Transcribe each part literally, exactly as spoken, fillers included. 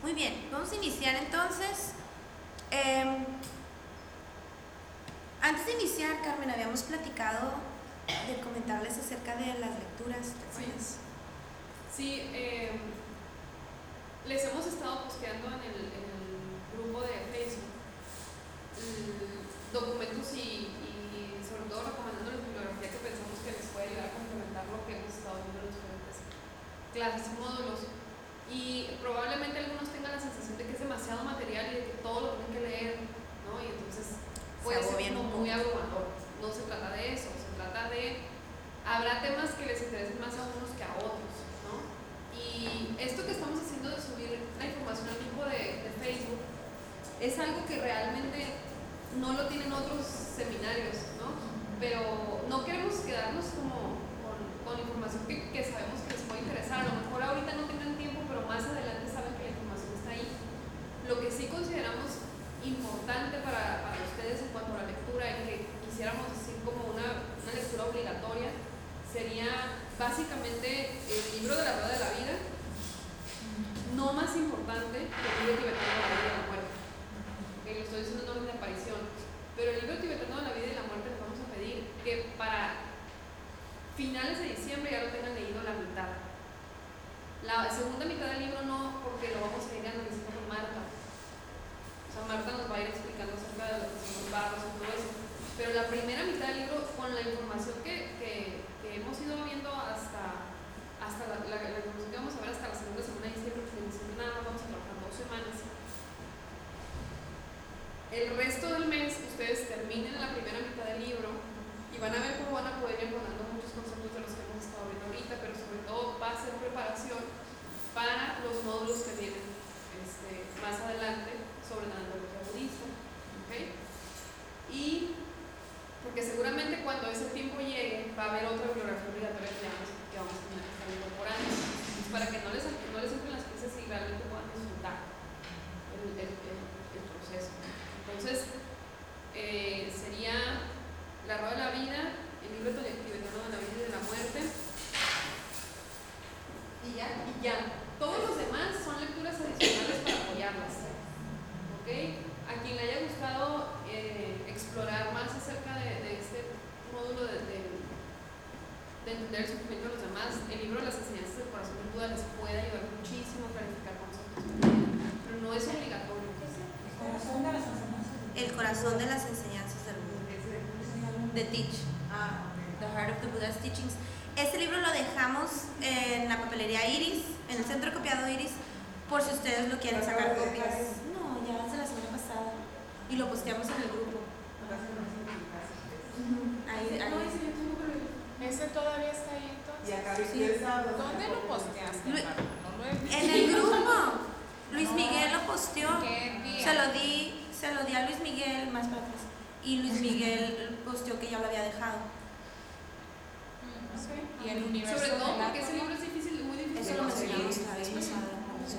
Muy bien, vamos a iniciar entonces. Eh, antes de iniciar, Carmen, habíamos platicado de comentarles acerca de las lecturas. Sí, sí eh, les hemos estado posteando en el, en el grupo de Facebook documentos y, y sobre todo recomendándoles bibliografía que pensamos que les puede ayudar a complementar lo que hemos estado viendo en diferentes clases y módulos. Y probablemente algunos tengan la sensación de que es demasiado material y de que todo lo tienen que leer, ¿no? Y entonces puede ser como muy abrumador. No se trata de eso, se trata de... Habrá temas que les interesen más a unos que a otros, ¿no? Y esto que estamos haciendo de subir la información al grupo de, de Facebook es algo que realmente no lo tienen otros seminarios, ¿no? Pero no queremos quedarnos como con, con información que, que sabemos que les puede interesar. A lo mejor ahorita no tengan tiempo, pero más adelante saben que la información está ahí. Lo que sí consideramos importante para, para ustedes en cuanto a la lectura y que quisiéramos decir como una, una lectura obligatoria sería básicamente el libro de la Rueda de la Vida, no más importante que el libro tibetano de la vida y la muerte, que lo estoy diciendo en orden de aparición, pero el libro tibetano de la vida y la muerte les vamos a pedir que para finales de diciembre ya lo tengan leído la mitad. La segunda mitad del libro no, porque lo vamos a ir analizando con Marta. O sea, Marta nos va a ir explicando acerca de lo que son los barros y todo eso. Pero la primera mitad del libro, con la información que, que, que hemos ido viendo hasta, hasta la, la, la información que vamos a ver hasta la segunda semana de diciembre, porque en diciembre nada más vamos a trabajar dos semanas. El resto del mes ustedes terminen la primera mitad del libro y van a ver cómo van a poder ir abordando muchos conceptos de los que hemos estado viendo ahorita, pero sobre todo va a ser preparación para los módulos que vienen este, más adelante sobre la antropología budista, ¿okay? Y porque seguramente cuando ese tiempo llegue va a haber otra bibliografía obligatoria que vamos, que vamos a tener que estar incorporando. Entonces, para que no les, no les entren las prisas y realmente puedan disfrutar el, el, el, el proceso. Entonces, eh, sería La Rueda de la Vida, el libro tibetano de la vida y de la muerte. Y ya, y ya. Todos los demás son lecturas adicionales para apoyarlas. ¿Ok? A quien le haya gustado eh, explorar más acerca de, de este módulo de, de, de entender el sufrimiento de los demás, el libro de las enseñanzas del corazón del Buda les puede ayudar muchísimo a clarificar conceptos, pero no es obligatorio. El corazón de las enseñanzas. El corazón de las enseñanzas del Buda. The Teach. Ah, okay. The Heart of the Buddha's Teachings. Este libro lo dejamos en la papelería Iris, en el centro de copiado Iris, por si ustedes lo quieren sacar copias. No, ya es de la semana pasada. Y lo posteamos en el grupo. Ahí, ahí. ¿Ese todavía está ahí entonces? Y acá Sí. ¿Dónde lo posteaste? Lu- No lo he visto. En el grupo. Luis Miguel lo posteó. ¿Qué día? Se lo di, se lo di a Luis Miguel más para atrás. Y Luis Miguel posteó que ya lo había dejado. Okay. Y el universo Sobre todo del porque ese átomo. libro es difícil, muy difícil Eso de lo conseguir. mencionamos la vez pasada.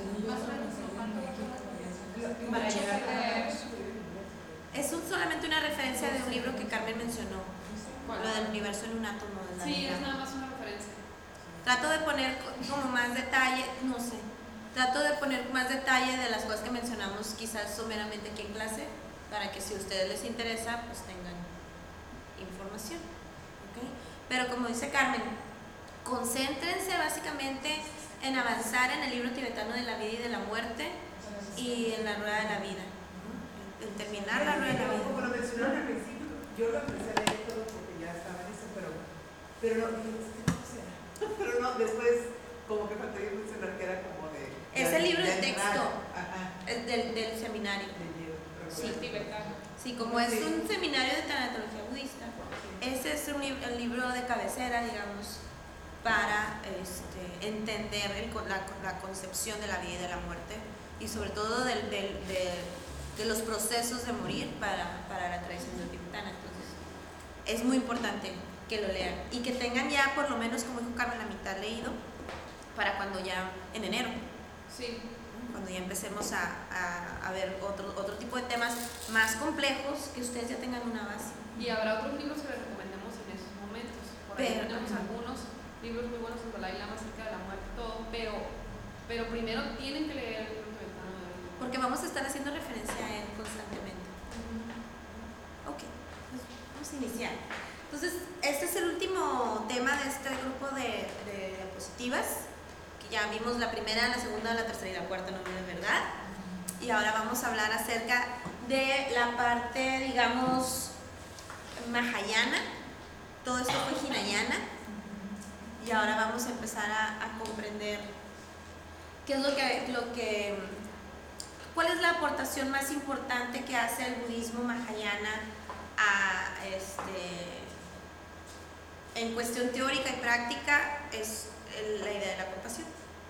Para llegar a... Es un, solamente una referencia de un libro que Carmen mencionó. Lo del universo en un átomo. De la Sí, vida. es nada más una referencia. Trato de poner co- como más detalle, no sé. Trato de poner más detalle de las cosas que mencionamos quizás someramente aquí en clase, para que si a ustedes les interesa, pues tengan información. ¿Okay? Pero como dice Carmen, concéntrense básicamente en avanzar en el libro tibetano de la vida y de la muerte y en la rueda de la vida. ¿No? En terminar la rueda de la vida. Como lo mencionaron al principio, yo lo empecé a leer todo porque ya estaba en eso, pero, pero no, dije, es que no sé. Pero no, después como que faltó yo mencionar que era como de... Es el libro de de texto. Ajá. El del, del seminario. Del libro, pero Sí, bueno. Tibetano. Sí, como es un seminario de tanatología budista, ese es un, lib- el libro de cabecera, digamos, para este, entender el, co- la, la concepción de la vida y de la muerte y sobre todo del, del, de, de los procesos de morir para, para la tradición tibetana. Entonces, es muy importante que lo lean y que tengan ya por lo menos, como dijo Carmen, la mitad leído para cuando ya en enero. Sí. Cuando ya empecemos a, a, a ver otro, otro tipo de temas más complejos, que ustedes ya tengan una base. Y habrá otros libros que les recomendemos en esos momentos. Por ahí Pero- tenemos algunos libros muy buenos del Dalai Lama acerca de la muerte y todo, pero, pero primero tienen que leer el libro tibetano de porque vamos a estar haciendo referencia a él constantemente. Ok, pues vamos a iniciar. Entonces, este es el último tema de este grupo de, de diapositivas, que ya vimos la primera, la segunda, la tercera y la cuarta, no es verdad. Y ahora vamos a hablar acerca de la parte, digamos, mahayana. Todo esto fue hinayana. Y ahora vamos a empezar a, a comprender qué es lo que, lo que, cuál es la aportación más importante que hace el budismo mahayana a este, en cuestión teórica y práctica, es el, la idea de la compasión.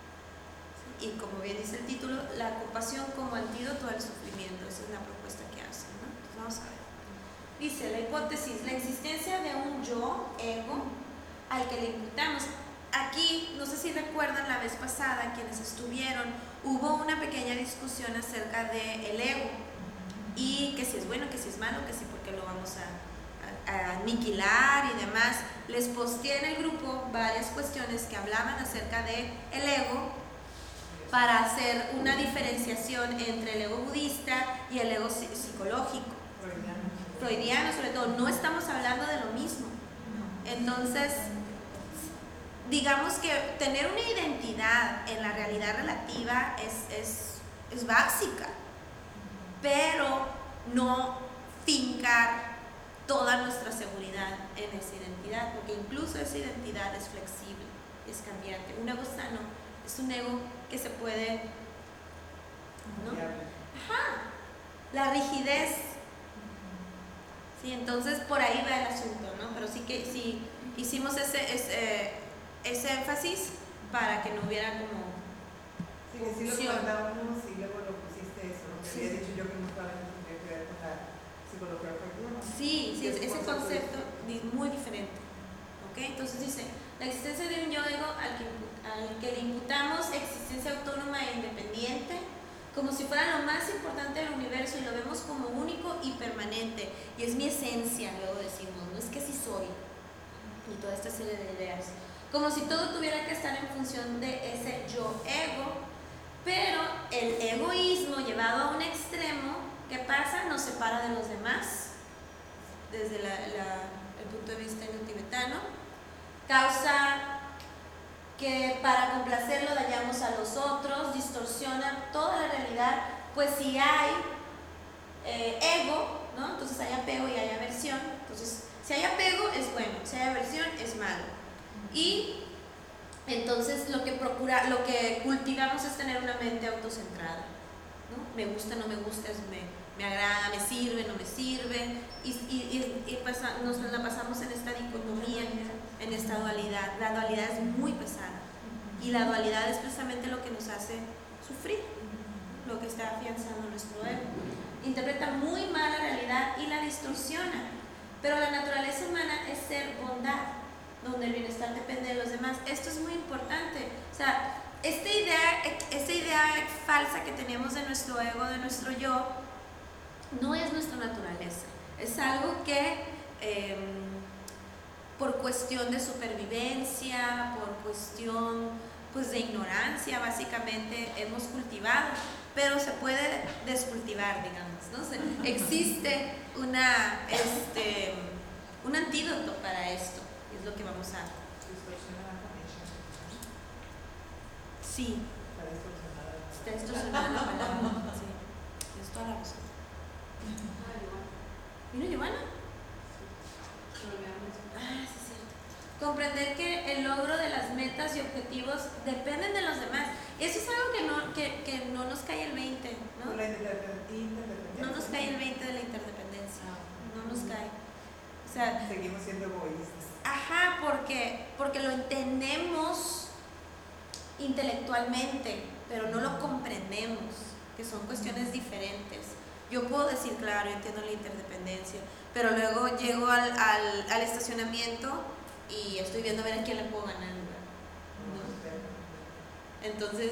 Y como bien dice el título, la compasión como antídoto al sufrimiento. Esa es la propuesta que hace, ¿no? Entonces vamos a ver. Dice la hipótesis: la existencia de un yo, ego, al que le imputamos. Aquí, no sé si recuerdan la vez pasada, quienes estuvieron, hubo una pequeña discusión acerca del ego y que si es bueno, que si es malo, que si porque lo vamos a, a, a aniquilar y demás. Les posteé en el grupo varias cuestiones que hablaban acerca del ego para hacer una diferenciación entre el ego budista y el ego psicológico. Freudiano, sobre todo. No estamos hablando de lo mismo. Entonces, digamos que tener una identidad en la realidad relativa es, es, es básica, pero no fincar toda nuestra seguridad en esa identidad, porque incluso esa identidad es flexible, es cambiante. Un ego sano es un ego que se puede, ¿no? Ajá, la rigidez. Sí, entonces por ahí va el asunto, ¿no? Pero sí que sí hicimos ese, ese, ese énfasis para que no hubiera como sí, que sí lo confusión. comentábamos y luego lo pusiste eso, ¿no? Que Sí. había dicho yo que no probablemente tendría que ver con la psicología freudiana. Sí, sí, ¿Qué ese cosa concepto di- muy diferente. ¿Ok? Entonces dice, la existencia de un yo ego al que, impu- al que le imputamos existencia autónoma e independiente, como si fuera lo más importante del universo, y lo vemos como único y permanente. Y es mi esencia, luego decimos, no es que sí soy. Y toda esta serie de ideas. Como si todo tuviera que estar en función de ese yo ego, pero el egoísmo llevado a un extremo, ¿qué pasa? Nos separa de los demás, desde la, la, el punto de vista tibetano, causa que para complacerlo dañamos a los otros, distorsiona toda la realidad, pues si hay eh, ego, ¿no? Entonces hay apego y hay aversión. Entonces, si hay apego es bueno, si hay aversión es malo. Y entonces lo que procura, lo que cultivamos es tener una mente autocentrada, ¿no? Me gusta, no me gusta, es me, me agrada, me sirve, no me sirve, y, y, y, y pasa, nos la pasamos en esta dicotomía, en esta dualidad. La dualidad es muy pesada, y la dualidad es precisamente lo que nos hace sufrir, lo que está afianzando nuestro ego. Interpreta muy mal la realidad y la distorsiona, pero la naturaleza humana es ser bondad, donde el bienestar depende de los demás. Esto es muy importante. O sea, esta idea, esta idea falsa que tenemos de nuestro ego, de nuestro yo, no es nuestra naturaleza. Es algo que eh, por cuestión de supervivencia, por cuestión pues, de ignorancia, básicamente hemos cultivado, pero se puede descultivar, digamos, ¿no? O sea, existe una, este, un antídoto para esto. Es lo que vamos a... Sí. Está distorsionada la palabra. Sí. Tienes toda la razón. ¿Vino Giovanna? Ah, sí, sí. Comprender que el logro de las metas y objetivos dependen de los demás. Eso es algo que no, que, que no nos cae el veinte, ¿no? La interdependencia. No nos cae el veinte de la interdependencia. No nos cae. O sea, seguimos siendo egoístas. Ajá, porque, porque lo entendemos intelectualmente, pero no lo comprendemos, que son cuestiones diferentes. Yo puedo decir, claro, yo entiendo la interdependencia, pero luego llego al, al, al estacionamiento y estoy viendo a ver a quién le puedo ganar el lugar, ¿no? Entonces,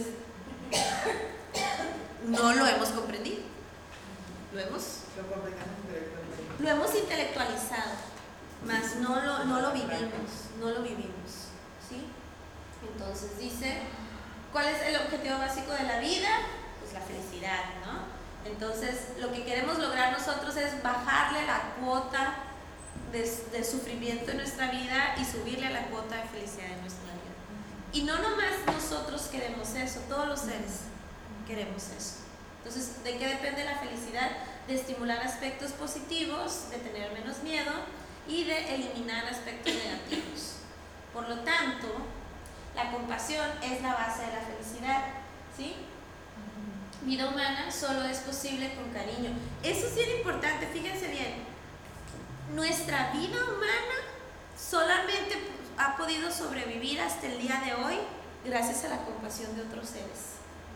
no lo hemos comprendido, lo hemos, lo hemos intelectualizado, mas no lo, no lo vivimos, no lo vivimos, ¿sí? Entonces dice, ¿cuál es el objetivo básico de la vida? Pues la felicidad, ¿no? Entonces, lo que queremos lograr nosotros es bajarle la cuota de, de sufrimiento en nuestra vida y subirle a la cuota de felicidad en nuestra vida. Y no nomás nosotros queremos eso, todos los seres queremos eso. Entonces, ¿de qué depende la felicidad? De estimular aspectos positivos, de tener menos miedo y de eliminar aspectos negativos. Por lo tanto, la compasión es la base de la felicidad, ¿sí? Vida humana solo es posible con cariño. Eso es bien importante, fíjense bien. Nuestra vida humana solamente ha podido sobrevivir hasta el día de hoy gracias a la compasión de otros seres.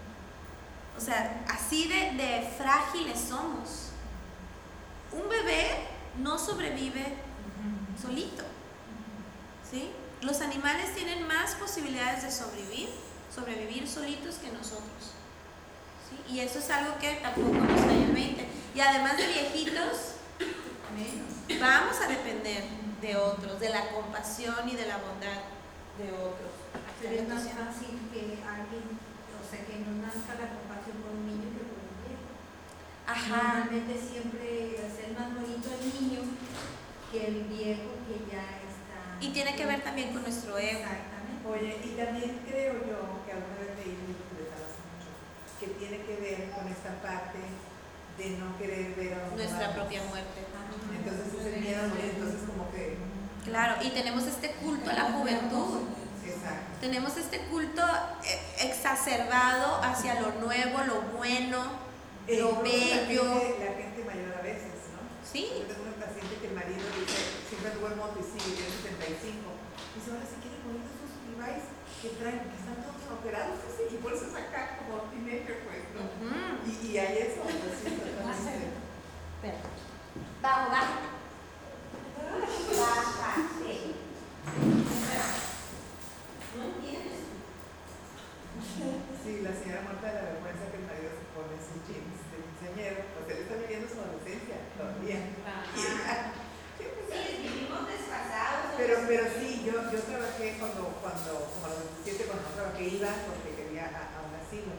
O sea, así de, de frágiles somos. Un bebé no sobrevive solito, ¿sí? Los animales tienen más posibilidades de sobrevivir, sobrevivir solitos que nosotros, ¿sí? Y eso es algo que tampoco nos cae en veinte. Y además de viejitos, vamos a depender de otros, de la compasión y de la bondad de otros. Pero es más fácil que alguien, o sea, que no nazca la compasión por un niño que por un viejo. Ajá. Normalmente siempre es el más bonito el niño que el viejo que ya está. Y tiene que ver también con nuestro ego. Exactamente. Oye, y también creo yo que alguna vez leí un libro que les hace mucho, que tiene que ver con esta parte de no querer ver a los Nuestra demás. propia muerte. Entonces es el miedo a morir, entonces como que... Claro, y tenemos este culto a la juventud. Exacto. Tenemos este culto eh, exacerbado hacia lo nuevo, lo bueno, E lo incluso bello. La gente, la gente mayor a veces, ¿no? Sí. Yo tengo una paciente que el marido dice, siempre tuvo el moto y sigue, tiene setenta y cinco. Dice, ahora si quieren morir de sus Levi's que traen, que están todos operados así, y por eso es acá como teenager, pues, ¿no? Ujú. Y, y hay eso, pues sí, totalmente. Espera. Bajo, baja. Baja, sí. ¿No entiendes? Sí, la señora muerta de la vergüenza que el marido se pone sus jeans de quinceañero, pues él está viviendo su adolescencia todavía. Y ella- sí, pues, Sí, vivimos desfasados. Pero, pero sí, yo, yo trabajé cuando, cuando, como a los veintisiete, cuando no trabajé, iba porque quería a, a un asilo.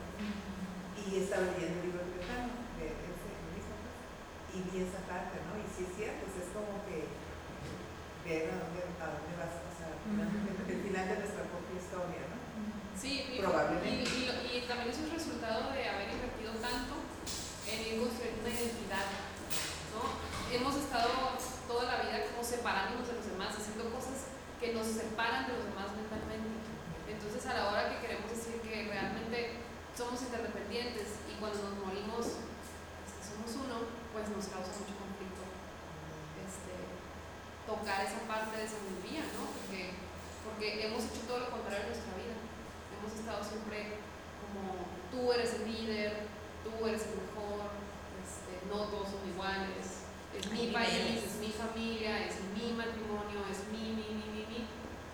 Y estaba leyendo el libro tibetano de ese mismo, y vi esa parte, ¿no? Y sí es cierto, pues es como que ver a dónde, a dónde vas, o sea, finalmente, el final de nuestra propia historia, ¿no? Sí, y, Probablemente. Y, y, lo- y también es un resultado de haber invertido tanto en ir construyendo una identidad, ¿no? Hemos estado toda la vida como separándonos de los demás, haciendo cosas que nos separan de los demás mentalmente. Entonces, a la hora que queremos decir que realmente somos interdependientes y cuando nos morimos este, somos uno, pues nos causa mucho conflicto este, tocar esa parte de sabiduría, ¿no? Porque, porque hemos hecho todo lo contrario en nuestra vida. Hemos estado siempre como tú eres el líder, tú eres el mejor, este, no todos son iguales, es mi Hay país, niveles. es mi familia, es mi matrimonio, es mi, mi, mi, mi, mi.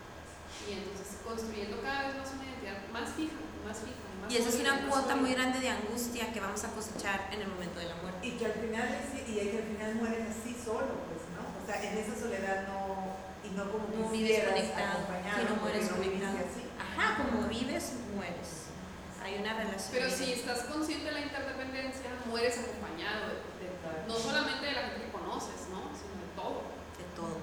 Y entonces construyendo cada vez más una identidad más fija, más fija. Más Y esa es sólida, una más cuota sólida. muy grande de angustia que vamos a cosechar en el momento de la muerte. Y que al final, es- y que al final mueres así solo, pues, ¿no? O sea, en esa soledad no, y no como No vives quisieras, conectado, acompañado, si no porque mueres no viviste conectado. así. Ajá, como vives, mueres. Hay una relación. Pero si estás consciente de la interdependencia, mueres acompañado de, de- no solamente de la gente que conoces, ¿no? Sino de todo. De todo.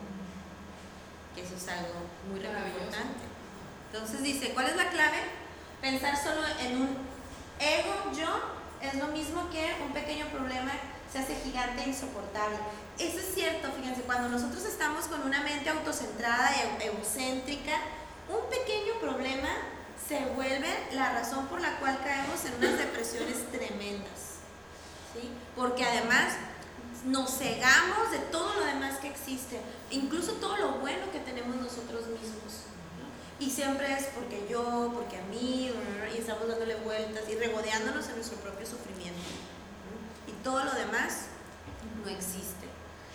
Que eso es algo muy Maravilloso. reconfortante. Entonces dice, ¿cuál es la clave? Pensar solo en un ego, yo, es lo mismo que un pequeño problema se hace gigante e insoportable. Eso es cierto, fíjense, cuando nosotros estamos con una mente autocentrada y egocéntrica, un pequeño problema se vuelve la razón por la cual caemos en unas depresiones tremendas, ¿sí? Porque además nos cegamos de todo lo demás que existe, incluso todo lo bueno que tenemos nosotros mismos, ¿no? Y siempre es porque yo, porque a mí, y estamos dándole vueltas y regodeándonos en nuestro propio sufrimiento, ¿no? Y todo lo demás no existe.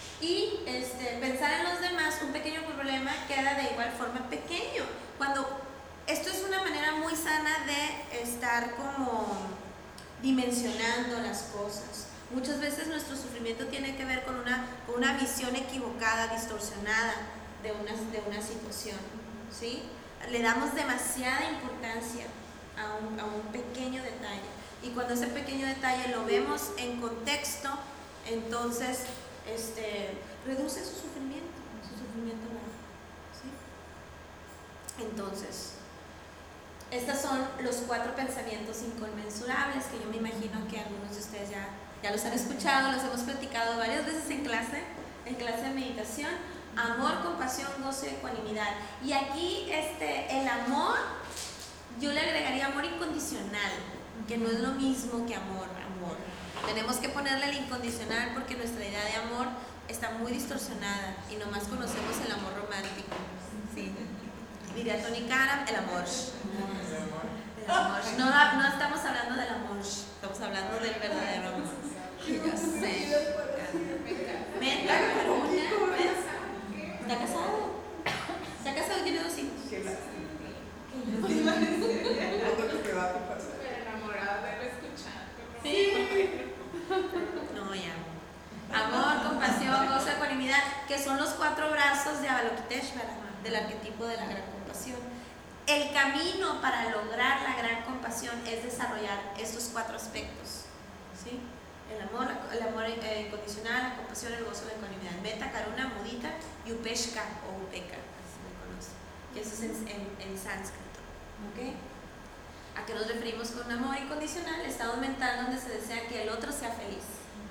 Y este, pensar en los demás, un pequeño problema queda de igual forma pequeño. Cuando esto es una manera muy sana de estar como dimensionando las cosas. Muchas veces nuestro sufrimiento tiene que ver con una, con una visión equivocada, distorsionada de una, de una situación, ¿sí? Le damos demasiada importancia a un, a un pequeño detalle. Y Y cuando ese pequeño detalle lo vemos en contexto, entonces este, reduce su sufrimiento, su sufrimiento real, ¿sí? Entonces, estos son los cuatro pensamientos inconmensurables que yo me imagino que algunos de ustedes ya, ya los han escuchado, los hemos platicado varias veces en clase, en clase de meditación. Amor, compasión, gozo y ecuanimidad. Y aquí este, el amor, yo le agregaría amor incondicional, que no es lo mismo que amor, amor. Tenemos que ponerle el incondicional porque nuestra idea de amor está muy distorsionada y nomás conocemos el amor romántico. ¿Sí? Diría Tony Karam, el amor. El amor. No, no estamos hablando del amor, estamos hablando del verdadero amor. Ya sé. Meta, Carolina, ¿ves? ¿Está casado? ¿Está casado y tiene dos hijos? Qué lástima. Otro que va a pasar. Súper enamorada de él escuchando. Sí. No, ya. Amor, compasión, gozo, ecuanimidad, que son los cuatro brazos de Avalokiteshvara, del arquetipo de la gran compasión. El camino para lograr la gran compasión es desarrollar estos cuatro aspectos, ¿sí? El amor, el amor eh, incondicional, la compasión, el gozo, la ecuanimidad. Meta, karuna, mudita y upeshka o upeka, así se conoce. Que eso es en, en, en sánscrito. ¿Okay? ¿A qué nos referimos con amor incondicional? El estado mental donde se desea que el otro sea feliz.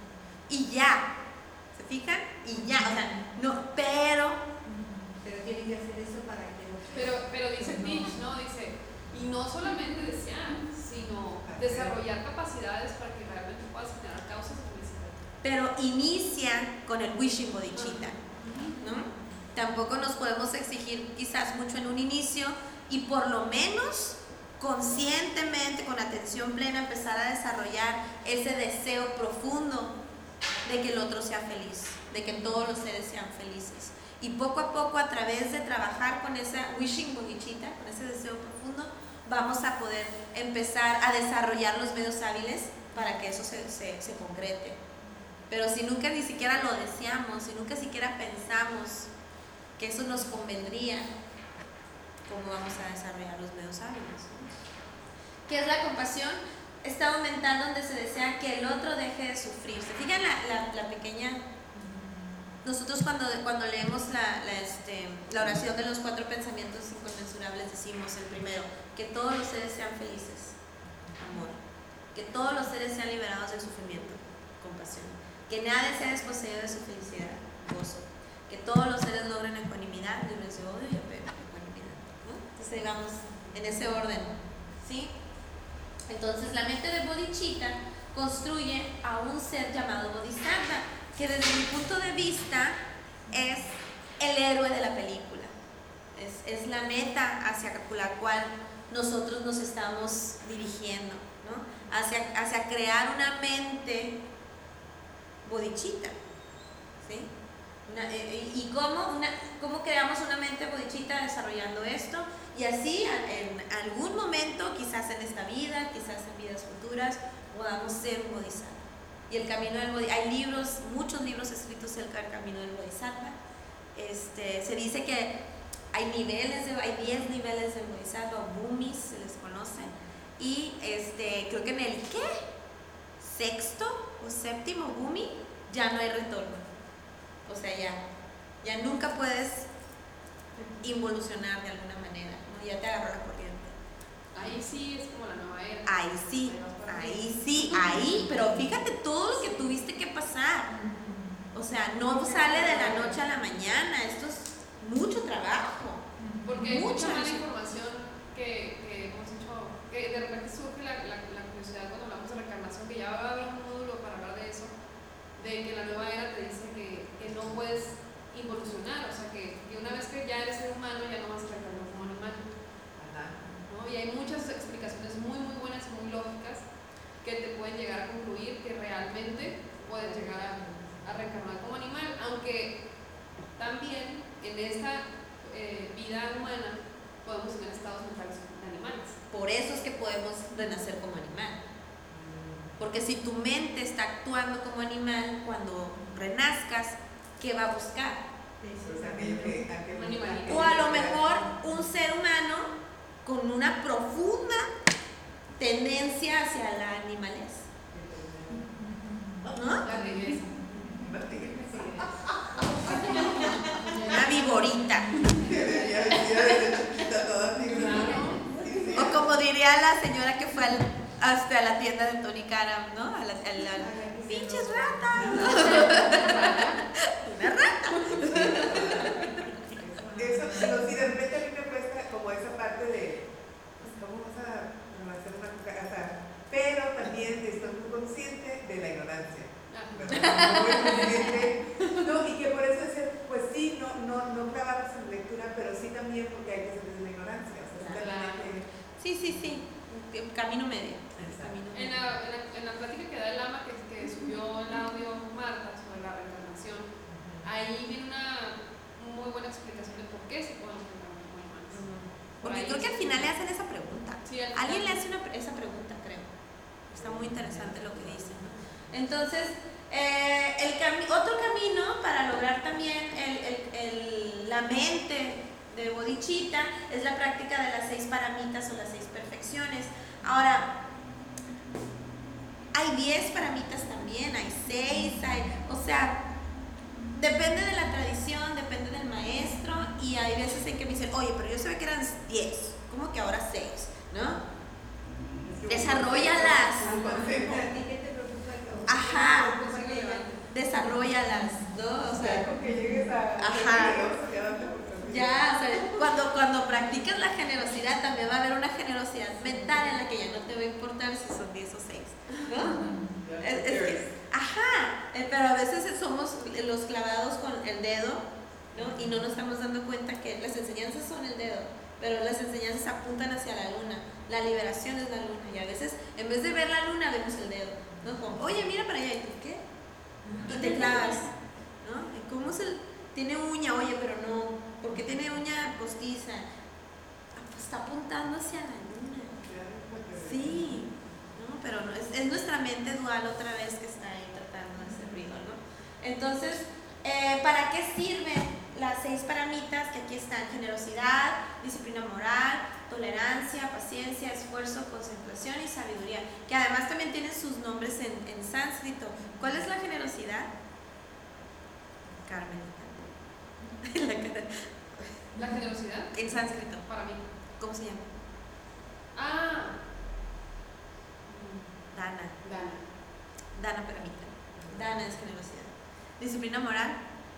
Y ya. ¿Se fijan? Y ya. O sea, no, pero. Pero tiene que hacer eso para que lo Pero, pero dice Teach, ¿no? Dice, y no solamente desear, sino desarrollar capacidades para que realmente puedas generar causas de felicidad. Pero inicia con el wishing bodhicitta, ¿no? Tampoco nos podemos exigir quizás mucho en un inicio y por lo menos conscientemente, con atención plena, empezar a desarrollar ese deseo profundo de que el otro sea feliz, de que todos los seres sean felices. Y poco a poco, a través de trabajar con esa wishing bodhicitta, con ese deseo profundo, vamos a poder empezar a desarrollar los medios hábiles para que eso se, se, se concrete. Pero si nunca ni siquiera lo deseamos, si nunca siquiera pensamos que eso nos convendría, ¿cómo vamos a desarrollar los medios hábiles? ¿Qué es la compasión? Estado mental donde se desea que el otro deje de sufrir. ¿Se fijan la, la, la pequeña? Nosotros cuando, cuando leemos la, la, este, la oración de los cuatro pensamientos inconmensurables decimos el primero, que todos los seres sean felices, amor, que todos los seres sean liberados del sufrimiento, compasión, que nadie sea desposeído de su felicidad, gozo, que todos los seres logren ecuanimidad, libres de odio y apego, ecuanimidad, ¿no? Entonces digamos en ese orden, ¿sí? Entonces la mente de bodhicitta construye a un ser llamado bodhisattva, que desde mi punto de vista es el héroe de la película, es, es la meta hacia la cual nosotros nos estamos dirigiendo, ¿no? hacia, hacia crear una mente bodhicitta, ¿sí? Una, eh, ¿Y cómo, una, cómo creamos una mente bodhicitta? Desarrollando esto, y así en algún momento, quizás en esta vida, quizás en vidas futuras, podamos ser un bodhisattva. Y el camino del bodhisattva, hay libros, muchos libros escritos acerca del camino del bodhisattva. Este, se dice que hay niveles, de, hay diez niveles del bodhisattva, o bhumis se les conoce, y este, creo que en el ¿qué? sexto o séptimo bhumi ya no hay retorno. O sea, ya, ya nunca puedes involucionar de alguna manera, ¿no? Ya te agarró la corriente. Ahí sí es como la nueva era. Ahí sí, ahí sí, ahí, pero fíjate todo lo que tuviste que pasar. O sea, no sale de la noche a la mañana, esto es mucho trabajo. Porque hay mucha Mucha mala eso. información que, que hemos dicho, que de repente surge la, la, la curiosidad cuando hablamos de reencarnación, que ya va a haber un módulo para hablar de eso, de que la nueva era te dice que, que no puedes involucionar, o sea, que, que una vez que ya eres ser humano ya no vas a reencarnar como animal. ¿No? Y hay muchas explicaciones muy muy buenas y muy lógicas que te pueden llegar a concluir que realmente puedes llegar a, a reencarnar como animal, aunque también en esta eh, vida humana podemos tener estados mentales de animales. Por eso es que podemos renacer como animal. Porque si tu mente está actuando como animal, cuando renazcas, ¿qué va a buscar? Pues aquello que, aquello Animalito. O a lo mejor un ser humano con una profunda tendencia hacia la animalez. hasta la tienda de Tony Karam, ¿no? A la, a la, ¡pinches ratas! Una rata. Eso, digo, sí, de repente a mí me cuesta como esa parte de, pues, ¿cómo vas a hacer una cosa? O sea, pero también estoy muy consciente de la ignorancia. ¿Verdad? Muy consciente. No, y que por eso es, el- pues sí, no, no, no clavarnos en lectura, pero sí también porque hay que salir de la ignorancia. O sea, sí también hay que- Sí, sí, sí. Un camino medio. Camino En medio. la, en, la, en la plática que da el Lama, que, que subió el audio Marta sobre la reencarnación, ahí viene una muy buena explicación de por qué se pueden reencarnar como humanos. Por Porque ahí creo que es- al final le hacen esa pregunta. Sí, al Alguien le final. hace una, esa pregunta, creo. Está muy interesante lo que dice, ¿no? Entonces, eh, el cami- otro camino para lograr también el, el, el- la mente de bodhicitta es la práctica de las seis paramitas o las seis perfecciones. Ahora, hay diez paramitas también, hay seis, hay, o sea, depende de la tradición, depende del maestro, y hay veces en que me dicen, oye, pero yo sabía que eran diez, ¿cómo que ahora seis? ¿No? Desarróllalas. Un consejo. ¿A ti qué te preocupa? Ajá. ¿Qué te preocupa que ella- Desarróllalas, ¿no? O O sea, sea, con que llegues a... Ajá. Ya date por perdido. ya, o sea, cuando, cuando practicas la generosidad también va a haber una generosidad mental en la que ya no te va a importar si son diez o seis, ¿no? Ya, Es, es que, ajá, eh, pero a veces somos los clavados con el dedo, ¿no? Y no nos estamos dando cuenta que las enseñanzas son el dedo, pero las enseñanzas apuntan hacia la luna. La liberación es la luna, y a veces en vez de ver la luna vemos el dedo, ¿no? Como, oye, mira para allá, ¿y tú qué? Y te clavas, ¿no? ¿Y cómo se tiene uña? Oye, pero no, ¿por qué tiene uña postiza? Ah, pues está apuntando hacia la luna. Ya, ya, Sí, ¿no? Pero no, es, es nuestra mente dual otra vez que está ahí tratando de hacer ruido, ¿no? Entonces, eh, ¿para qué sirven las seis paramitas? Que aquí están: generosidad, disciplina moral, tolerancia, paciencia, esfuerzo, concentración y sabiduría, que además también tienen sus nombres en, en sánscrito. ¿Cuál es la generosidad? Carmelita. La cara- La generosidad, en sánscrito, para mí. ¿cómo se llama? Ah, Dana. Dana. Dana paramita. Dana es generosidad. Disciplina moral.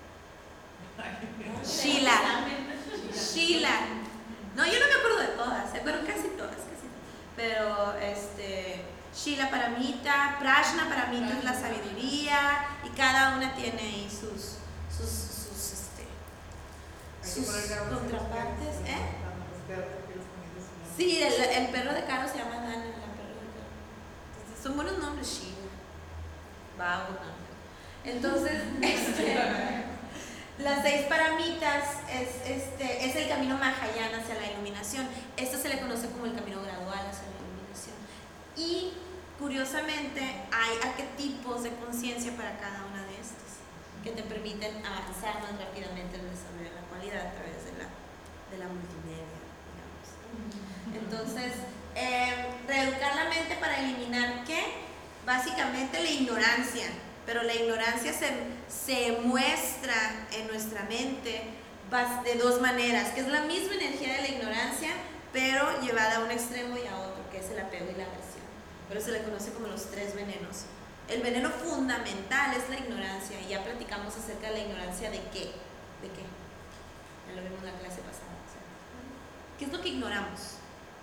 Sheila. Sheila. No, yo no me acuerdo de todas, ¿eh? Pero casi todas, casi todas. Pero este, Sheila paramita, Prajna paramita es la sabiduría, y cada una tiene ahí sus, sus, sus, este, Hay que sus ponerle a los contrapartes, perros, ¿eh? los perros que los ponen su nombre. Sí, el, el perro de Caro se llama Dana, la perro de Caro. Entonces, son buenos nombres, Sheila. Vago, ¿no? Entonces, este, las seis paramitas es, este, es el camino Mahayana hacia la iluminación. Esto se le conoce como el camino gradual hacia la iluminación. Y curiosamente hay arquetipos de conciencia para cada una de estas que te permiten avanzar más rápidamente en el desarrollo de la cualidad a través de la, de la multimedia, digamos. Entonces, eh, reeducar la mente para eliminar ¿qué? Básicamente la ignorancia. Pero la ignorancia se, se muestra en nuestra mente de dos maneras, que es la misma energía de la ignorancia, pero llevada a un extremo y a otro, que es el apego y la aversión. Pero se le conoce como los tres venenos. El veneno fundamental es la ignorancia, y ya platicamos acerca de la ignorancia de qué. ¿De qué? Ya lo vimos en la clase pasada. O sea, ¿qué es lo que ignoramos?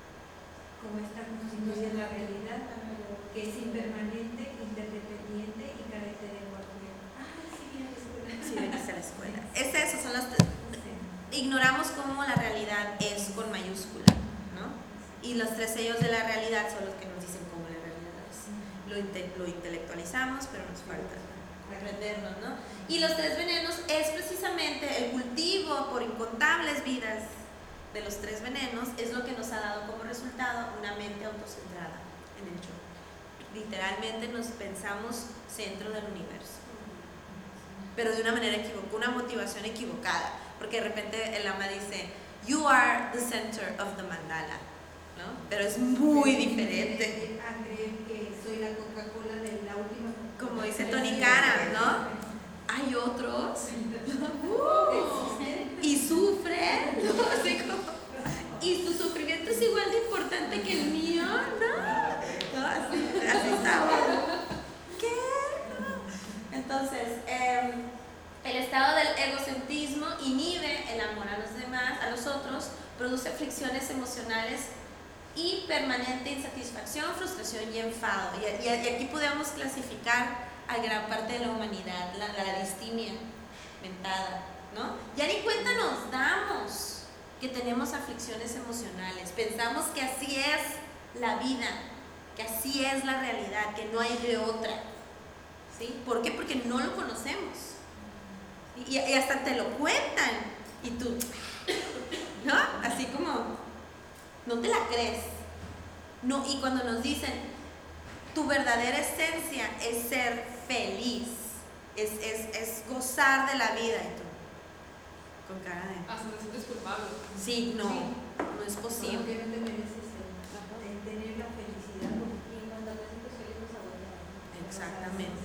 Cómo está constituida la realidad, que es impermanente, interdependiente y carece de cualquier. Ah, sí, mira, Si venís a la escuela. Es eso, son las tres. Ignoramos cómo la realidad es con mayúscula, ¿no? Y los tres sellos de la realidad son los que nos dicen cómo la realidad es. Lo, inte lo intelectualizamos, pero nos falta comprenderlo, ¿no? Y los tres venenos es precisamente el cultivo por incontables vidas de los tres venenos, es lo que nos ha dado como resultado una mente autocentrada en el yo. Literalmente nos pensamos centro del universo, pero de una manera equivocada, una motivación equivocada, porque de repente el Lama dice, you are the center of the mandala, ¿no? Pero es muy diferente. A creer que soy la Coca-Cola de la última. Como dice Tony Karam, ¿no? Hay otros uh, y sufren, ¿no? Así como, y su sufrimiento es igual de importante que el mío, ¿no? ¿No? aflicciones emocionales y permanente insatisfacción, frustración y enfado. Y, y, y aquí podemos clasificar a gran parte de la humanidad, la, la distimia mentada, ¿no? Ya ni cuenta nos damos que tenemos aflicciones emocionales, pensamos que así es la vida, que así es la realidad, que no hay de otra, ¿sí? ¿Por qué? Porque no lo conocemos, y, y hasta te lo cuentan, y tú, ¿no? Así como, no te la crees, no, y cuando nos dicen, tu verdadera esencia es ser feliz, es, es, es gozar de la vida, y tú, con cara de... Hasta te sientes culpable. Sí, no, Sí. no es posible. Porque no te mereces el- el tener la felicidad. Y cuando te sientes feliz, vas a volver. Exactamente.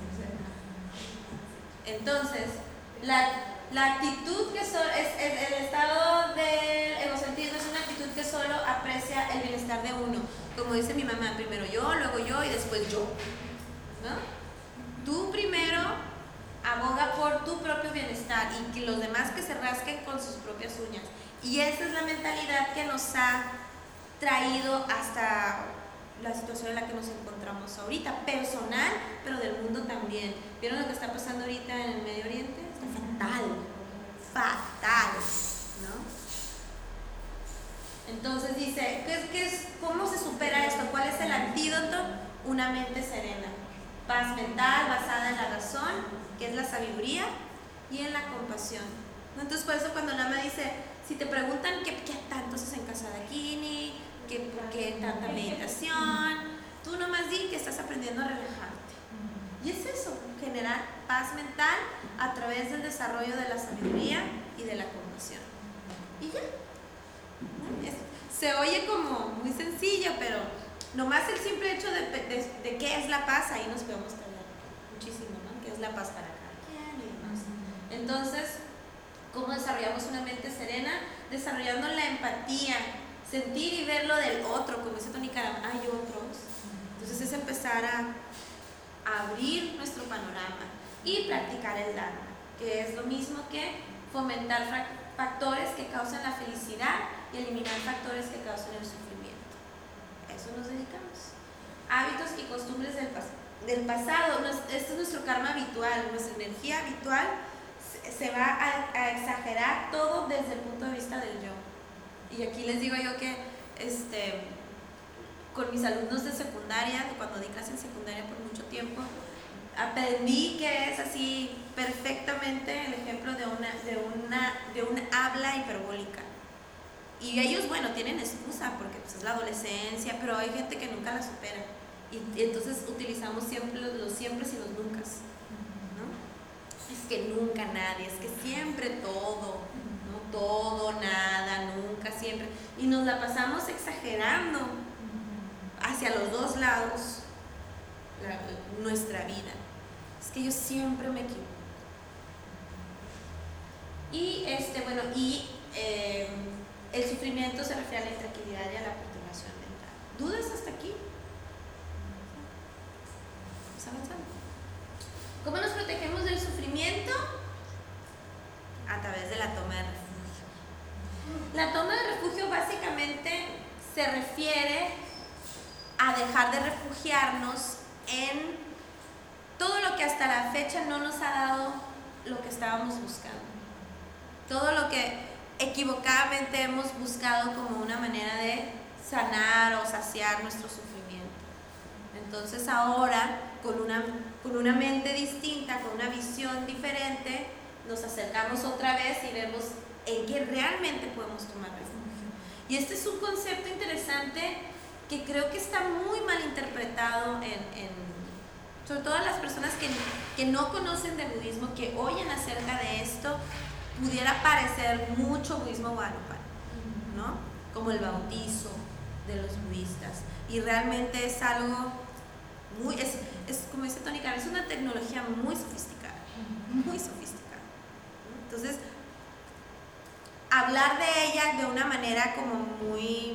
Entonces, la, la actitud que so- es, es el estado del egocentrismo es una actitud que solo aprecia el bienestar de uno. Como dice mi mamá, primero yo, luego yo y después yo, ¿no? Tú primero aboga por tu propio bienestar y que los demás que se rasquen con sus propias uñas. Y esa es la mentalidad que nos ha traído hasta la situación en la que nos encontramos ahorita, personal, pero del mundo también. ¿Vieron lo que está pasando ahorita en el Medio Oriente? Está fatal, fatal, ¿no? Entonces dice, ¿qué es, qué es, ¿cómo se supera esto? ¿Cuál es el antídoto? Una mente serena, paz mental basada en la razón, que es la sabiduría, y en la compasión. Entonces por eso cuando Lama dice, si te preguntan qué, qué tanto haces en casa de Dakini, qué, qué tanta meditación, tú nomás di que estás aprendiendo a relajarte. Y es eso, generar paz mental a través del desarrollo de la sabiduría y de la compasión. Y ya. Es, se oye como muy sencillo, pero nomás el simple hecho de, de, de qué es la paz, ahí nos podemos tardar muchísimo, ¿no? ¿Qué es la paz para cada quien y demás? Entonces, ¿cómo desarrollamos una mente serena? Desarrollando la empatía, sentir y ver lo del otro, como dice Tony Karam, hay otros. Entonces es empezar a, a abrir nuestro panorama y practicar el Dharma, que es lo mismo que fomentar factores que causan la felicidad y eliminar factores que causan el sufrimiento. A eso nos dedicamos. Hábitos y costumbres del, pas del pasado. Este es nuestro karma habitual, nuestra energía habitual se, se va a, a exagerar todo desde el punto de vista del yo. Y aquí les digo yo que este, con mis alumnos de secundaria, cuando di clase en secundaria por mucho tiempo, aprendí que es así perfectamente el ejemplo de una, de una, de un habla hiperbólica. Y ellos, bueno, tienen excusa porque pues, es la adolescencia, pero hay gente que nunca la supera. Y, y entonces utilizamos siempre los, los siempre y los nunca, ¿no? Es que nunca nadie, es que siempre todo, ¿no? Todo, nada, nunca, siempre. Y nos la pasamos exagerando hacia los dos lados la, nuestra vida. Es que yo siempre me equivoco. Y este, bueno, y eh, el sufrimiento se refiere a la intranquilidad y a la perturbación mental. ¿Dudas hasta aquí? Vamos avanzando. ¿Cómo nos protegemos del sufrimiento? A través de la toma de refugio. La toma de refugio básicamente se refiere a dejar de refugiarnos en todo lo que hasta la fecha no nos ha dado lo que estábamos buscando. Todo lo que equivocadamente hemos buscado como una manera de sanar o saciar nuestro sufrimiento. Entonces ahora, con una, con una mente distinta, con una visión diferente, nos acercamos otra vez y vemos en qué realmente podemos tomar refugio. Y este es un concepto interesante que creo que está muy mal interpretado en, en sobre todo las personas que, que no conocen del budismo, que oyen acerca de esto, pudiera parecer mucho budismo guadalupano, ¿no? Como el bautizo de los budistas. Y realmente es algo muy, es, es como dice Tony Karam, es una tecnología muy sofisticada, muy sofisticada. Entonces, hablar de ella de una manera como muy,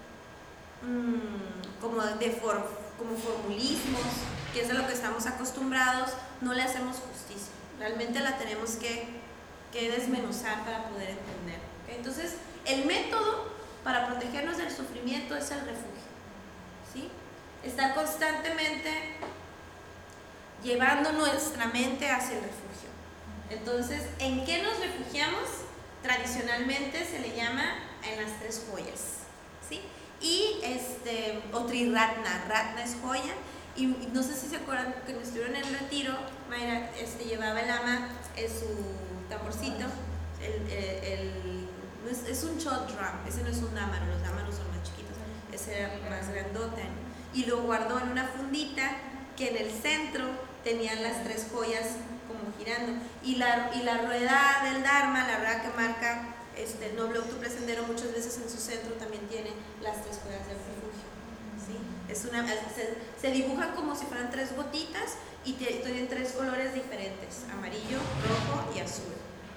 mmm, como de for, como formulismos, que es de lo que estamos acostumbrados, no le hacemos justicia. Realmente la tenemos que, que desmenuzar para poder entender. ¿Okay? Entonces, el método para protegernos del sufrimiento es el refugio, ¿sí? Estar constantemente llevando nuestra mente hacia el refugio. Entonces, ¿en qué nos refugiamos? Tradicionalmente se le llama en las tres joyas, ¿sí? Y este, o triratna, ratna es joya, y no sé si se acuerdan que cuando estuvieron en el retiro, Mayra este, llevaba el ama en su tamborcito, el, el, el, es, es un chot drum, ese no es un dámaro, los dámaros son más chiquitos, ese era más grandote, ¿no? Y lo guardó en una fundita que en el centro tenían las tres joyas como girando, y la, y la rueda del Dharma, la rueda que marca este, el noble octuple sendero, muchas veces en su centro también tiene las tres joyas del refugio, ¿sí? Es una, se, se dibuja como si fueran tres gotitas y te, tienen tres colores diferentes, amarillo, rojo y azul.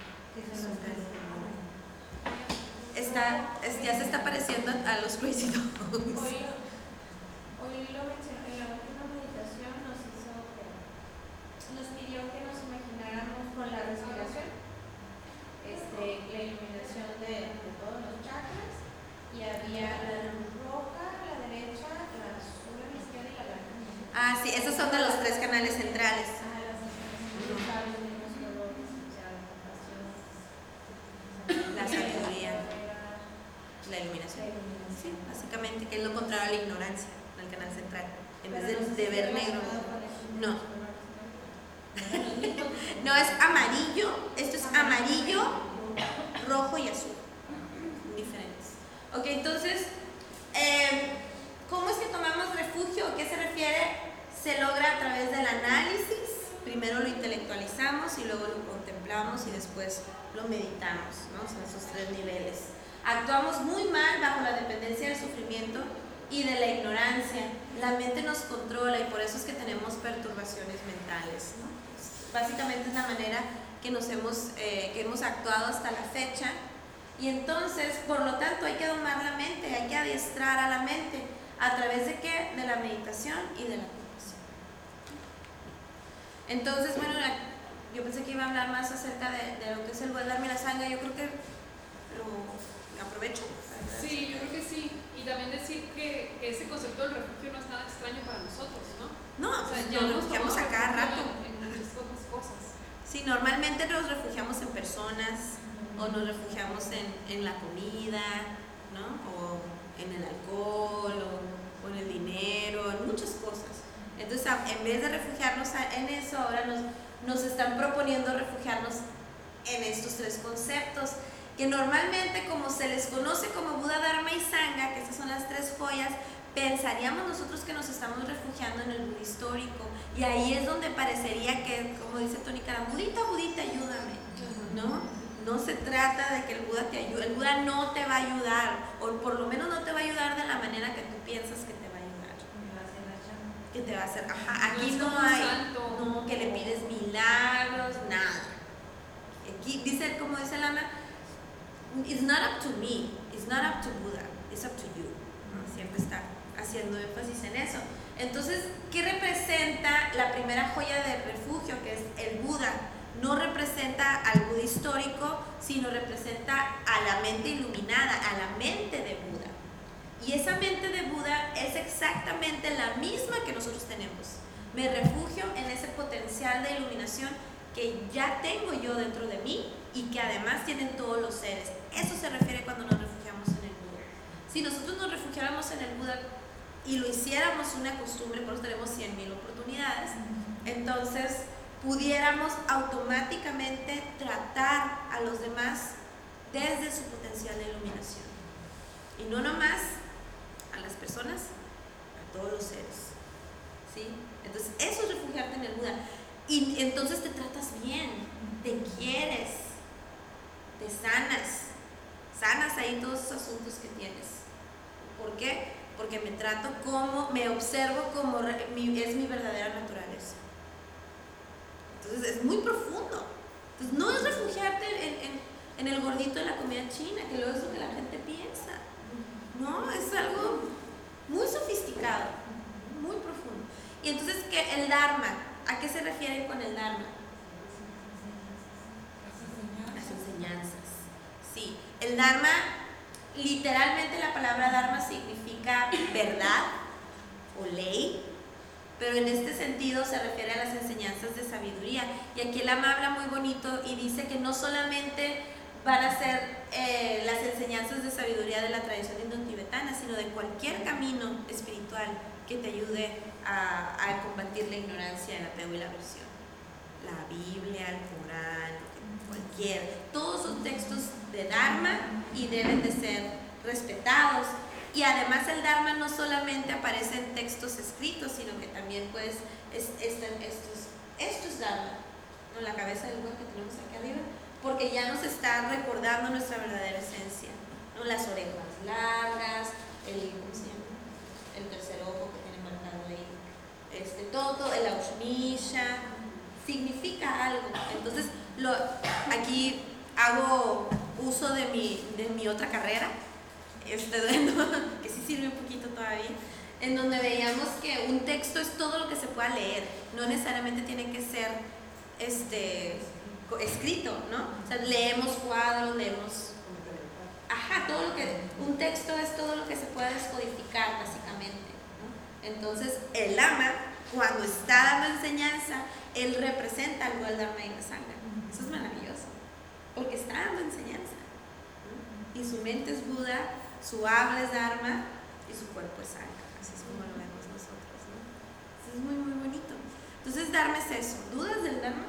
Está, es, ya se está pareciendo a los Crazy Dogs. Hoy, hoy lo mencioné, en la última meditación nos hizo que, nos pidió que nos imagináramos con la respiración este, la iluminación de, de todos los chakras, y había la luz roja a la derecha, la azul a la izquierda y la blanca. Ah, sí, esos son de los tres canales centrales. Ah, las diferencias de los colores, o sea, la compasión, La sabiduría, la iluminación. Sí, básicamente, que es lo contrario a la ignorancia, al canal central. En vez de, de ver negro. No. No, es amarillo, esto es amarillo, rojo y azul. Diferentes. Ok, entonces, eh, ¿cómo es que tomamos refugio? ¿A qué se refiere? Se logra a través del análisis. Primero lo intelectualizamos y luego lo contemplamos y después lo meditamos, ¿no? Son esos tres niveles. Actuamos muy mal bajo la dependencia del sufrimiento y de la ignorancia. La mente nos controla y por eso es que tenemos perturbaciones mentales, ¿no? Básicamente es la manera que nos hemos, eh, que hemos actuado hasta la fecha, y entonces, por lo tanto, hay que domar la mente, hay que adiestrar a la mente. ¿A través de qué? De la meditación y de la compasión. Entonces, bueno, yo pensé que iba a hablar más acerca de, de lo que es el Dharma y la Sangha. Yo creo que lo aprovecho. Sí, yo creo que sí. Y también decir que, que ese concepto del refugio no es nada extraño para nosotros, ¿no? No, O sea, pues ya nos hemos refugiamos a tomado cada refugio rato. En, en muchas otras cosas. Sí, normalmente nos refugiamos en personas, o nos refugiamos en, en la comida, ¿no? O en el alcohol, o, o en el dinero, en muchas cosas. Entonces, en vez de refugiarnos en eso, ahora nos, nos están proponiendo refugiarnos en estos tres conceptos, que normalmente, como se les conoce como Buda, Dharma y Sangha, que estas son las tres joyas, pensaríamos nosotros que nos estamos refugiando en el Buda histórico, y ahí es donde parecería que, como dice Tony Karam, Budita, Budita, ayúdame, ¿no? No se trata de que el Buda te ayude, el Buda no te va a ayudar, o por lo menos no te va a ayudar de la manera que tú piensas que te va a ayudar. Que te va a hacer, ajá, aquí no, no hay, santo. no, que le pides milagros, nada. Aquí dice, como dice Lama, it's not up to me, it's not up to Buddha, it's up to you. ¿No? Siempre está haciendo énfasis en eso. Entonces, ¿qué representa la primera joya de refugio, que es el Buda? No representa al Buda histórico, sino representa a la mente iluminada, a la mente de Buda. Y esa mente de Buda es exactamente la misma que nosotros tenemos. Me refugio en ese potencial de iluminación que ya tengo yo dentro de mí y que además tienen todos los seres. Eso se refiere cuando nos refugiamos en el Buda. Si nosotros nos refugiáramos en el Buda y lo hiciéramos una costumbre, por eso tenemos cien mil oportunidades, entonces pudiéramos automáticamente tratar a los demás desde su potencial de iluminación. Y no nomás a las personas, a todos los seres. ¿Sí? Entonces, eso es refugiarte en el Buda. Y entonces te tratas bien, te quieres, te sanas, sanas ahí todos esos asuntos que tienes. ¿Por qué? Porque me trato como, me observo como mi, es mi verdadera naturaleza. Entonces es muy profundo. Entonces no es refugiarte en, en, en el gordito de la comida china, que luego es lo que la gente piensa. No, es algo muy sofisticado, muy profundo. Y entonces, ¿qué? El Dharma, ¿a qué se refiere con el Dharma? Las enseñanzas. Sí, el Dharma, literalmente la palabra Dharma significa verdad o ley, pero en este sentido se refiere a las enseñanzas de sabiduría. Y aquí el Lama habla muy bonito y dice que no solamente van a ser eh, las enseñanzas de sabiduría de la tradición indo-tibetana, sino de cualquier camino espiritual que te ayude a, a combatir la ignorancia, el apego y la aversión. La Biblia, el Corán, cualquier, todos son textos de Dharma y deben de ser respetados. Y además el Dharma no solamente aparece en textos escritos, sino que también pues es, es, estos, esto es Dharma, ¿no? La cabeza del buen que tenemos aquí arriba, porque ya nos está recordando nuestra verdadera esencia, ¿no? Las orejas largas, el, ¿cómo se llama? El tercer ojo que tiene marcado ahí, este, todo, el Aushnisha, significa algo. Entonces, lo, aquí hago uso de mi, de mi otra carrera, este, que sí sirve un poquito todavía, en donde veíamos que un texto es todo lo que se pueda leer, no necesariamente tiene que ser este, escrito, ¿no? O sea, leemos cuadros, leemos... Ajá, todo lo que... Un texto es todo lo que se puede descodificar, básicamente, ¿no? Entonces, el Lama, cuando está dando enseñanza, él representa algo del Dharma y la Sangha. Eso es maravilloso, porque está dando enseñanza, ¿no? Y su mente es Buda, su habla es Dharma y su cuerpo es Sangha. Así es como lo vemos nosotros, ¿no? Eso es muy, muy bonito. Entonces, Dharma es eso. ¿Dudas del Dharma?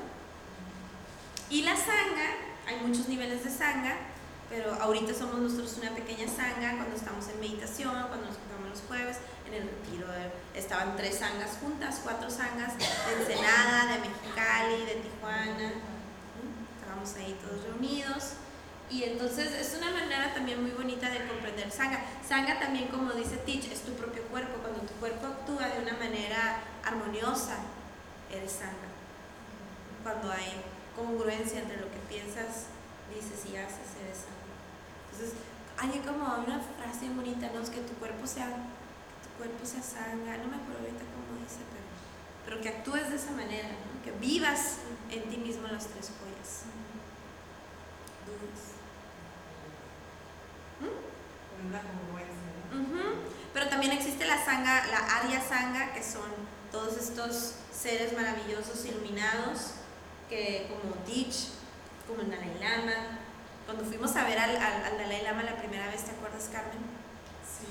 Y la Sangha, hay muchos niveles de Sangha, pero ahorita somos nosotros una pequeña Sangha cuando estamos en meditación, cuando nos juntamos los jueves, en el retiro. Estaban tres sanghas juntas, cuatro sanghas de Ensenada, de Mexicali, de Tijuana. Estábamos ahí todos reunidos. Y entonces es una manera también muy bonita de comprender Sangha. Sangha también, como dice Teach, es tu propio cuerpo. Cuando tu cuerpo actúa de una manera armoniosa, eres Sangha. Cuando hay congruencia entre lo que piensas, dices y haces, eres Sangha. Entonces, hay como una frase bonita, ¿no? Es que tu cuerpo sea, que tu cuerpo sea Sangha. No me acuerdo ahorita cómo dice, pero, pero que actúes de esa manera, ¿no? Que vivas en ti mismo las tres joyas. ¿Dudas? Una congruencia, ¿no? Uh-huh. Pero también existe la Sangha, la Arya Sangha, que son todos estos seres maravillosos, iluminados, que como Teach, como el Dalai Lama. Cuando fuimos a ver al, al, al Dalai Lama la primera vez, ¿te acuerdas, Carmen? Sí.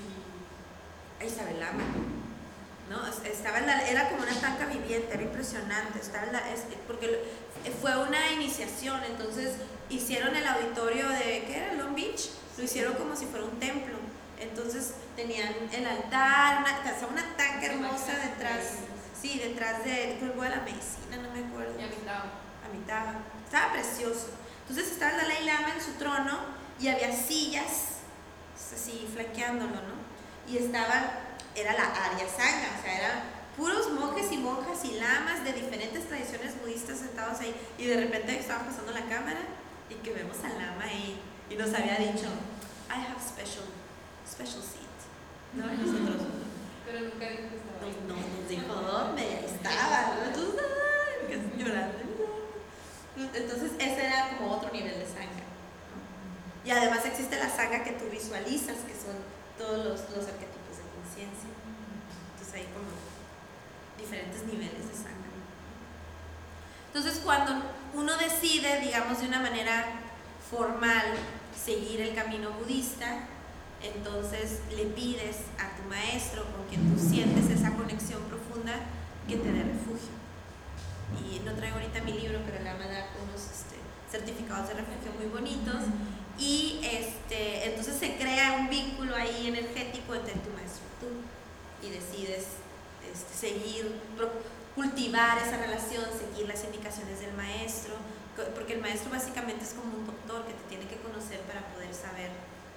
Ahí estaba el Lama, ¿no? Estaba el, era como una tanca viviente, era impresionante. Estaba el, es, porque fue una iniciación, entonces hicieron el auditorio de, ¿qué era? Long Beach. Lo hicieron como si fuera un templo. Entonces tenían el altar, una, una tanca hermosa detrás, sí, detrás de, creo que de la medicina, no me acuerdo. Y a mitad. A mitad. Estaba precioso. Entonces estaba el Dalai Lama en su trono y había sillas así flanqueándolo, ¿no? Y estaban, era la Arya Sangha, o sea, eran puros monjes y monjas y lamas de diferentes tradiciones budistas sentados ahí. Y de repente estaban pasando la cámara y que vemos al Lama ahí y nos había dicho, I have special, special seat, ¿no? Y nosotros, Pero nunca dijo que estaba ahí. no, nos dijo dónde, y ahí estaba, ¿no? Entonces, ay, casi llorando. Entonces ese era como otro nivel de Sangha, ¿no? Y además existe la Sangha que tú visualizas, que son todos los, los arquetipos de conciencia. Entonces hay como diferentes niveles de Sangha. Entonces cuando uno decide, digamos de una manera formal, seguir el camino budista, entonces le pides a tu maestro con quien tú sientes esa conexión profunda que te dé refugio. Y no traigo ahorita mi libro, pero el Lama da unos este, certificados de refugio muy bonitos. Y este, entonces se crea un vínculo ahí energético entre tu maestro y tú. Y decides este, seguir, cultivar esa relación, seguir las indicaciones del maestro. Porque el maestro básicamente es como un doctor que te tiene que conocer para poder saber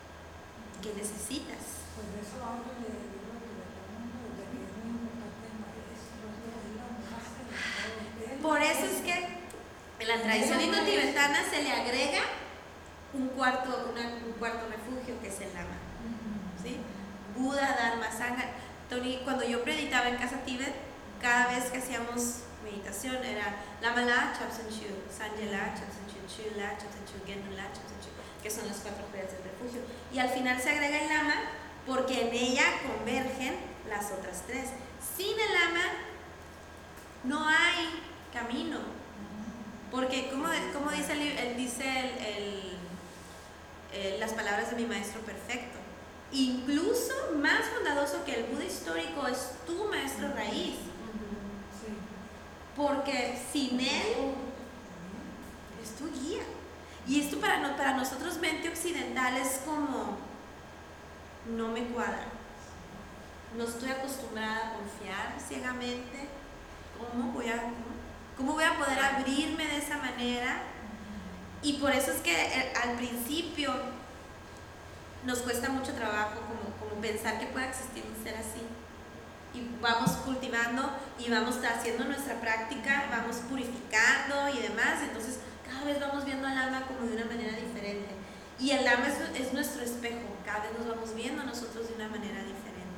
qué necesitas. Pues eso habla de libro tibetano, de que es muy importante el maestro, es la base de todo. Por eso es que en la tradición indo-tibetana se le agrega un cuarto, una, un cuarto refugio que es el Lama, ¿sí? Buda, Dharma, Sangha. Tony, cuando yo predicaba en Casa Tíbet, cada vez que hacíamos meditación era Lama-la, Chapsan-chu, Sanje-la, Chapsan-chu, Chu-la, Chapsan-chu, Genun-la, Chapsan-chu, que son las cuatro joyas del refugio. Y al final se agrega el Lama porque en ella convergen las otras tres. Sin el Lama no hay camino. Porque como, como dice, el, el, dice el, el, el, las palabras de mi maestro perfecto, incluso más bondadoso que el Buda histórico es tu maestro raíz. Porque sin él es tu guía. Y esto para, no, para nosotros mente occidental es como, no me cuadra. No estoy acostumbrada a confiar ciegamente. ¿Cómo voy a, cómo, cómo voy a poder abrirme de esa manera? Y por eso es que al principio nos cuesta mucho trabajo como, como pensar que pueda existir un ser así. Y vamos cultivando y vamos haciendo nuestra práctica, vamos purificando y demás. Entonces cada vez vamos viendo al alma como de una manera diferente. Y el alma es, es nuestro espejo, cada vez nos vamos viendo a nosotros de una manera diferente.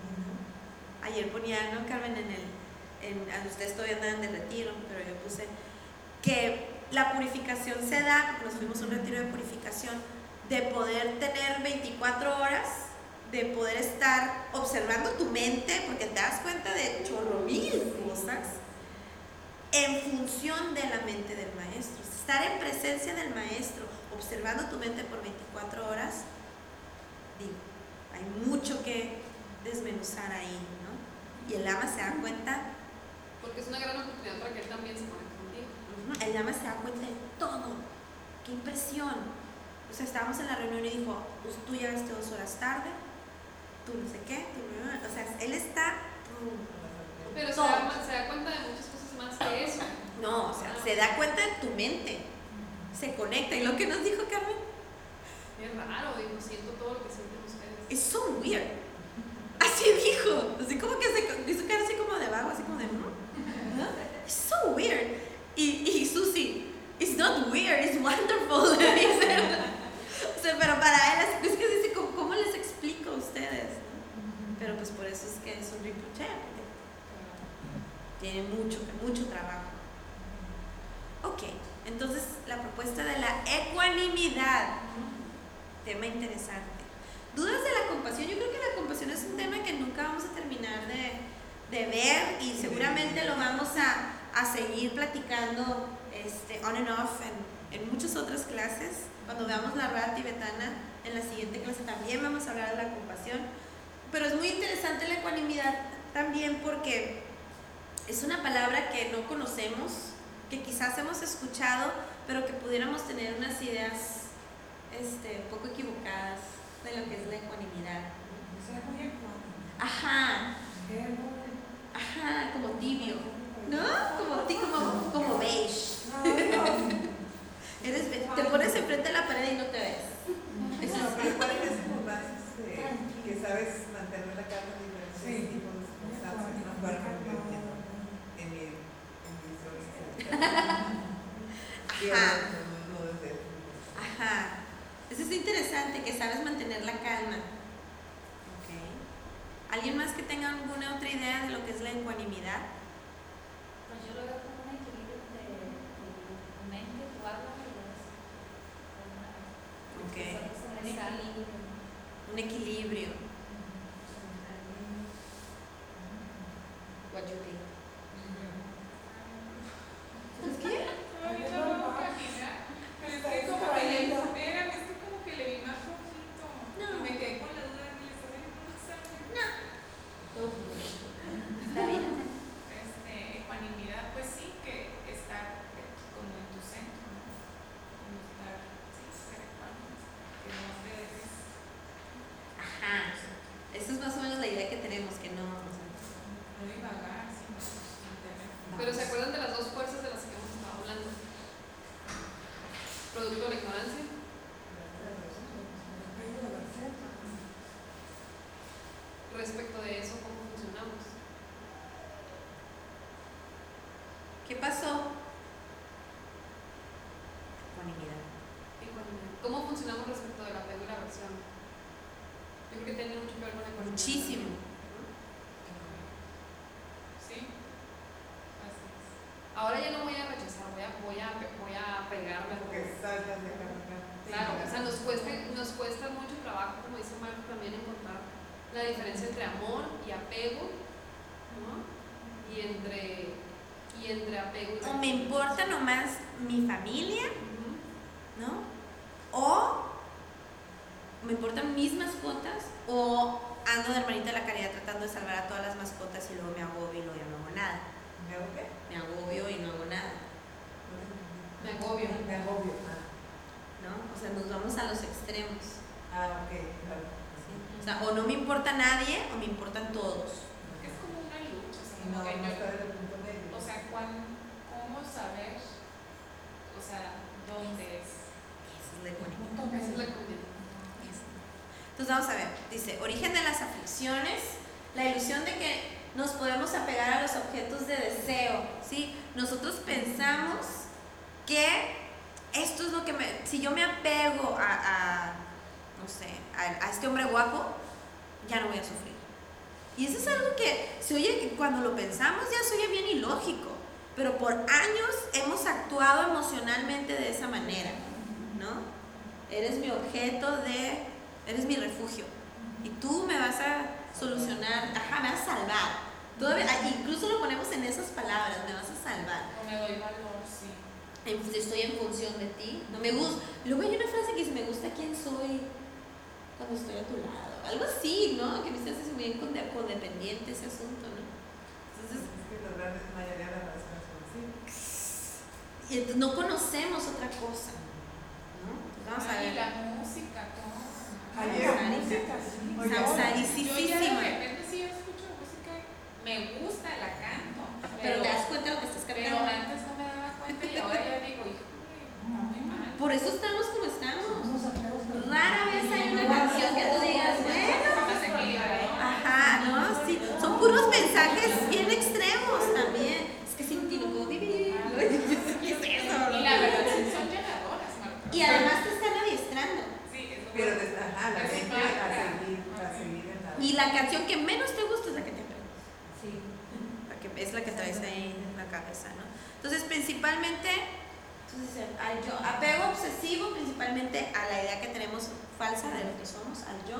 Ayer ponía, ¿no, Carmen? En el, en, ustedes todavía andan de retiro, pero yo puse que la purificación se da, porque nos fuimos a un retiro de purificación, de poder tener veinticuatro horas, de poder estar observando tu mente, porque te das cuenta de chorro mil cosas, en función de la mente del maestro. Estar en presencia del maestro, observando tu mente por veinticuatro horas, digo, hay mucho que desmenuzar ahí, ¿no? Y el Lama se da cuenta. Porque es una gran oportunidad para que él también se conecte contigo. Uh-huh. El Lama se da cuenta de todo. ¡Qué impresión! O sea, estábamos en la reunión y dijo, pues, tú llegaste dos horas tarde, tú no sé qué, tú no, o sea, él está... Pero se da, se da cuenta de muchas cosas más que eso. No, o sea, ah. se da cuenta de tu mente, se conecta. ¿Y lo que nos dijo Carmen? Es raro, digo, siento todo lo que sienten ustedes. It's so weird. Así dijo, así como que se hizo cara así como de vago, así como de... ¿no? It's so weird. Y, y Susi, it's not weird, it's wonderful. Dice. O sea, pero para él, es que dice, ¿cómo, cómo les explico a ustedes? ¿No? Pero pues por eso es que es un Rinpoche, porque tiene mucho, mucho trabajo. Ok, entonces la propuesta de la ecuanimidad, tema interesante. ¿Dudas de la compasión? Yo creo que la compasión es un tema que nunca vamos a terminar de, de ver y seguramente lo vamos a, a seguir platicando este, on and off en, en muchas otras clases. Cuando veamos la Rada tibetana en la siguiente clase también vamos a hablar de la compasión. Pero es muy interesante la ecuanimidad también porque es una palabra que no conocemos, que quizás hemos escuchado, pero que pudiéramos tener unas ideas este, un poco equivocadas de lo que es la ecuanimidad. Ajá. Ajá, como tibio. ¿No? Como, como, como beige. Eres, te pones enfrente de la pared y no te ves. Eso no, pero ¿cuál es importante que sabes mantener la calma en diferentes tipos de circunstancias? No jugar con el viento en mi visión. Ajá. Ajá. Eso es interesante, que sabes mantener la calma. Okay. ¿Alguien más que tenga alguna otra idea de lo que es la ecuanimidad? Pues yo lo veo como un equilibrio entre tu mente, tu alma y las... Okay. Un equilibrio. Un equilibrio. What you think? ¿Es qué? Ay, no, no, Camila. Pero es que como que le espera, es que como que le vi más rojito. No. Y me quedé con la duda de que le está viendo un examen. Está bien. Este, ecuanimidad, pues sí, que estar como en tu centro, ¿no? Como estar, sí, ser ecuánime, que no te dejes. Ajá. Esa es más o menos la idea que tenemos, que no... O sea, No divagar, sino mantener. Pero ¿se acuerdan de las dos fuerzas de las que hemos estado hablando? Producto de la ignorancia. Respecto de eso, ¿cómo funcionamos? ¿Qué pasó? Ecuanimidad. ¿Cómo funcionamos respecto del apego y la aversión? Yo creo que tiene mucho que ver con la ecuanimidad. Muchísimo. ¿Sí? cuesta, nos cuesta mucho trabajo, como dice Marco, también encontrar la diferencia entre amor y apego, ¿no? Y entre, y entre apego y O me importa nomás mi familia, Ujú. ¿no? O me importan mis mascotas, o ando de hermanita de la caridad tratando de salvar a todas las mascotas y luego me agobio y luego ya no hago nada. ¿Me hago qué? Me agobio y no hago nada, Me agobio. Me agobio. Ah, ¿no? O sea, nos vamos a los extremos. ah, ok, claro. ¿Sí? O sea, o no me importa nadie o me importan todos. Es como una lucha, o sea, No, como que no yo- está en el punto medio. o sea, cuán- ¿cómo saber, o sea, dónde es? Esa es la ecuanimidad. Punto Esa es la medio. comunidad. Entonces vamos a ver, dice, origen de las aflicciones, la ilusión de que nos podemos apegar a los objetos de deseo, ¿sí? Nosotros pensamos que esto es lo que me, si yo me apego a, a no sé, a, a este hombre guapo, ya no voy a sufrir. Y eso es algo que se oye, cuando lo pensamos ya se oye bien ilógico, pero por años hemos actuado emocionalmente de esa manera, ¿no? Eres mi objeto de... Eres mi refugio. Y tú me vas a solucionar, ajá, me vas a salvar. Todavía, incluso lo ponemos en esas palabras, me vas a salvar. O me doy valor, sí. En- Estoy en función de ti. No me gusta. Luego hay una frase que dice, me gusta quién soy cuando estoy a tu lado. Algo así, ¿no? Que me hace muy conde- codependiente ese asunto, ¿no? Entonces, Es que la gran mayoría de las personas sí. y entonces no conocemos otra cosa, ¿no? Entonces, vamos a Ay, ver. la música, ¿cómo? Ayer, Sari- música, sí. Oye, Yo ya Sansaricísima. de repente sí escucho música, me gusta, la canto. Pero te das cuenta de lo que estás Pero cantando. antes no me daba cuenta y ahora ya digo, híjole, está muy mal. Por eso estamos como estamos. Unos apegos que- Rara vez hay una canción que tú digas, bueno, Más equilibrado. ajá, ¿no? Sí, son puros mensajes bien extremos también. Es que sin ti no puedo vivir. ¿Qué es eso? Y la verdad sí son llegadoras, Marta. Y además te están adiestrando. Sí, es lo Pero que- des- ajá, la Es mente una- a seguir, a seguir en la... Y la canción que menos te gusta es la que te aprendes. Sí. La que es la que traes ahí en la cabeza, ¿no? Entonces, principalmente, entonces, al yo, apego obsesivo principalmente a la idea que tenemos falsa de lo que somos, al yo,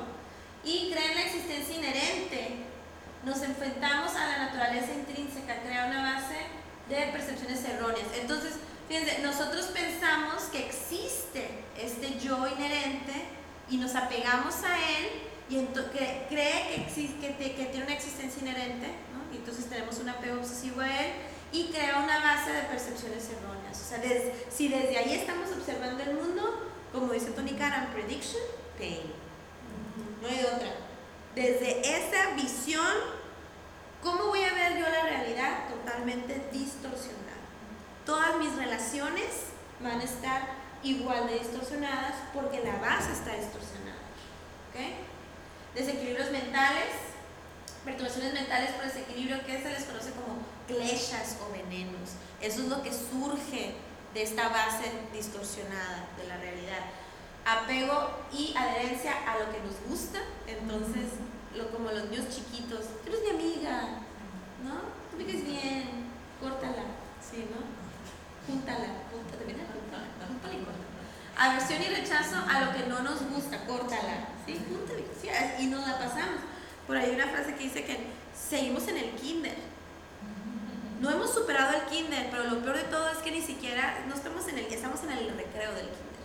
y crea en la existencia inherente. Nos enfrentamos a la naturaleza intrínseca, crea una base de percepciones erróneas. Entonces, fíjense, nosotros pensamos que existe este yo inherente y nos apegamos a él y ento- que cree que, existe, que, te- que tiene una existencia inherente, ¿no? Y entonces tenemos un apego obsesivo a él y crea una base de percepciones erróneas. O sea, des- si desde ahí estamos observando el mundo, como dice Tony Karam, prediction, pain. No hay otra. Desde esa visión, ¿cómo voy a ver yo la realidad? Totalmente distorsionada. Todas mis relaciones van a estar igual de distorsionadas porque la base está distorsionada. ¿Ok? Desequilibrios mentales, perturbaciones mentales por desequilibrio que se les conoce como kleshas o venenos. Eso es lo que surge de esta base distorsionada de la realidad. Apego y adherencia a lo que nos gusta, entonces, lo, como los niños chiquitos, tú eres mi amiga, ¿no? Tú me caes bien, córtala, ¿sí, no? Júntala, júntala, mira, júntala, júntala y córtala. Aversión y rechazo a lo que no nos gusta, córtala, ¿sí? Júntala, sí, y nos la pasamos. Por ahí hay una frase que dice que seguimos en el kinder. No hemos superado el kinder, pero lo peor de todo es que ni siquiera, no estamos en el, estamos en el recreo del kinder.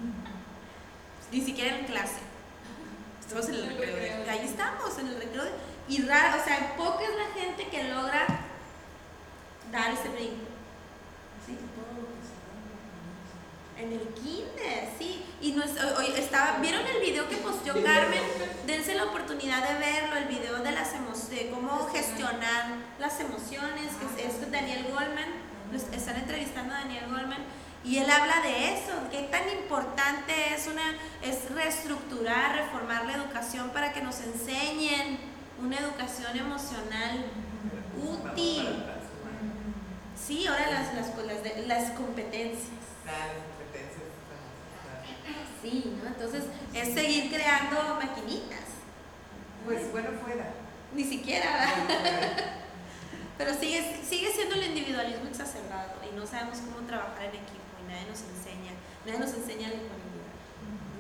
Ni siquiera en clase. Estamos en el recreo. de- ahí estamos, en el recreo. de- y raro, o sea, poca es la gente que logra dar ese brinco. ¿Sí? Todo lo que se da En el kinder, sí. Y no es- hoy, hoy estaba, ¿vieron el video que posteó Carmen? Dense la oportunidad de verlo, el video de las emo- de cómo gestionar las emociones, que es, es Daniel Goleman. Los- están entrevistando a Daniel Goleman y él habla de eso, qué tan importante es una es reestructurar, reformar la educación para que nos enseñen una educación emocional útil. Sí, ahora las las, pues, las, de- las competencias. Las competencias. claro. Sí, ¿no? Entonces es seguir creando maquinitas. Pues bueno fuera. Ni siquiera, ¿verdad? Pero sigue, sigue siendo el individualismo exacerbado y no sabemos cómo trabajar en equipo y nadie nos enseña, nadie nos enseña la ecuanimidad. ¿no?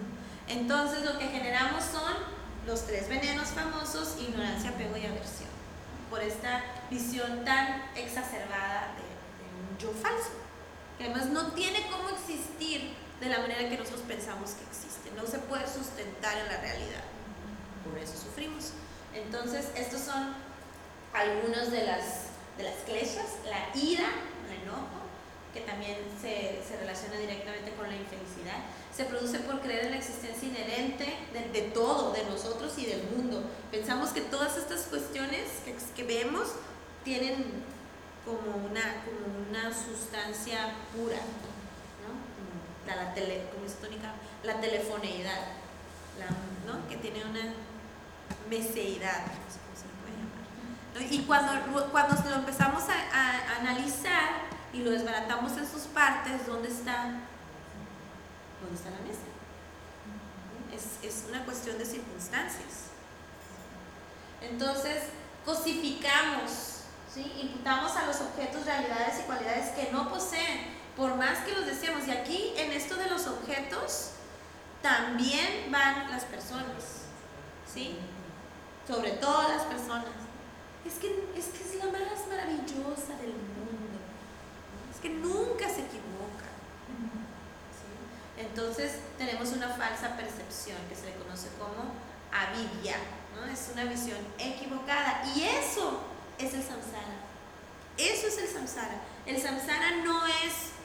Entonces lo que generamos son los tres venenos famosos: ignorancia, apego y aversión, por esta visión tan exacerbada de, de un yo falso, que además no tiene cómo existir de la manera que nosotros pensamos que existe, no se puede sustentar en la realidad, por eso sufrimos. Entonces estos son algunos de las, de las kleshas: la ira, el enojo, que también se, se relaciona directamente con la infelicidad, se produce por creer en la existencia inherente de, de todo, de nosotros y del mundo. Pensamos que todas estas cuestiones que, que vemos tienen como una, como una sustancia pura, ¿no? La, la, tele, como es tónica, la telefoneidad, la, ¿no? Que tiene una meseidad, no sé cómo se le puede llamar, ¿no? Y cuando, cuando lo empezamos a, a, a analizar y lo desbaratamos en sus partes, ¿dónde está? ¿Dónde está la mesa? Es, es una cuestión de circunstancias. Entonces, cosificamos, ¿sí? Imputamos a los objetos realidades y cualidades que no poseen, por más que los deseemos. Y aquí, en esto de los objetos, también van las personas, ¿sí? Sobre todo las personas. Es que es, que es la más maravillosa del mundo, ¿no? Es que nunca se equivoca, ¿sí? Entonces tenemos una falsa percepción que se le conoce como avidya, ¿no? Es una visión equivocada, y eso es el samsara. Eso es el samsara. El samsara no es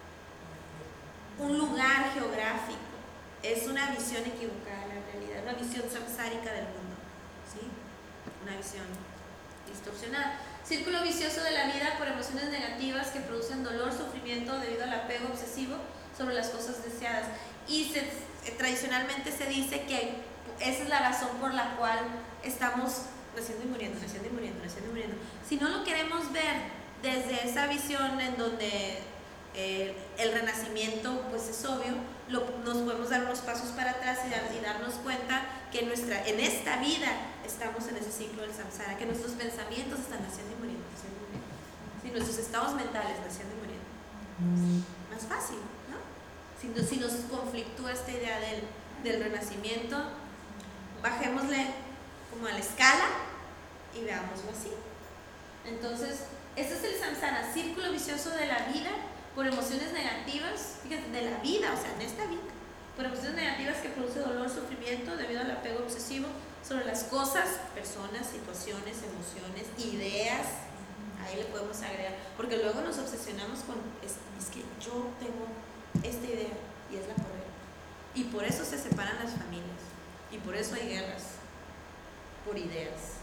un lugar geográfico, es una visión equivocada de la realidad, una visión samsárica del mundo, ¿sí? Una visión distorsionada. Círculo vicioso de la vida por emociones negativas que producen dolor, sufrimiento debido al apego obsesivo sobre las cosas deseadas. Y se, tradicionalmente se dice que esa es la razón por la cual estamos naciendo y muriendo, naciendo y muriendo, naciendo y muriendo. Si no lo queremos ver desde esa visión en donde eh, el renacimiento pues es obvio, lo, nos podemos dar unos pasos para atrás y, dar, y darnos cuenta que nuestra, en esta vida estamos en ese ciclo del samsara, que nuestros pensamientos están naciendo y muriendo, naciendo y muriendo. Sí, nuestros estados mentales naciendo y muriendo. Más fácil, ¿no? Si, si nos conflictúa esta idea del, del renacimiento, bajémosle como a la escala y veámoslo así. Entonces, ese es el samsara, círculo vicioso de la vida por emociones negativas, fíjate, de la vida, o sea, en esta vida, por emociones negativas que produce dolor, sufrimiento debido al apego obsesivo sobre las cosas, personas, situaciones, emociones, ideas. Ahí le podemos agregar, porque luego nos obsesionamos con, es, es que yo tengo esta idea y es la correcta, y por eso se separan las familias, y por eso hay guerras, por ideas.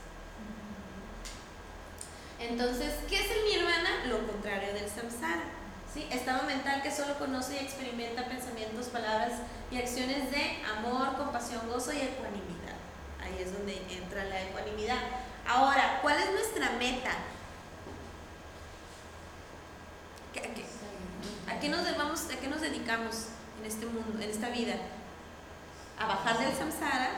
Entonces, ¿qué es el nirvana? Lo contrario del samsara, ¿sí? Estado mental que solo conoce y experimenta pensamientos, palabras y acciones de amor, compasión, gozo y ecuanimidad. Ahí es donde entra la ecuanimidad. Ahora, ¿cuál es nuestra meta? ¿A qué, a qué nos debamos, a qué nos dedicamos en este mundo, en esta vida? A bajar del samsara.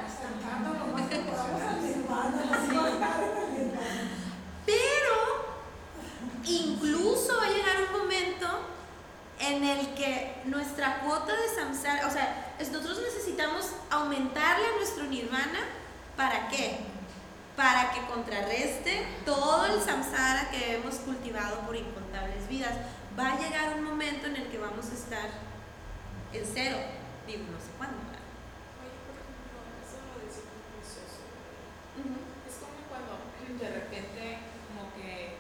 Pero incluso va a llegar un momento en el que nuestra cuota de samsara, o sea, nosotros necesitamos aumentarle a nuestro nirvana. ¿Para qué? Para que contrarreste todo el samsara que hemos cultivado por incontables vidas. Va a llegar un momento en el que vamos a estar en cero, digo, no sé cuándo. Oye, por ejemplo, eso lo de círculo vicioso. Uh-huh. Es como cuando de repente, como que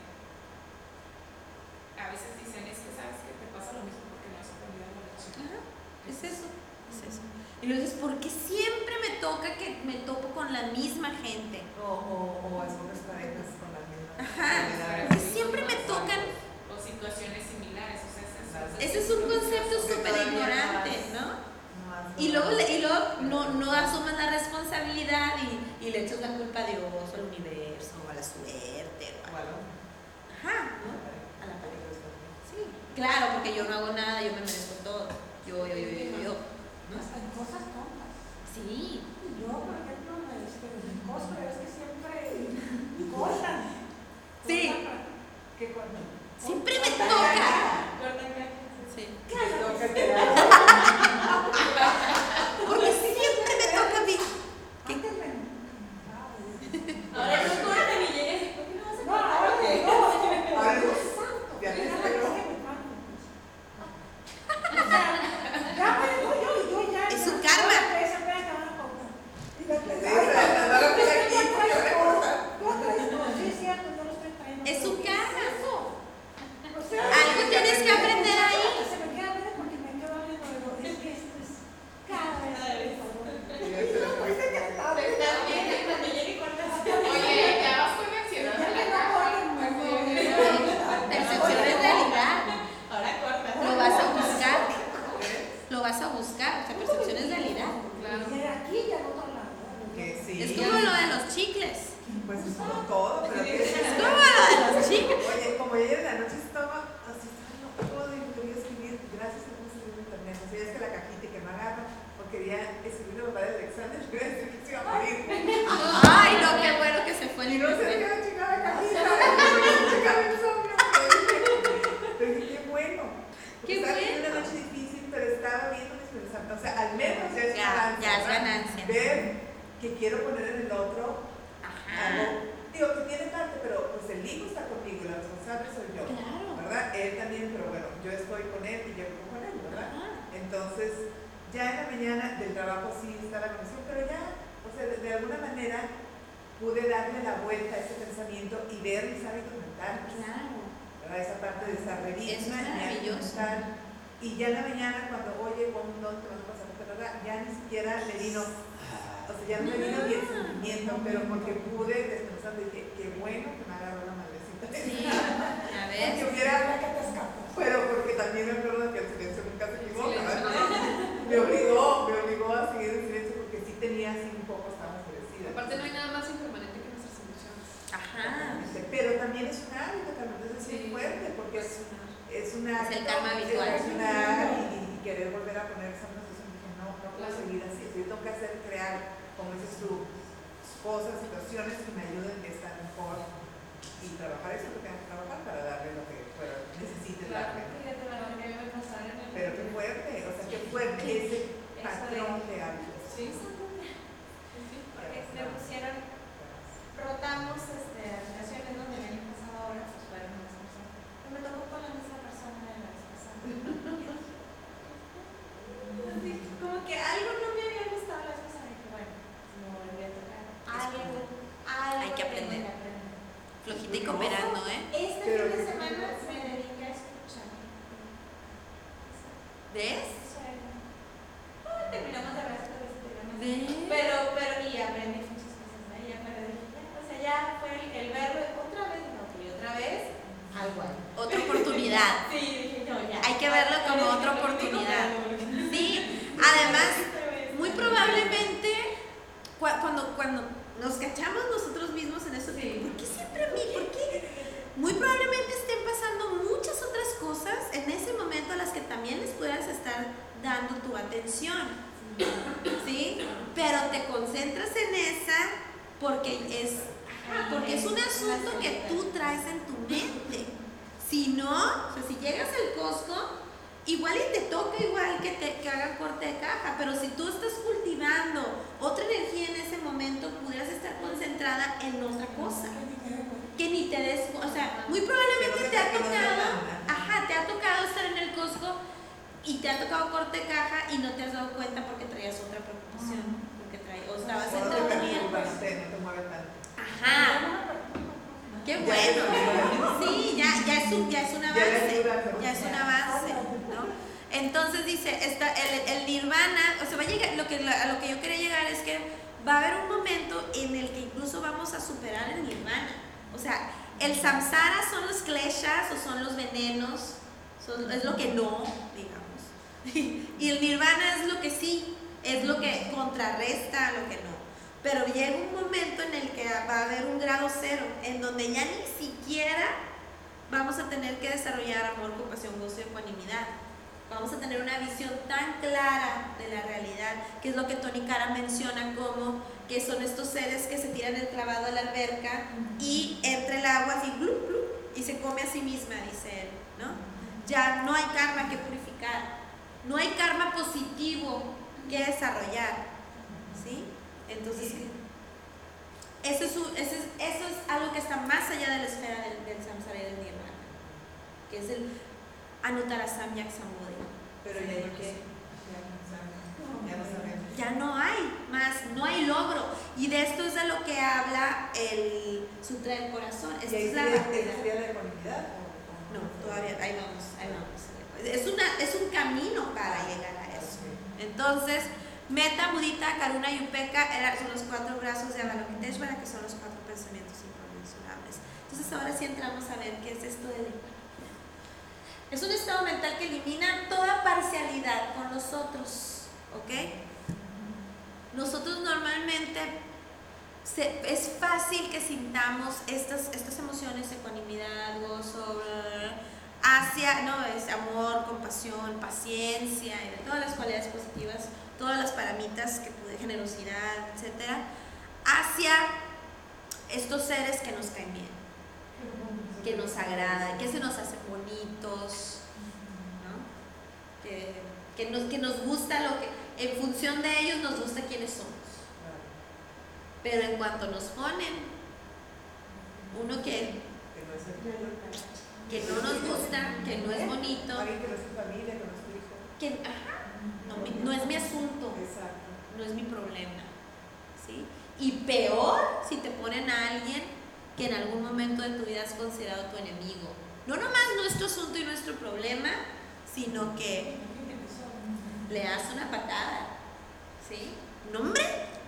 a veces dicen, es que sabes que te pasa lo mismo porque no has aprendido la lección. Ajá, es eso, es eso. Y luego dices, ¿por qué siempre me toca que me topo con la misma gente? O, o, o escoges parejas con las mismas. Ajá, porque siempre me tocan. O situaciones similares, o sea, ese es, Ese es un concepto súper ignorante, ¿no? Y luego, y luego no, no asumes la responsabilidad y, y le echas la culpa a Dios, o al universo, o a la suerte, o a, ajá, ¿no? A la pareja. Sí, claro, porque yo no hago nada, yo me merezco todo. Yo, yo, yo, yo, yo. yo. ¿No? Hasta en cosas tontas. Sí. Yo, por ejemplo, este, en cosplay, es que siempre cortan. Sí. Cortan, que cortan. Siempre me toca. ¿Cortan qué? Sí. Toca que Porque siempre que quiero poner en el otro Ajá. algo, digo, que tiene parte, pero pues el hijo está conmigo, la responsable soy yo, Claro. ¿verdad? Él también, pero bueno, yo estoy con él y yo con él, ¿verdad? Ajá. Entonces, ya en la mañana del trabajo sí está la conexión, pero ya, o sea, de, de alguna manera pude darle la vuelta a ese pensamiento y ver mis hábitos mentales, Claro. ¿verdad? Esa parte de esa Eso es revista, maravilloso. y ya en la mañana cuando, oye, ¿dónde te vas a pasar? ¿Verdad? Ya ni siquiera le vino, o sea, ya no le vino bien sentimiento, pero porque pude descansar, dije, qué bueno que me agarró la madrecita. Sí, a ver. Porque hubiera, pero porque también me acuerdo que el silencio nunca se equivoca, ¿verdad? Me obligó, me obligó a seguir en silencio porque sí tenía así un poco, estaba enfurecida. Aparte no hay nada más impermanente que nuestras emociones. Ajá. Pero también es un hábito, Carmen, es muy Sí. fuerte porque es, es una Es el karma habitual. y, y querer volver a poner esa sensación. Dije, no, no puedo Claro. seguir así. Yo tengo que hacer, crear, como dices tú, cosas, situaciones que me ayuden a estar mejor y trabajar eso que tengo que trabajar para darle lo que fuera, necesite Claro. darle. ¿no? Fíjate, Manuel, que me pasar en el. Pero qué fuerte, o sea, qué fuerte ese patrón de hábitos. Sí. Porque me pusieron, rotamos este, relaciones donde el año pasado ahora pues fueron las personas. Pero me tocó con la misma persona de la vez pasada. Así, como que algo no me había gustado la vez pasada. Dije, bueno, me volví a tocar. Algo, algo Hay que aprender. tengo que aprender. Flojita y cooperando, ¿eh? Este Pero fin de que- semana me dediqué a escuchar. ¿Ves? Eso era. Ah, terminamos de hablar otra vez, terminamos de- ¿Ves? Pero, pero, y aprendí muchas cosas, ¿no? Ya, pero dije, ya, o sea, ya fue el, el verbo, otra vez, no, y otra vez, algo ahí. Otra oportunidad. Sí, dije, no, ya. Hay que verlo como Ahora otra sí, oportunidad. porque- Sí, además, Otra vez. muy probablemente cua- cuando, cuando nos cachamos nosotros mismos en eso, Sí. ¿por qué siempre a mí? ¿Por qué? Muy probablemente estén pasando muchas otras cosas en ese momento a las que también les puedas estar dando tu atención, ¿sí? Pero te concentras en esa porque es, porque es un asunto que tú traes en tu mente. Si no, o sea, si llegas al Costco, igual y te toca igual que te que haga corte de caja, pero si tú estás cultivando otra energía en ese momento, pudieras estar concentrada en otra cosa, que ni te des, o sea, muy probablemente te ha tocado, ajá, te ha tocado estar en el Costco y te ha tocado corte de caja y no te has dado cuenta porque traías otra preocupación, porque traías, o estabas O no te entreteniendo. preocupaste, no te mueve tanto. Ajá, qué bueno. Sí, ya, ya, es un, ya es un Ya le avance, ayuda, ya es un avance, ¿no? Entonces dice, está el, el nirvana, o sea, va a llegar, lo que, a lo que yo quería llegar es que va a haber un momento en el que incluso vamos a superar el nirvana. O sea, el samsara son los kleshas o son los venenos, son, es lo que no, digamos. Y el nirvana es lo que sí, es lo que contrarresta a lo que no. Pero llega un momento en el que va a haber un grado cero, en donde ya ni siquiera vamos a tener que desarrollar amor, compasión, gozo y ecuanimidad. Vamos a tener una visión tan clara de la realidad, que es lo que Tony Karam menciona como que son estos seres que se tiran el clavado a la alberca y entra el agua así, glup, glup, y se come a sí misma, dice él, ¿no? Ya no hay karma que purificar, no hay karma positivo que desarrollar, ¿sí? Entonces, eso es, un- eso es, eso es algo que está más allá de la esfera del, del samsara y del nirvana, que es el Anuttarasam Sambodhi. Pero ya hay que, ya no sabemos. Ya no hay más, no hay logro. Y de esto es de lo que habla el Sutra del Corazón. ¿Y Esta ahí es la sería, realidad. sería la ecuanimidad? o- No, todavía, ahí vamos, ahí vamos. Es, una, es un camino para llegar a eso. Entonces, Metta, Mudita, Karuna y Upeka eran, son los cuatro brazos de Avalokiteshvara, que son los cuatro pensamientos inconmensurables. Entonces, ahora sí entramos a ver qué es esto de la ecuanimidad. Es un estado mental que elimina toda parcialidad con los otros, ¿ok? Nosotros normalmente se- es fácil que sintamos estas, estas emociones, ecuanimidad, gozo, bla, bla, bla, hacia, no, es amor, compasión, paciencia, y de todas las cualidades positivas, todas las paramitas, que pude, generosidad, etcétera, hacia estos seres que nos caen bien, que nos agradan, que se nos hacen bonitos, ¿no? Que, que, nos, que nos gusta lo que, en función de ellos nos gusta quiénes somos. Pero en cuanto nos ponen uno que, Que no es el tuyo. que no nos gusta, que no es bonito, Alguien que no es tu familia, que no es tu hijo. que ajá, no, mi- no es mi asunto, Exacto. no es mi problema, ¿sí? Y peor si te ponen a alguien que en algún momento de tu vida has considerado tu enemigo. No nomás nuestro asunto y nuestro problema, sino que le das una patada, ¿sí? ¿Un hombre?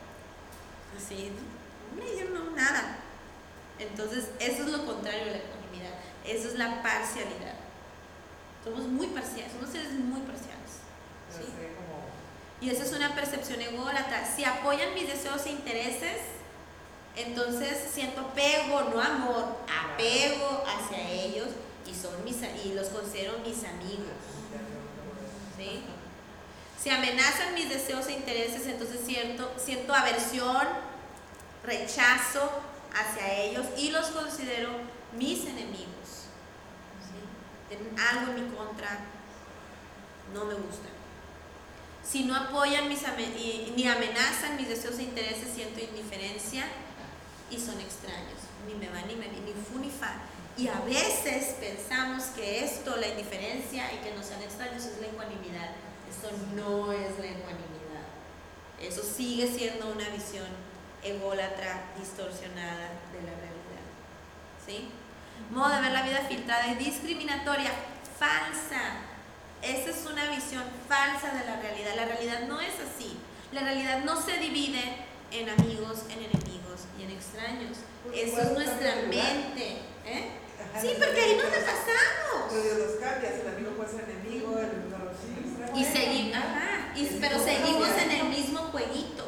Así, hombre, yo no, nada. Entonces, eso es lo contrario de la ecuanimidad, eso es la parcialidad. Somos muy parciales, somos seres muy parciales. Pero ¿Sí? se ve como. Y esa es una percepción ególatra. Si apoyan mis deseos e intereses, entonces siento apego, no amor, apego hacia ellos y, son mis, y los considero mis amigos. ¿Sí? Si amenazan mis deseos e intereses, entonces siento, siento aversión, rechazo hacia ellos y los considero mis enemigos. ¿Sí? Tienen algo en mi contra, no me gustan. Si no apoyan mis ame- y, ni amenazan mis deseos e intereses, siento indiferencia y son extraños. Ni me van ni me ni fu ni fa. Y a veces pensamos que esto, la indiferencia y que no sean extraños, es la ecuanimidad. Eso no es la ecuanimidad. Eso sigue siendo una visión ególatra, distorsionada de la realidad. ¿Sí? Modo de ver la vida filtrada y discriminatoria, falsa. Esa es una visión falsa de la realidad. La realidad no es así. La realidad no se divide en amigos, en enemigos y en extraños. Eso es nuestra mente. ¿Eh? Ajá, Sí, los porque ahí amigos, nos pero- pasamos. Pero Dios los cambias, el amigo puede ser enemigo, el no lo sí, Y seguimos, ajá, y- pero seguimos en el mismo jueguito.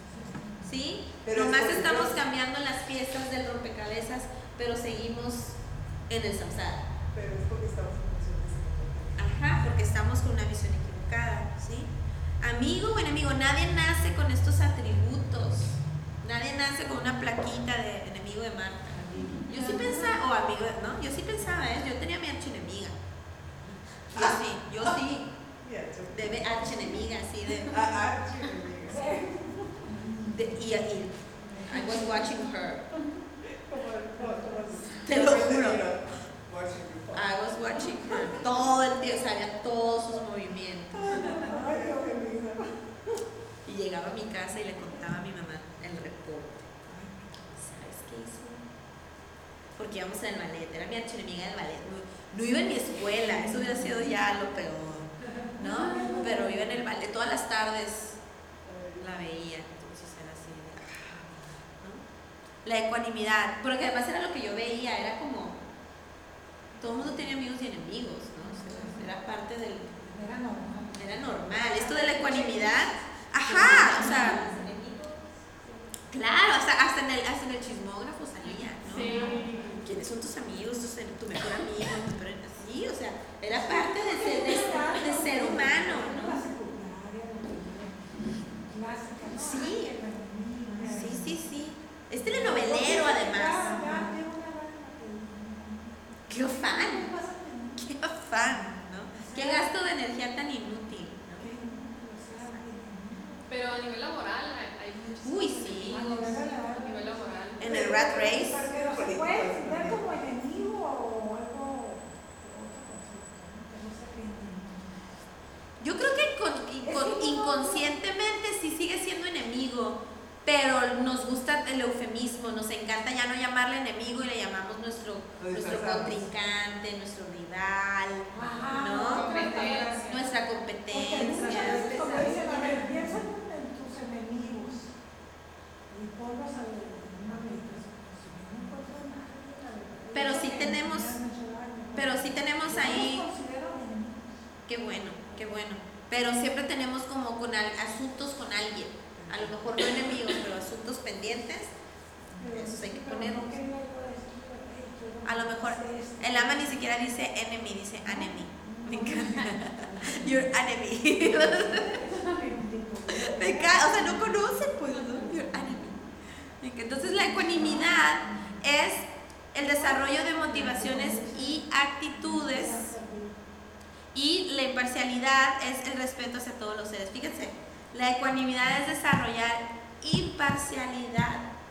¿Sí? Pero Nomás es porque estamos yo- cambiando las piezas del rompecabezas, pero seguimos en el samsara. Pero es porque estamos en funciones equivocadas. Ajá, porque estamos con una visión equivocada, ¿sí? Amigo o enemigo, nadie nace con estos atributos. Nadie nace con una plaquita de enemigo de Marta. Yo sí pensaba, o amigo, ¿no? Yo sí pensaba, ¿eh? Yo tenía mi archienemiga. Yo sí, yo sí. Bien, yo- De archienemiga, así de, Ah, ah, sí, amiga. de y, y I was watching her. Como- como- como- Te lo como- juro. Watching you fall. I was watching her. Todo el tiempo, sabía todos sus movimientos. Ay, qué linda. Y llegaba a mi casa y le contaba a mi mamá el reporte. ¿Sabes qué hizo? Porque íbamos en el ballet, era mi archienemiga del ballet. No, no iba en mi escuela, eso hubiera sido ya lo peor, ¿no? Pero iba en el ballet, todas las tardes la veía, entonces era así, de, ah, ¿no? La ecuanimidad, porque además era lo que yo veía, era como, todo el mundo tenía amigos y enemigos, ¿no? O sea, era parte del, Era normal. era normal. Esto de la ecuanimidad, ajá, o sea, claro, hasta, hasta, en, el, hasta en el chismógrafo salía, ¿no? Sí. ¿Quiénes son tus amigos? Tu, ser- tu mejor amigo, tu peor- sí, o sea, era parte de ser, de, de ser humano, La ¿no? secundaria, la clásica, ¿no? Sí. Ay, la niña. Sí, sí, sí. Es telenovelero además. Ya, ya, tengo una gana que- ¡Qué afán! ¿Qué pasa con- ¡Qué afán! ¿No? ¡Qué gasto de energía tan inútil! ¿no? que no sabe? Pero a nivel laboral hay, hay muchos. Uy, sí. A nivel laboral. A nivel laboral. En el rat race. Pero se puede ver como enemigo o algo, otro concepto, ¿no? Que no se entiende. Yo creo que incon- incon- inconscientemente sí sigue siendo enemigo, pero nos gusta el eufemismo, nos encanta ya no llamarle enemigo y le llamamos nuestro, Lo nuestro disfrazamos. contrincante, nuestro rival, Ajá, ¿no? Competencia. nuestra Porque muchas competencia. veces, como dicen, a ver, piensa en tus enemigos y ponlos a la- en una meditación. Si no encuentro a nadie, la verdad, Pero sí que tenemos- me han hecho daño. Pero sí tenemos Yo ahí, los considero enemigos. qué bueno, qué bueno, pero siempre tenemos como con al- asuntos con alguien, a lo mejor no enemigos, pero asuntos pendientes. Pero- Esos hay que pero ponerlos. no quería yo decir, "Hey, quiero A lo mejor hacer esto". el ama ni siquiera dice enemy, dice enemy. Me encanta. Your enemy. Me encanta, o sea, no conocen, pues, ¿no? Your enemy. Me encanta. Entonces, la ecuanimidad es el desarrollo de motivaciones y actitudes, y la imparcialidad es el respeto hacia todos los seres. Fíjense, la ecuanimidad es desarrollar imparcialidad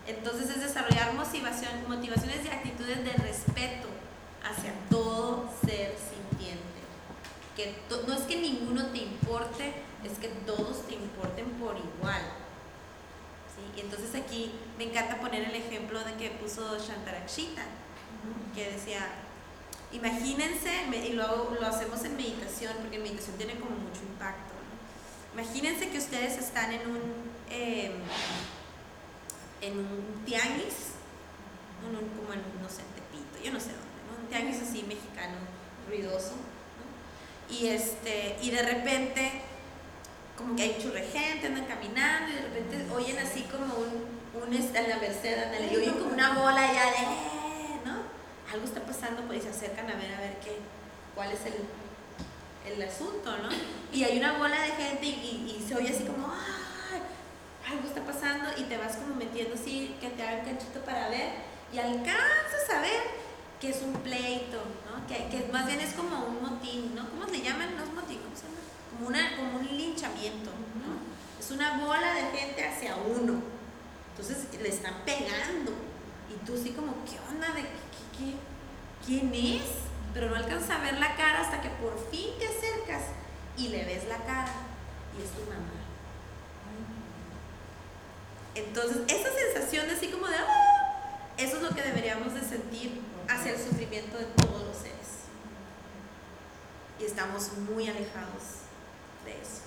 Entonces es desarrollar motivación, motivaciones y actitudes de respeto hacia todo ser sintiente. Que to- no es que ninguno te importe, es que todos te importen por igual. ¿Sí? Y entonces aquí me encanta poner el ejemplo de que puso Shantarakshita, que decía, imagínense, y lo, lo hacemos en meditación, porque en meditación tiene como mucho impacto, ¿no? Imagínense que ustedes están en un, eh, en un tianguis, en un, como en, no sé, Tepito, yo no sé dónde, ¿no? Un tianguis así mexicano, ruidoso, ¿no? Y, este, y de repente, como que hay un chorro de gente, andan caminando, y de repente oyen así como un, un en la Merced, andan, y oyen como una bola ya de, eh, ¿no? Algo está pasando, pues, y se acercan a ver, a ver qué, cuál es el, el asunto, ¿no? Y hay una bola de gente y, y, y se oye así como, ¡ay! Algo está pasando, y te vas como metiendo así, que te hagan canchito para ver, y alcanzas a ver que es un pleito, ¿no? Que, que más bien es como un motín, ¿no? ¿Cómo se llaman? No es motín, ¿cómo se llama? Como, una, como un linchamiento, ¿no? Es una bola de gente hacia uno. Entonces le están pegando. Y tú así como, ¿qué onda? ¿De qué, qué, quién es? Pero no alcanzas a ver la cara hasta que por fin te acercas y le ves la cara. Y es tu mamá. Entonces, esa sensación de así como de, ¡ah! Eso es lo que deberíamos de sentir hacia el sufrimiento de todos los seres. Y estamos muy alejados de eso.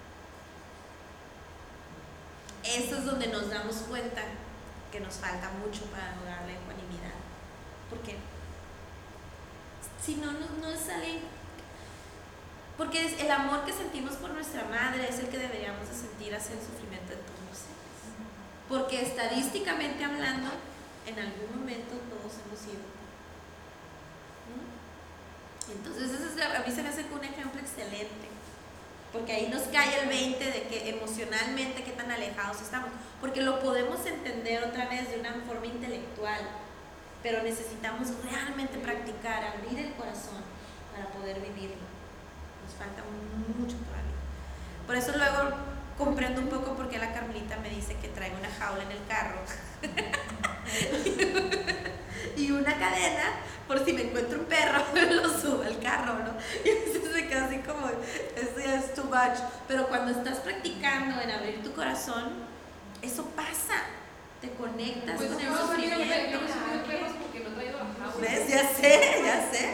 Eso es donde nos damos cuenta que nos falta mucho para lograr la ecuanimidad. Porque si no, no, no es alguien. Porque es el amor que sentimos por nuestra madre es el que deberíamos de sentir hacia el sufrimiento de todos los seres. Porque estadísticamente hablando, en algún momento todos hemos sido. ¿Mm? Entonces, eso es, a mí se me hace un ejemplo excelente. Porque ahí nos cae el veinte de que emocionalmente qué tan alejados estamos. Porque lo podemos entender otra vez de una forma intelectual, pero necesitamos realmente practicar, abrir el corazón para poder vivirlo. Nos falta mucho todavía. Por eso luego comprendo un poco por qué la Carmelita me dice que traigo una jaula en el carro y una cadena por si me encuentro un perro lo subo al carro, ¿no? Y a veces se queda así como, eso ya es too much. Pero cuando estás practicando en abrir tu corazón, eso pasa, te conectas Pues con yo el no sabía que sufrimiento. yo no he subido perros porque no he traído la jaula. ¿Ves? Ya sé, ya sé.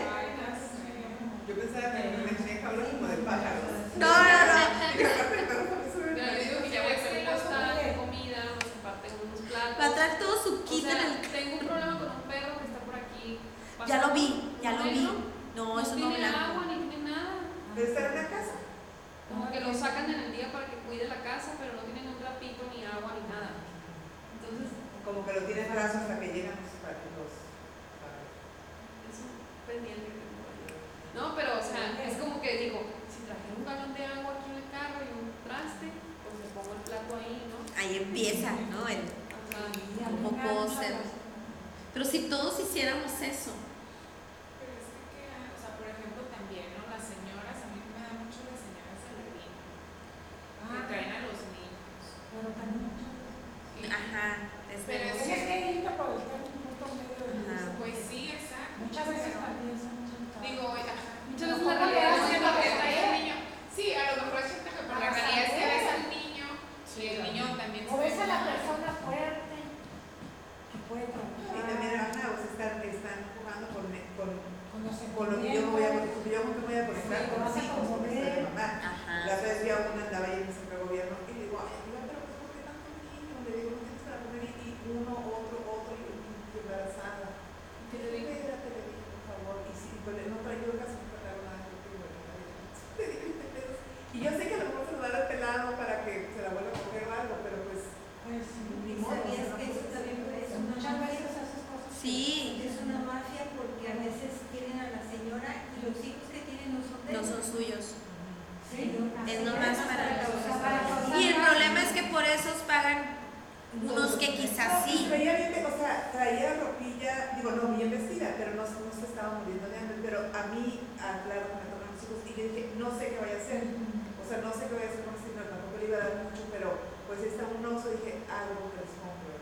Yo pensaba que me tenía jaulas como de pájaros. No, no, no. Y aparte el perro por eso me Mira, yo digo que ya voy a hacer costa, comida, nos comparten unos platos. Va a traer todo su O kit sea, en el. tengo un problema con un perro que está por aquí. Ya lo vi, ya lo vi. Negro, No, No eso no tiene blanco. agua ni tiene nada. Debe estar en la casa. Como que lo sacan en el día para que cuide la casa, pero no tienen un trapito, ni agua, ni nada. Entonces, Como que lo tienen brazos hasta que llegan los para que los. para- es un pendiente que tengo ahí. No, pero o sea, es como que digo, si trajera un galón de agua aquí en el carro y un traste, pues le pongo el plato ahí, ¿no? Ahí empieza, ¿no? El, Ajá. ¿cómo puedo ser? Pero si todos hiciéramos eso. Pero es que, que, o sea, por ejemplo, también, ¿no? Las señoras, a mí me da mucho las señoras de la vida, que traen a los niños. Pero también Y- Ajá, desde Pero es es que hay que aprovechar un punto medio de Ajá. vista. Pues sí, exacto. Muchas veces pero- también son Digo, ajá. Muchas veces ¿Cómo la le realidad hacen es para que que trae traiga? el niño. Sí, a lo mejor es cierto que pero la realidad es que ves al niño y el niño también O ves a la se- persona fuerte que puede Y trabajar también, ajá, o sea, están, están jugando con, con, con los con lo que yo me voy a, sentimientos. yo me voy a conectar Sí, con lo los vas a hijos, con conmover. nuestra mamá. Ajá. La otra vez vi a una, andaba ahí en el centro de gobierno y le digo, ay, amiga, pero pues, ¿por qué tanto niño? Le digo, no tienes para comer y, y uno, otro, otro, y, y embarazada. ¿Qué le digo? Espérate, le digo, por favor. Y si pues, no traigo casi no traigo nada, yo digo, bueno, le digo, "veinte pesos". Y yo sé que a lo mejor se lo da al pelado para que se la vuelva a coger o algo, pero pues, Pues ni modo. ¿Sabías no que eso puedes también hacer es eso. una muchas mafia? veces haces cosas. Sí, Es una mafia porque a veces quieren a la señora y los hijos que tienen no son de no ellos. son suyos. Sí, ¿no? Es nomás para causar- para causar Y el daño. problema es que por esos pagan unos que quizás No, sí. pues, veía bien, o sea, traía ropilla, digo, no, bien vestida, pero no, no se estaba muriendo de hambre. Pero a mí, ah, claro, me tocan los hijos y yo dije, no sé qué vaya a hacer. O sea, no sé qué voy a hacer con este dinero, tampoco le iba a dar mucho, pero pues está un oso, dije, algo que les compro, ¿verdad?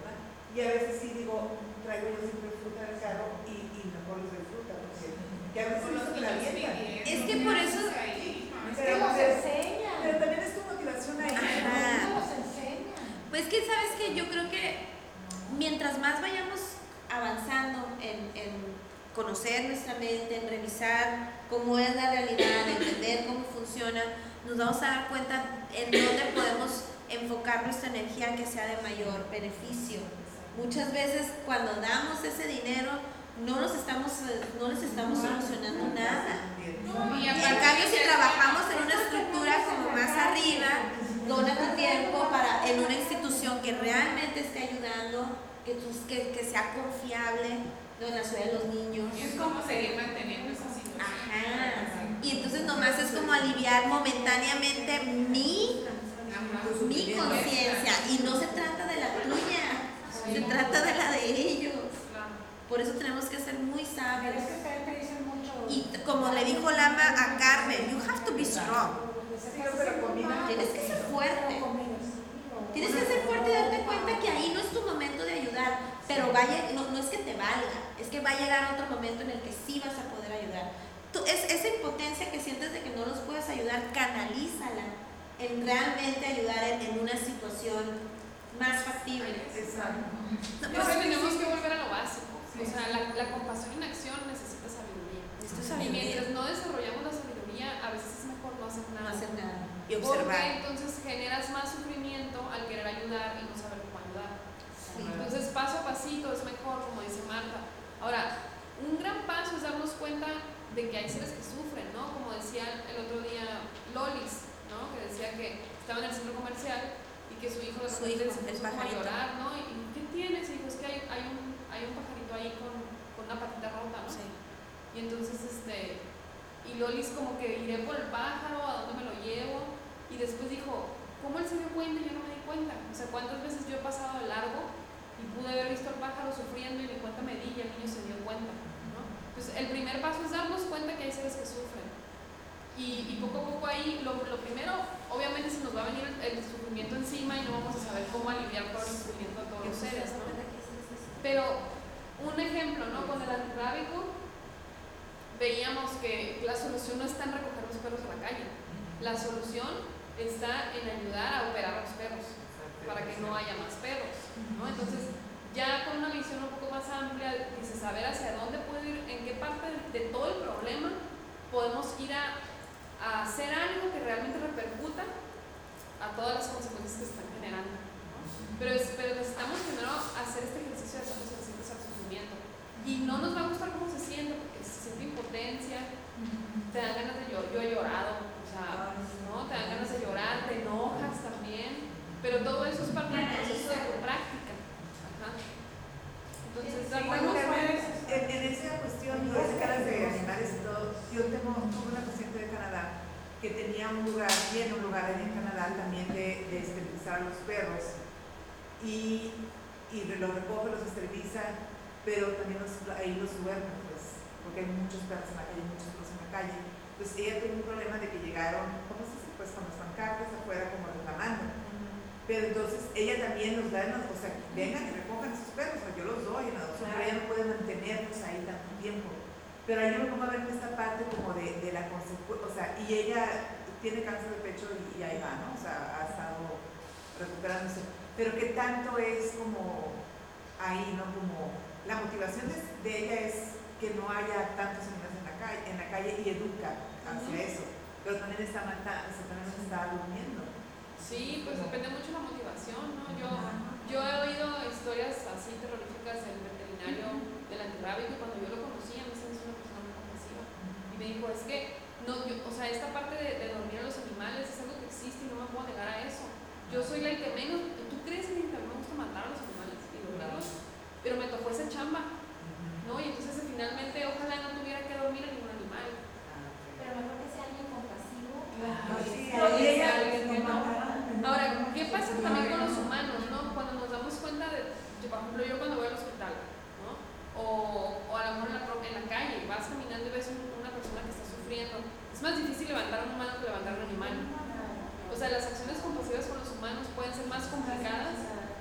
Y a veces sí digo, traigo yo siempre fruta del carro y, y mejor les doy fruta, porque que a veces no se la avientan. Es que por eso- Es que Pero, los pero- enseñan. pero también es tu motivación ahí. Ajá. No los enseñan. Pues que sabes que yo creo que mientras más vayamos avanzando en, en conocer nuestra mente, en revisar cómo es la realidad, en entender cómo funciona, nos vamos a dar cuenta en dónde podemos enfocar nuestra energía que sea de mayor beneficio. Muchas veces cuando damos ese dinero no nos estamos, no les estamos solucionando nada. Y Y en aparte cambio, si que- trabajamos en una estructura como más arriba, dona tu tiempo para en una institución que realmente esté ayudando, que, tus- que, que sea confiable, ¿no? En la ciudad de los niños. Y es como seguir manteniendo esa situación. Ajá. Y entonces nomás es como aliviar momentáneamente mi, Ajá. mi conciencia. Y no se trata de la tuya, se trata de la de ellos. Claro. Por eso tenemos que ser muy Pero sabios. es que ustedes te dicen mucho. Y t- como le dijo Lama a Carmen, you have to be strong. Sí, pero combina- Tienes que ser fuerte. Tienes que ser fuerte y darte cuenta que ahí no es tu momento de ayudar, pero vaya, no, no es que te valga, es que va a llegar otro momento en el que sí vas a poder ayudar. Tú, es, esa impotencia que sientes de que no los puedes ayudar, canalízala en realmente ayudar en, en una situación más factible. Exacto. No, Es pues, que tenemos que volver a lo básico. O sea, la, la compasión en acción necesita sabiduría. esto es Y sabiduría, mientras no desarrollamos la sabiduría, a veces es mejor no hacer no nada. hacer nada y Porque observar. entonces generas más sufrimiento al querer ayudar y no saber cómo ayudar. Sí. Entonces, paso a pasito es mejor, como dice Marta. Ahora, un gran paso es darnos cuenta de que hay seres que sufren, ¿no? Como decía el otro día Lolis, ¿no? Que decía que estaba en el centro comercial y que su hijo de Su repente hijo, se el puso como a pajarito. llorar, ¿no? Y, y, ¿qué tienes? Y dijo, es que hay, hay, un, hay un pajarito ahí con, con una patita rota, ¿no? Sí. Y entonces, este, y Lolis como que iré por el pájaro, ¿a dónde me lo llevo? Y después dijo, ¿cómo él se dio cuenta y yo no me di cuenta? O sea, ¿cuántas veces yo he pasado de largo y pude haber visto al pájaro sufriendo y ni cuenta me di y el niño se dio cuenta, ¿no? Entonces, el primer paso es darnos cuenta que hay seres que sufren. Y, y poco a poco ahí, lo, lo primero, obviamente se nos va a venir el, el sufrimiento encima y no vamos a saber cómo aliviar todo el sufrimiento a todos los seres, ¿no? Pero, un ejemplo, ¿no? Con el antirrábico, veíamos que la solución no está en recoger los perros a la calle. La solución está en ayudar a operar a los perros para que no haya más perros, ¿no? Entonces, ya con una visión un poco más amplia, dice saber hacia dónde puede ir, en qué parte de, de todo el problema podemos ir a, a hacer algo que realmente repercuta a todas las consecuencias que se están generando, ¿no? Pero, es, pero necesitamos primero hacer este ejercicio de cómo se siente el sufrimiento. Y no nos va a gustar cómo se siente, porque se siente impotencia, te dan ganas de llorar, yo he llorado, o sea, ¿no? Te dan ganas de llorar, te enojas también, pero todo eso es parte del proceso de tu práctica. Ajá. Entonces, Sí, darnos bueno, cuenta- en, en esa cuestión y de caras de animales y todo, yo tengo tuve una paciente de Canadá que tenía un lugar, tiene un lugar allá en Canadá también de, de esterilizar a los perros y, y los recoge, los esteriliza, pero también los, ahí los duerme, pues, porque hay muchos perros en la calle, muchos perros en la calle. Pues ella tuvo un problema de que llegaron, ¿cómo se dice? Pues con los pancartas afuera como reclamando. Pero entonces ella también nos da, o sea, vengan y recojan esos perros, o sea, yo los doy en adopción, pero ella no puede mantenerlos ahí tanto tiempo. Pero ahí yo me pongo a ver en esta parte como de, de la consecuencia, o sea, y ella tiene cáncer de pecho y, y ahí va, ¿no? O sea, ha estado recuperándose. Pero qué tanto es como ahí, ¿no? Como la motivación de, de ella es que no haya tantos animales en la calle, en la calle y educa hacia uh-huh. eso. Pero también está matando, o sea, también se está durmiendo. Sí, pues depende mucho de la motivación, ¿no? Yo, yo he oído historias así terroríficas del veterinario del antirrábico y cuando yo lo conocí, a mí se me hizo una persona muy compasiva. Y me dijo, es que, no, yo, o sea, esta parte de, de dormir a los animales es algo que existe y no me puedo negar a eso. Yo soy la que menos, ¿tú crees que a mí me gusta matar a los animales y dormirlos? Pero me tocó esa chamba, ¿no? Y entonces finalmente ojalá no tuviera que dormir a ningún animal. Pero mejor que sea alguien compasivo. Sí, Pero y ella- alguien que no. Ahora, ¿qué pasa también con los humanos, no? Cuando nos damos cuenta de, yo, por ejemplo, yo cuando voy al hospital, ¿no? O, o a lo mejor en la, pro- en la calle, vas caminando y ves un- una persona que está sufriendo, es más difícil levantar a un humano que levantar a un animal. O sea, las acciones compasivas con los humanos pueden ser más complicadas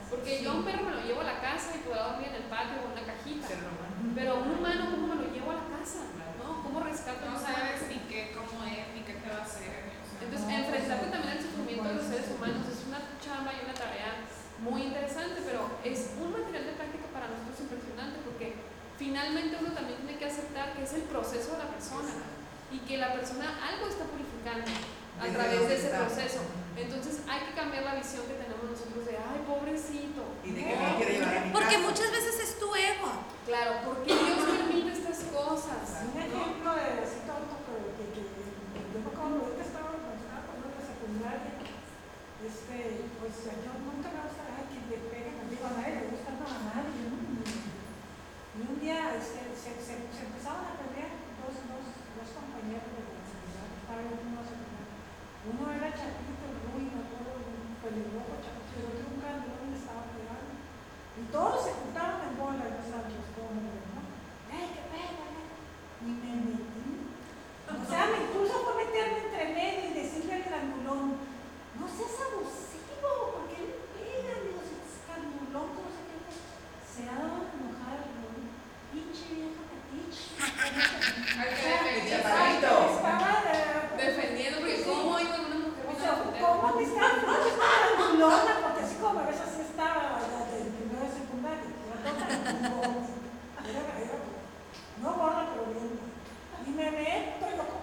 Porque yo a un perro me lo llevo a la casa y podrá dormir en el patio o en una cajita. Ser humano. Pero a un humano, ¿cómo me lo llevo a la casa? ¿No? ¿Cómo rescato? No sabes ni qué, cómo es, ni qué te va a hacer. O sea, Entonces, No, enfrentarte pues, también al sufrimiento de los pues, seres humanos es una chamba y una tarea muy interesante, pero es un material de práctica para nosotros impresionante porque finalmente uno también tiene que aceptar que es el proceso de la persona y que la persona algo está purificando a Desde través de donde ese está. proceso. Entonces hay que cambiar la visión que tenemos nosotros de, ay, pobrecito. Y de que me quiere llevar a mi Porque casa. muchas veces es tu ego. Claro, porque Dios permite estas cosas. Un ejemplo de así tonto, pero que, que, que yo me acuerdo, ahorita estaba, cuando estaba por la secundaria, este, pues yo nunca me gusta ay, que le peguen, digo, a nadie le gusta no, a nadie, ¿no? Y un día este, se, se, se empezaban a pelear dos, dos, dos compañeros de la secundaria, estaban en una secundaria. Uno era Chapito, Rui, me acuerdo, un pelirrojo, Chapito, y el otro un candón le estaba pegando. Y todos se juntaron en bola, los santos, hombres, ¿no? ¡Ey, qué pega! Y me metí. O sea, me incluso fue meterme entre medio y decirle al grandulón, no seas abusivo, ¿por qué le pegan? Digo, si es grandulón, no sé qué. Se ha dado a enojar, ¿no? Pinche vieja metiche. Hay que El defender. chaparrito. Estaba eh, Defendiendo, porque ¿cómo iba una mujer o a sea, defender? ¿cómo me estaba? No, yo estaba grandulona, porque así como a veces así estaba la del primero de secundaria. Era toda grandulona. Era, era, no gorda, pero bien. Y me meto, yo como,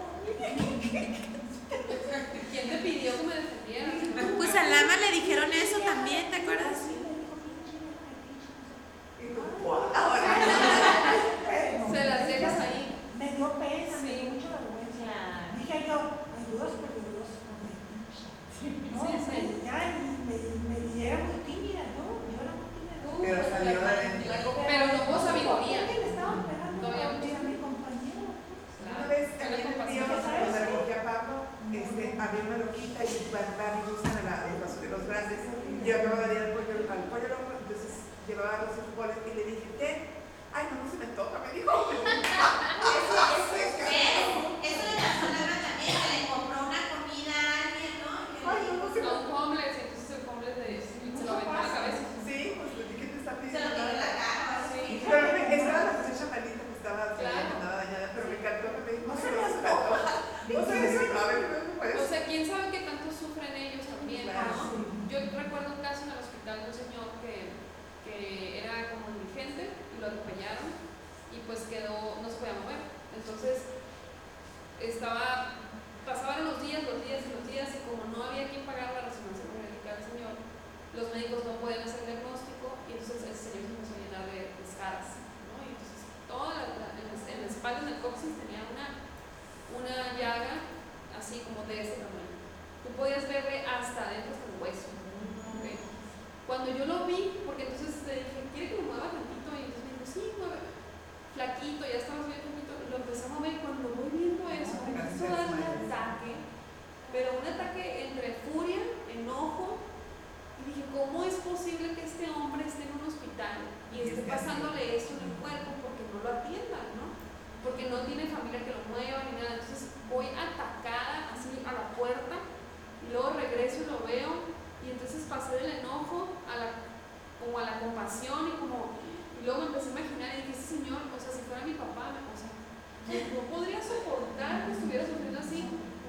¿Quién te pidió que me defendiera? Pues a Lama le dijeron eso también, ¿te acuerdas? Y tú, "Guau, ahora". Se las dejas ahí. Me dio pena, me Sí. dio mucha vergüenza. Claro. Dije yo, ay Dios, porque Dios no me pincha. No, Sí, sí. me- ya, y me, me, y era muy tímida, ¿no? Yo era muy tímida. Uh, Pero salió la- adentro. la- Pero no hubo sabiduría. ¿Por qué le estaban pegando Todavía a mucho. a mi compañero? Una vez Fue la también el compasión. tío, cuando recogí a Pablo, este, había una loquita y van, van y buscan a la- los, los grandes. Yo acababa de ir al pollo, al pollo loco, entonces llevaba los frijoles y le dije, ¿qué? Ay, no, no se me antoja, me dijo. Eso, Eso le pasó a Lama también, que le compró una comida a alguien, ¿no? Ay, no, no se me A un homeless, y entonces el homeless le, se lo aventó a la cabeza. Sí, pues le dije que te está Se pidiendo. lo tiró en la nada. cara, así. Pero me, estaba la cosecha malita, que estaba Claro. nada dañada, pero me encantó que me dijo, No no se se me me antoja. O sea, eso, a ver, pues. O sea, quién sabe qué tanto sufren ellos también, Claro, ¿no? sí. Yo recuerdo un caso en el hospital de un señor que, que era como indigente y lo atropellaron y pues quedó, no se podía mover. Entonces, estaba, pasaban los días, los días y los días y como no había quien pagar la resonancia magnética del señor, los médicos no podían hacer el diagnóstico y entonces el señor se empezó a llenar de escaras, ¿no? Y entonces toda la, la- en, la, en la espalda, en el coxis, tenía una, una llaga así como de este tamaño. Tú podías verle hasta adentro, hasta el hueso. ¿Ok? Cuando yo lo vi, porque entonces le dije, ¿quiere que me mueva tantito? Y entonces me dijo, sí, mueve. Flaquito, ya estabas bien flaquito. Lo empecé a mover y cuando voy viendo eso, me empezó a dar un ataque, pero un ataque entre furia, enojo, y dije, ¿cómo es posible que este hombre esté en un hospital y esté pasándole esto en el cuerpo porque no lo atiendan, ¿no? Porque no tiene familia que lo mueva ni nada. Entonces voy atacada así a la puerta y luego regreso y lo veo y entonces pasé del enojo a la, como a la compasión y como y luego me empecé a imaginar y dije, ese señor, o sea, si fuera mi papá, o sea, no podría soportar que estuviera sufriendo así,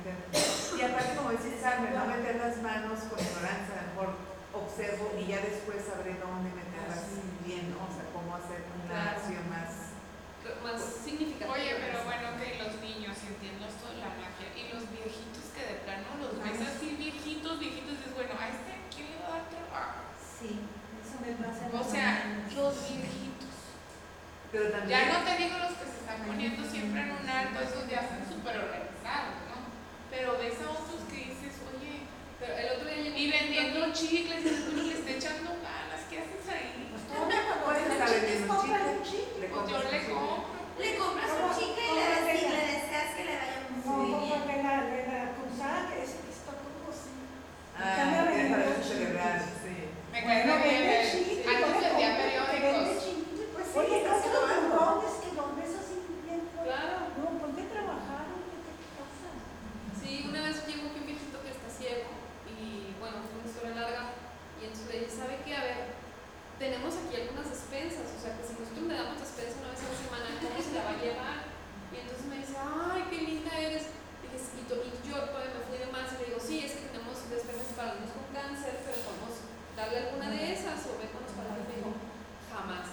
meter. Y aparte, como dices, Carmen, no meter las manos con ignorancia, a lo mejor observo y ya después sabré dónde meterlas bien, ¿no? O sea, cómo hacer una acción más... más significativa. Oye, pero bueno, que los niños, y entiendo esto de la magia, y los viejitos que de plano los ves así viejitos, viejitos, dices, bueno, a este, ¿quién le va a dar trabajo? Sí, eso me pasa. O sea, los viejitos. Pero también... Ya no te digo los que se están poniendo siempre en un alto, esos ya están súper organizados, ¿no? Pero ves a otros que dices, oye, pero el otro día llegó y vendiendo chicles, y uno le está echando ganas, ¿qué haces ahí? Pues todavía cuando Puedes tienen estar chicles, vendiendo compran chicles. un chicle. Le Pues compras yo un le chicle. compro. Le compras un chicle y le, des- y le deseas que le vaya No, muy como bien. de la, de la cruzada que ese que está como así. Ah, tienes para eso celebrar, sí. Me cae Bueno, re bien. vende el- chicle, yo Antes le vendía compro porque vende periódicos. chicle. Pues sí, Oye, estás no te probando. condones que los ves así bien. Claro. No, ponte a trabajar, hombre, ¿qué te pasa? Sí, una vez llegó aquí un viejito que está ciego y bueno, fue una historia larga y entonces le dije, ¿sabe qué? A ver, tenemos aquí algunas despensas, o sea que si nosotros le damos despensa una vez a la semana, ¿cómo se la va a llevar? Y entonces me dice, ay, qué linda eres. Dije, "Sí", y, to- y yo todavía me fui de más y le digo, sí, es que tenemos despensas para los con cáncer, pero podemos darle alguna de esas o ve con los padres. Me dijo, jamás.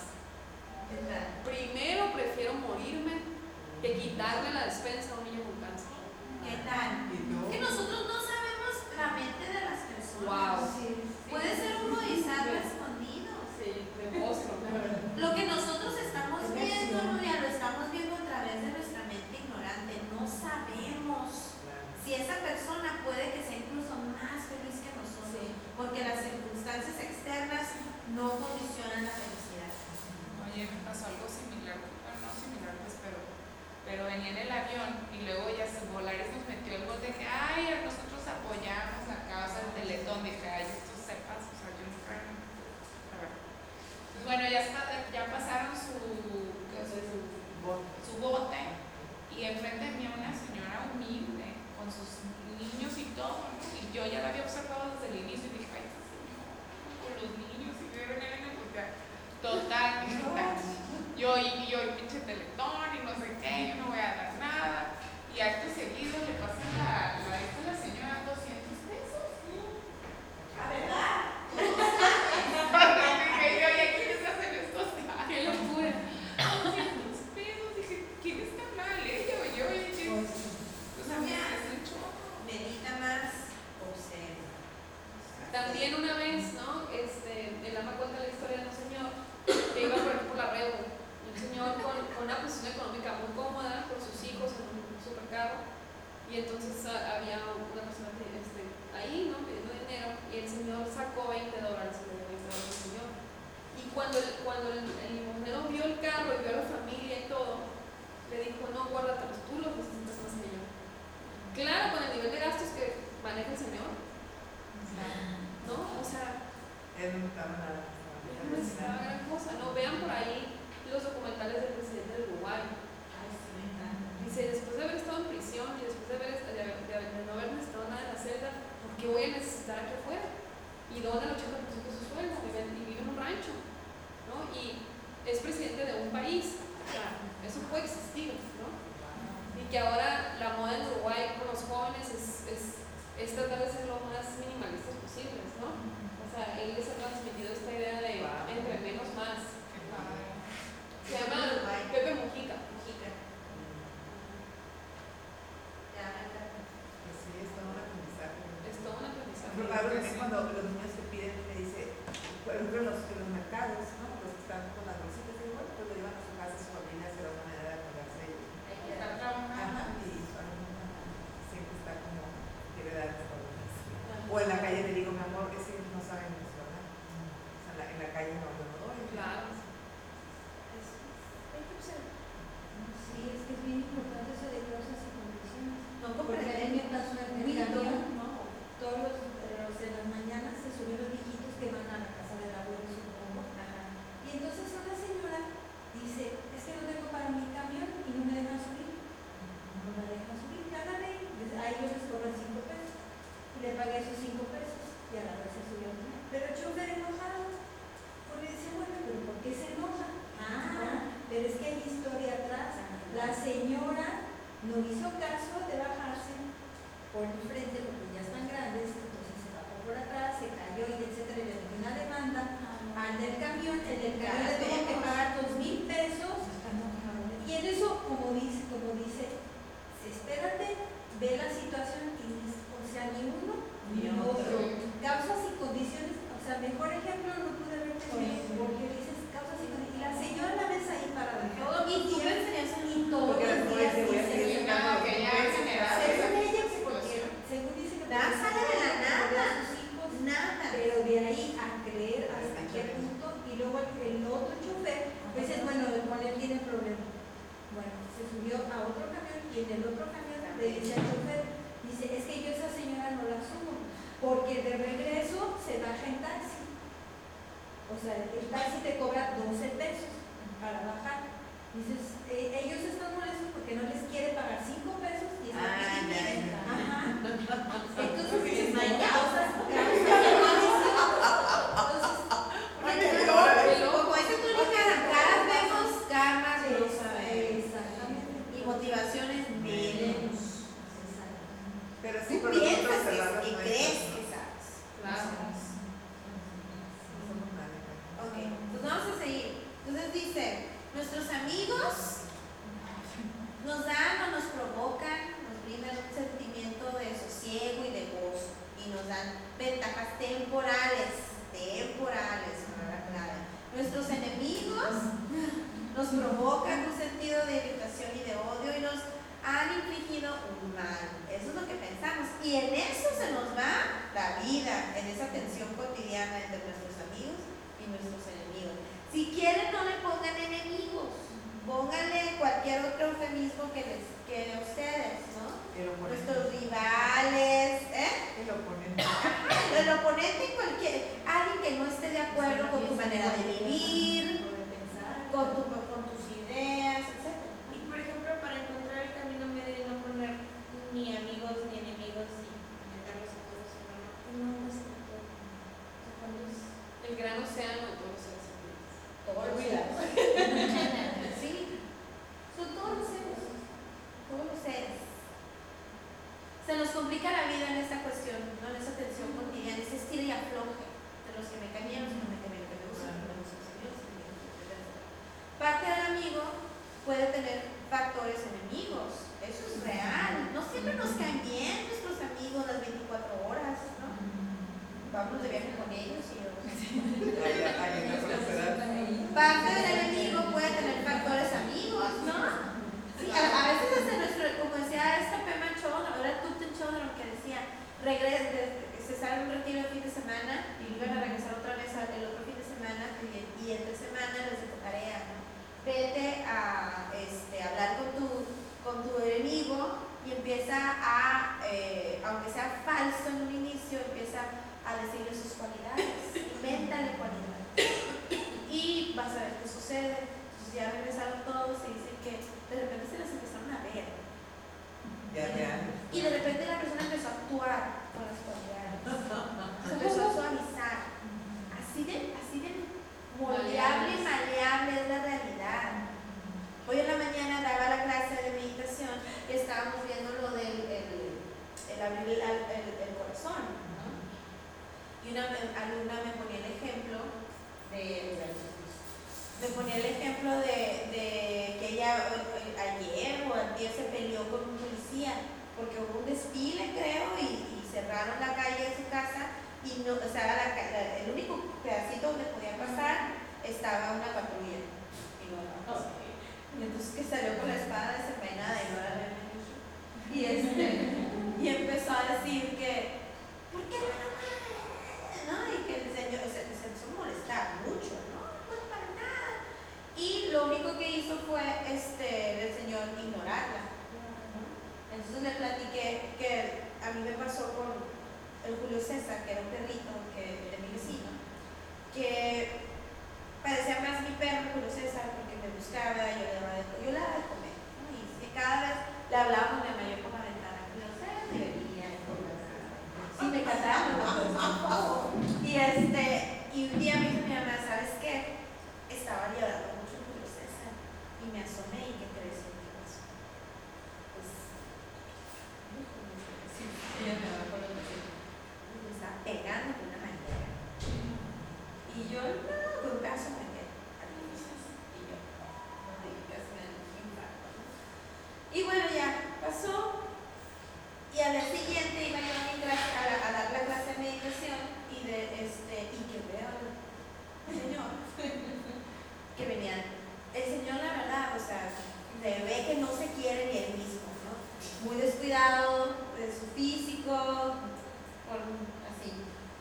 Primero prefiero morirme que quitarle la despensa a un niño con cáncer. ¿Qué tal? ¿Y tú? Que nosotros no sabemos la mente de las personas. Wow. Puede ser un bodhisattva escondido. Sí, de monstruo. Lo que nosotros estamos viendo, Nuria, lo estamos viendo a través de nuestra mente ignorante. No sabemos si esa persona puede que sea incluso más feliz que nosotros, Sí. porque las circunstancias externas no condicionan la felicidad. Oye, me pasó algo similar, bueno, no similar, pues, pero, pero venía en el avión y luego ya se Volaris nos metió el gol de que, ay, nosotros apoyamos la causa del Teletón. Dije, ay, estos sepas, o sea, yo nunca. A ver. Pues bueno, ya, está, ya pasaron su, ¿qué es eso? Su bote y enfrente de mí una señora humilde con sus niños y todo, ¿no? Y yo ya la había observado desde el inicio y dije, ay, esta señora con los niños y deben en el total, dije, yo y yo y pinche Teletón y no sé qué, yo no voy a dar nada. Y acto seguido le pasan la, la, esta a la señora doscientos pesos. ¿La verdad? Dije yo, ¿y a quiénes hacen estos daños? ¡Qué locura! doscientos pesos, dije, ¿quién está mal? ¿Ella o yo? Y dije, o sea, me hace un chorro. Medita más, observa. También una vez, ¿no? Este, el ama cuenta la historia de un señor que iba por aquí por la red, un señor con, con una posición económica muy cómoda, con sus hijos en un supercarro, y entonces a, había una persona que, este, ahí, ¿no? Pidiendo dinero, y el señor sacó veinte dólares, y le dio veinte dólares al señor. Y cuando el, cuando el, el limonero vio el carro y vio a la familia y todo, le dijo, no, guárdatelos, tú los necesitas más que yo. Claro, con el nivel de gastos que maneja el señor, ¿no? O sea, Él no estaba nada. no es una gran cosa, ¿no? Vean por ahí los documentales del presidente de Uruguay. Dice, después de haber estado en prisión y después de, haber, de, haber, de, haber, de no haber necesitado nada en la celda, ¿por qué voy a necesitar aquí afuera? Y dona el ochenta por ciento de su sueldo y, y vive en un rancho, ¿no? Y es presidente de un país, o sea, eso puede existir, ¿no? Y que ahora la moda en Uruguay con los jóvenes es, es, es tratar de ser lo más minimalistas posibles, ¿no? O sea, él les ha transmitido esta idea de entre menos más. Qué padre. Se llama Pepe Mujica. Mujica. Ya, ya. Pues sí, es todo un aprendizaje. Es todo un aprendizaje. Por ejemplo, también cuando los niños te piden, te dice, por ejemplo, en los, en los mercados, ¿no? Los que están con las bolsitas, y bueno, pues lo llevan a su casa, a su familia, será una manera de acordarse de ellos. Hay que Está dar. trabajando. Ajá, y son, siempre está como, quiere dar cosas. O en la calle te digo, mi amor, es que no saben eso, ¿verdad? O sea, en la, en la calle no, yo no doy. Claro. Hay que observar. Sí, es que es bien importante eso de causas y condiciones. No Porque a mí comprender. me pasó en el camión, ¿no? Todos los, los de las mañanas se subieron los viejitos que van a la casa del abuelo, supongo. Y le dice al chofer, dice, es que yo esa señora no la subo, porque de regreso se baja en taxi. O sea, el taxi te cobra doce pesos para bajar. Dices, eh, ellos están molestos porque no les quiere pagar cinco pesos y están Ah, ya, pidiendo. ya. Ajá. Entonces dices, no hay Ya. causas, causas. Entonces, Como dices tú, Liliana, caras vemos, ganas no sabemos. exactamente. Y motivaciones menos. Pero sí, Tú por nosotros piensas que, cerrar las que nuestras, crees ¿no? que sabes. Claro. No somos nadie. Ok, pues vamos a seguir. Entonces dice, nuestros amigos nos dan o nos provocan, nos brindan un sentimiento de sosiego y de gozo y nos dan ventajas temporales, temporales, para clave. Nuestros enemigos nos provocan un sentido de irritación y de odio y nos han infligido un mal. Eso es lo que pensamos. Y en eso se nos va la vida, en esa tensión cotidiana entre nuestros amigos y nuestros enemigos. Si quieren, no le pongan enemigos, pónganle cualquier otro eufemismo que les quede a ustedes, ¿no? El oponente. Nuestros rivales, ¿eh? El oponente. El oponente, cualquier, alguien que no esté de acuerdo con tu manera de vivir, con, tu, con tus ideas, etcétera. Y por ejemplo, para encontrar el camino medio y no poner ni amigos ni enemigos y meterlos a todos en uno, no, no es todo. O sea, cuando es El gran océano de todos los seres vivientes. Olvídalo. Sí, son todos los seres, todos los seres. Se nos complica la vida en esta cuestión, ¿no? En esa tensión cotidiana, ese estira y afloje de los que me caen bien, los que no me caen bien, los que me gustan, los que me gustan, los que me gustan, etcétera. Parte del amigo puede tener factores enemigos, eso es real. No siempre nos caen bien nuestros amigos las veinticuatro horas, ¿no? Vamos de viaje con ellos y yo. Ay, ay, en la sociedad. Parte del enemigo puede tener factores amigos, ¿no? Sí, a, a veces desde nuestro, como decía esta Pema Chon, ahora Tupten Chon, lo que decía, regresa, se sale un retiro el fin de semana y iban a regresar otra vez el otro fin de semana y, y entre semana les de tarea, ¿no? Vete a este, hablar con tu, con tu enemigo y empieza a, eh, aunque sea falso en un inicio, empieza a decirle sus cualidades, invéntale cualidades. Y vas a ver qué sucede. Entonces ya regresaron todos y dicen que de repente se les empezaron a ver. Ya, ya. Y de repente la persona empezó a actuar con las cualidades. Se empezó a suavizar. Así de, así de moldeable y maleable es la realidad. Hoy en la mañana daba la clase de meditación y estábamos viendo lo del el, el abrir el, el, el corazón, ¿no? Y una alumna me ponía el ejemplo de, me ponía el ejemplo de, de que ella ayer o antier se peleó con un policía porque hubo un desfile, creo, y, y cerraron la calle de su casa y no, o sea, la, la, el único pedacito donde podía pasar estaba una patrulla y no la pasó. Y entonces que salió con la espada desenvainada y no la había visto. Y este, y empezó a decir que, ¿por qué no lo ¿no? Y que el señor se, se empezó a molestar mucho, ¿no? No es para nada. Y lo único que hizo fue este, el señor ignorarla, ¿no? Entonces le platiqué que a mí me pasó con el Julio César, que era un perrito que, de mi vecino, que parecía más mi perro Julio César porque me buscaba, yo le daba de, yo le daba de comer, ¿no? Y que cada vez le hablábamos de mayor por la ventana, Julio César me venía, y me casaba, ¿no? Y este, y un día me dijo mi mamá, ¿sabes qué? Estaba llorando mucho Julio César y me asomé y ¿qué crees? ¿Qué pasó? Pues, sí, ella me va con lo que me estaba pegando de una manera. Y yo, no, con un pedazo de manera. Y yo, no digas, me da un infarto, ¿no? Y bueno, ya pasó. Y al día siguiente iba yo a, mi clase, a, la, a dar la clase de meditación y, de, este, y que veo al señor que venía. El señor, la verdad, o sea, se ve que no se quiere ni él mismo, ¿no? Muy descuidado de su físico, con así,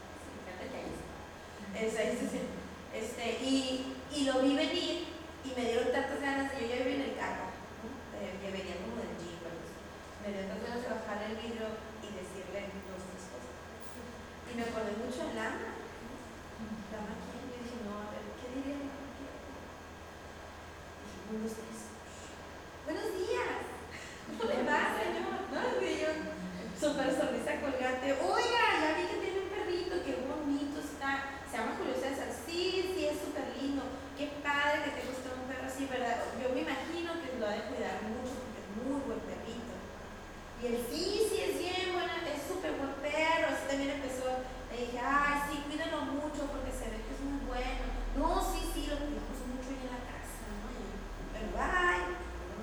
este, este, y, y lo vi venir y me dieron tantas ganas de yo ya vivía en el carro, ¿no? Eh, que venía como del jeep, pues, me me dio tantas ganas de bajarle el vidrio y decirle dos, tres cosas. Y me acordé mucho de Lama. Lama, ¿quién? Yo dije, no, a ver, ¿qué diría Lama? Dije, uno, dos, tres. Buenos días. ¿Cómo le va, señor? ¿No? Y yo, súper sonrisa colgante. Oiga, ya vi que tiene un perrito, qué bonito está. Se llama Julio César. Sí, sí, es súper lindo. Qué padre que te guste un perro así, ¿verdad? Yo me imagino que lo ha de cuidar mucho porque es muy buen perrito. Y él, sí, sí, es bien buena, es súper buen perro. Así también empezó. Le dije, ay, sí, cuídalo mucho porque se ve que es muy bueno. No, sí, sí, lo cuidamos mucho ahí en la casa, ¿no? Pero bye.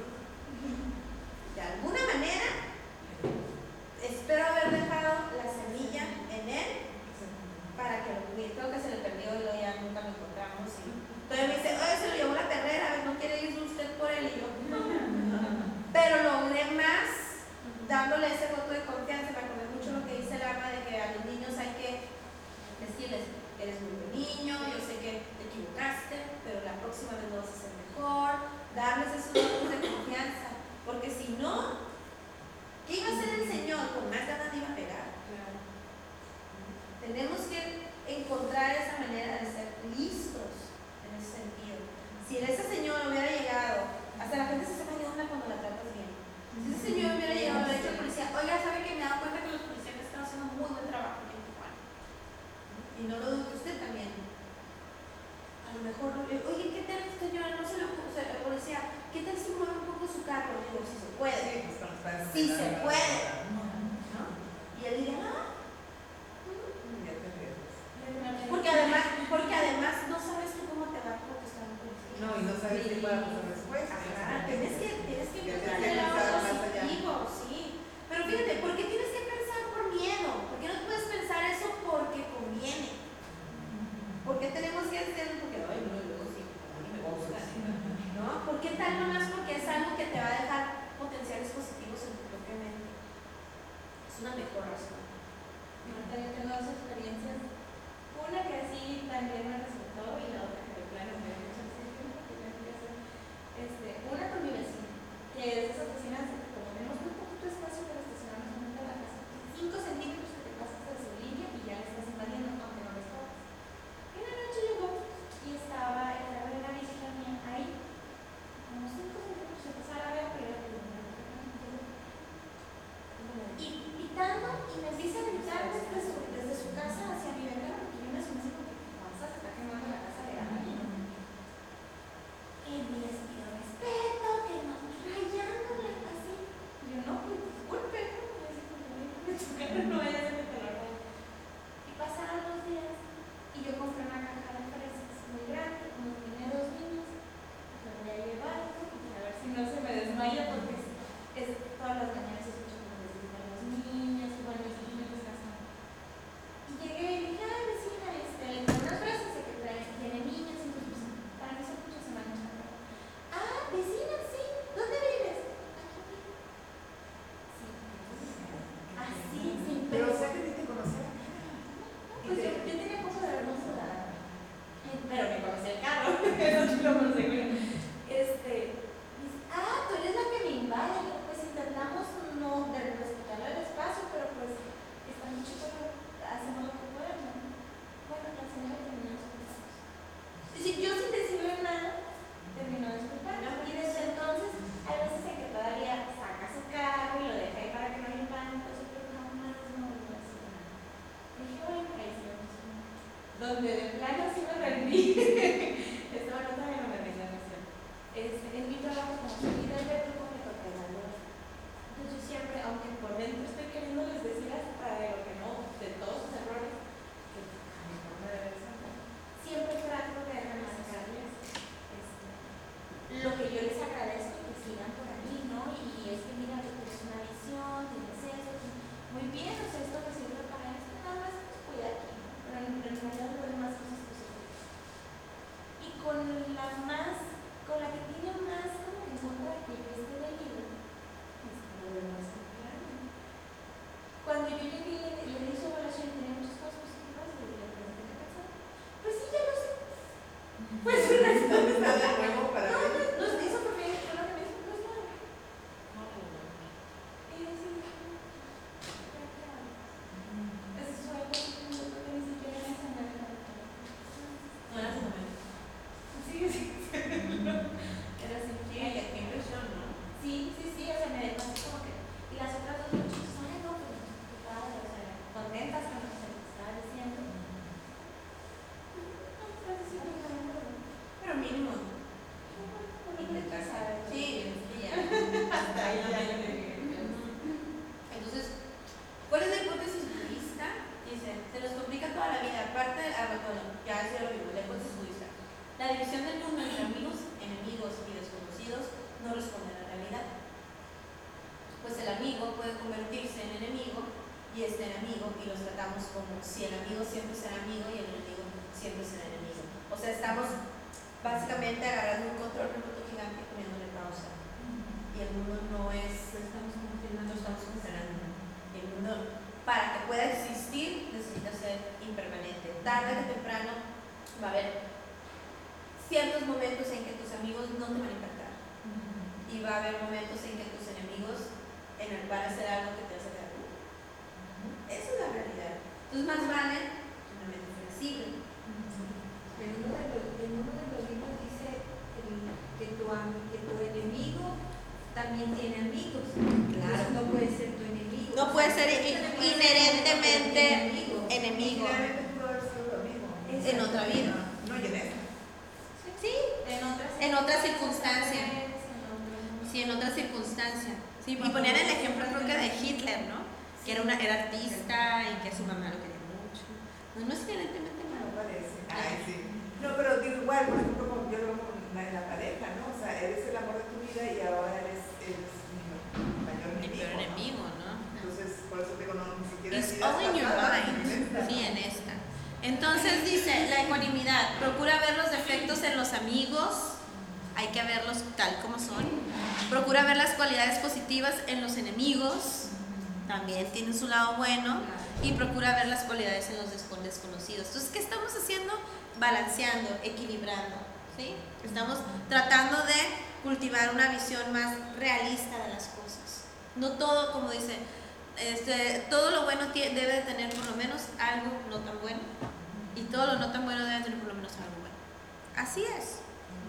De alguna manera, espero haber dejado la semilla en él para que lo cuide. Creo que se le perdió y luego ya nunca lo encontramos. Y entonces me dice, oye, se lo llevó la perrera, ¿no quiere ir usted por él? Y yo, no. Pero logré más dándole ese voto de confianza. Me acordé mucho lo que dice Lama de que a los niños hay que decirles, eres muy buen niño, yo sé que te equivocaste, pero la próxima vez lo vas a hacer mejor. Darles esos votos de confianza. Porque si no, ¿qué iba a hacer el Señor? Con más ganas iba a pegar. Claro. Tenemos que encontrar esa manera de ser listos en ese sentido. Si ese señor hubiera llegado, hasta la gente se saca de onda cuando la tratas bien. Si ese señor hubiera llegado, le hubiera dicho al policía, oiga, ¿sabe que me he dado cuenta que los policías están haciendo muy buen trabajo aquí en Tijuana? Y no lo dudo, usted también. A lo mejor, oye, ¿qué tal, señora? No se lo puse, el policía, ¿qué tal si mueve un poco su carro? Digo, si se puede. Sí se puede. ¿No? Y él diría, no. Porque además, porque además no sabes tú cómo te va a contestar un policía. No, y no sabes qué pueda pasar después. Ajá, tienes que, tienes que Ya pensar tienes en que el lado pensar más allá. positivo, sí. Pero fíjate, ¿por qué tienes que pensar por miedo? ¿Por qué no puedes pensar eso porque conviene? ¿Por qué tenemos que hacerlo? Porque, ay, no, luego sí, a mí me gusta, ¿no? ¿Por qué tal nomás? Porque es algo que te va a dejar potenciales positivos en tu propia mente. Es una mejor razón. Ahorita yo tengo dos experiencias. Una que así también me resultó y la otra que de plano me dio mucha ansiedad porque tengo que hacer. Este, una con mi vecina, que es de esas vecinas que como tenemos muy poquito espacio para estacionarnos frente a la casa, cinco centímetros que te pasas de su línea y ya le estás invadiendo, aunque no lo estabas. Y una noche llegó y estaba el carro de una visita mía ahí, unos cinco centímetros se pasaba la vea, pero era como y pitando y me empieza a gritar desde su, desde su casa hacia mi ventana porque yo me asumí como que pasa, se está quemando la casa de alguien. Y me les pido respeto, que no rayándole así. Y yo no, pues disculpe, ¿no? Y así como me chocaron, no vaya a ser que te lo raye. Y pasaron los días y yo compré una caja de fresas muy grande, como tiene dos niños. La voy a llevar y a ver si no se me desmaya porque es, es todas las mañanas escucho como les gritan los niños y bueno, esos niños descansan. Y llegué y dije, ay vecina, este, le compré unas fresas de que trae, tiene niños, y pues para mí son muchas semanas. Ah, vecina, sí, ¿dónde vives? Aquí. Sí, así, sin Pero, o peso. sea, que ni te conocía. Pues yo, yo tenía poco de habernos mudado, pero me conocía el carro, eso sí lo conseguí. Este, dice, ah, tú eres la que me invade. Y yo, pues intentamos no de respetar el espacio, pero pues está muy chico, pero hacemos lo que podemos. Bueno, la señora terminó disculpándose. Dice, yo sin decirle nada, terminó disculpándose. Y desde entonces, hay veces en que todavía saca su carro y lo deja ahí para que no le invade, entonces, pero jamás no volvió a hacer nada. Dije, bueno, ahí sí vamos. Donde de plano sí me rendí. Estaba no también no me rendí la nación. Este, en mi trabajo como soy líder de grupo me toca evaluar. Entonces yo siempre, aunque por dentro estoy queriéndoles decir hasta de lo que no, de todos sus errores, que a mi forma de ver siempre trato de remarcarles este, lo que yo les agradezco que sigan por ahí, ¿no? Y es que mira, tú tienes una visión, tienes esto, muy bien, o sea, esto me sirve para esto, nada más pues cuida aquí, ¿no? Pero en realidad lo demás cosas pues y este enemigo, y los tratamos como si el amigo siempre será amigo y el enemigo siempre será enemigo. O sea, estamos básicamente agarrando un control remoto gigante y poniéndole pausa. Y el mundo no es, lo estamos confundiendo, lo estamos funcionando. Y el mundo, para que pueda existir, necesita ser impermanente. Tarde o temprano va a haber ciertos momentos en que tus amigos no te van a encantar. Y va a haber momentos en que tus enemigos en el van a hacer algo que te hace quedar. Esa es la realidad. Entonces más vale una mente flexible. En uno de los, en uno de los libros dice el- que, tu, am- que tu enemigo también tiene amigos. Claro. Entonces no puede ser tu enemigo. No puede ser Este in- no puede ser inherentemente enemigo. enemigo Finalmente pudo haber sido lo mismo. en otra vida. No, y en esta. Sí, En otras, en otra circunstancia. en otras- Sí, en otra circunstancia. Sí, y ponían el ejemplo creo que de Hitler, ¿no? Que era, una, era artista y que su mamá lo quería mucho. No, no es inherentemente No malo. parece. Ay, sí. No, pero digo igual, por ejemplo, como yo lo veo con la, en la pareja, ¿no? O sea, eres el amor de tu vida y ahora eres, eres mi mayor El enemigo. peor ¿no? enemigo, ¿no? Entonces, por eso digo, no, ni siquiera It's vidas all in your pasadas, mind. en esta. Sí, en esta. Entonces dice, la ecuanimidad, procura ver los defectos en los amigos, hay que verlos tal como son. Procura ver las cualidades positivas en los enemigos, también tienen su lado bueno. Y procura ver las cualidades en los descon- desconocidos. Entonces, ¿qué estamos haciendo? Balanceando, equilibrando, ¿sí? Estamos tratando de cultivar una visión más realista de las cosas. No todo, como dice, este, todo lo bueno tie- debe de tener por lo menos algo no tan bueno, y todo lo no tan bueno debe tener por lo menos algo bueno. Así es.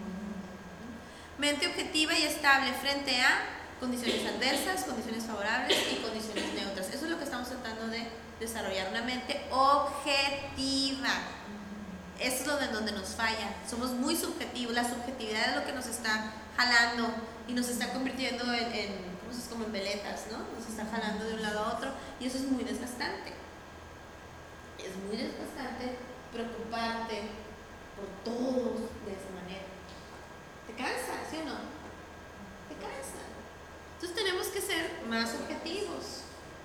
Mente objetiva y estable frente a condiciones adversas, condiciones favorables y condiciones neutras. Eso es lo que estamos tratando de desarrollar, una mente objetiva. Eso es donde, donde nos falla. Somos muy subjetivos. La subjetividad es lo que nos está jalando y nos está convirtiendo en, en ¿cómo se dice? Como en veletas, ¿no? Nos está jalando de un lado a otro y eso es muy desgastante. Es muy desgastante preocuparte por todos de esa manera. Te cansa, ¿sí o no? Te cansa. Entonces tenemos que ser más objetivos,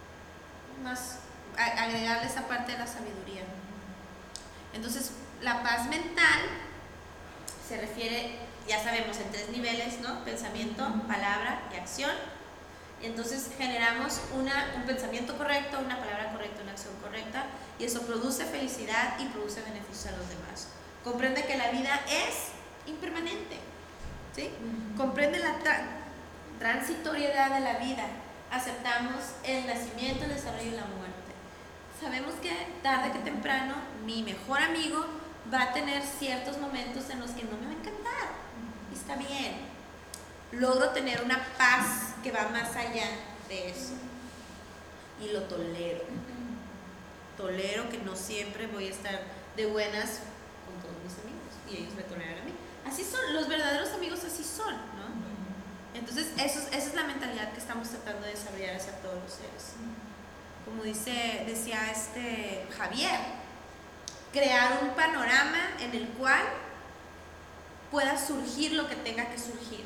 más a- agregarle esa parte de la sabiduría. Entonces, la paz mental se refiere, ya sabemos, en tres niveles, ¿no? Pensamiento, palabra y acción. Y entonces generamos una, un pensamiento correcto, una palabra correcta, una acción correcta, y eso produce felicidad y produce beneficios a los demás. Comprende que la vida es impermanente, ¿sí? Comprende la tra- transitoriedad de la vida. Aceptamos el nacimiento, el desarrollo y la muerte. Sabemos que tarde que temprano mi mejor amigo va a tener ciertos momentos en los que no me va a encantar. Y está bien. Logro tener una paz que va más allá de eso. Y lo tolero. Tolero que no siempre voy a estar de buenas con todos mis amigos. Y ellos me toleran a mí. Así son, los verdaderos amigos así son, ¿no? Entonces, eso, es- esa es la mentalidad que estamos tratando de desarrollar hacia todos los seres. Como dice, decía este Javier, crear un panorama en el cual pueda surgir lo que tenga que surgir.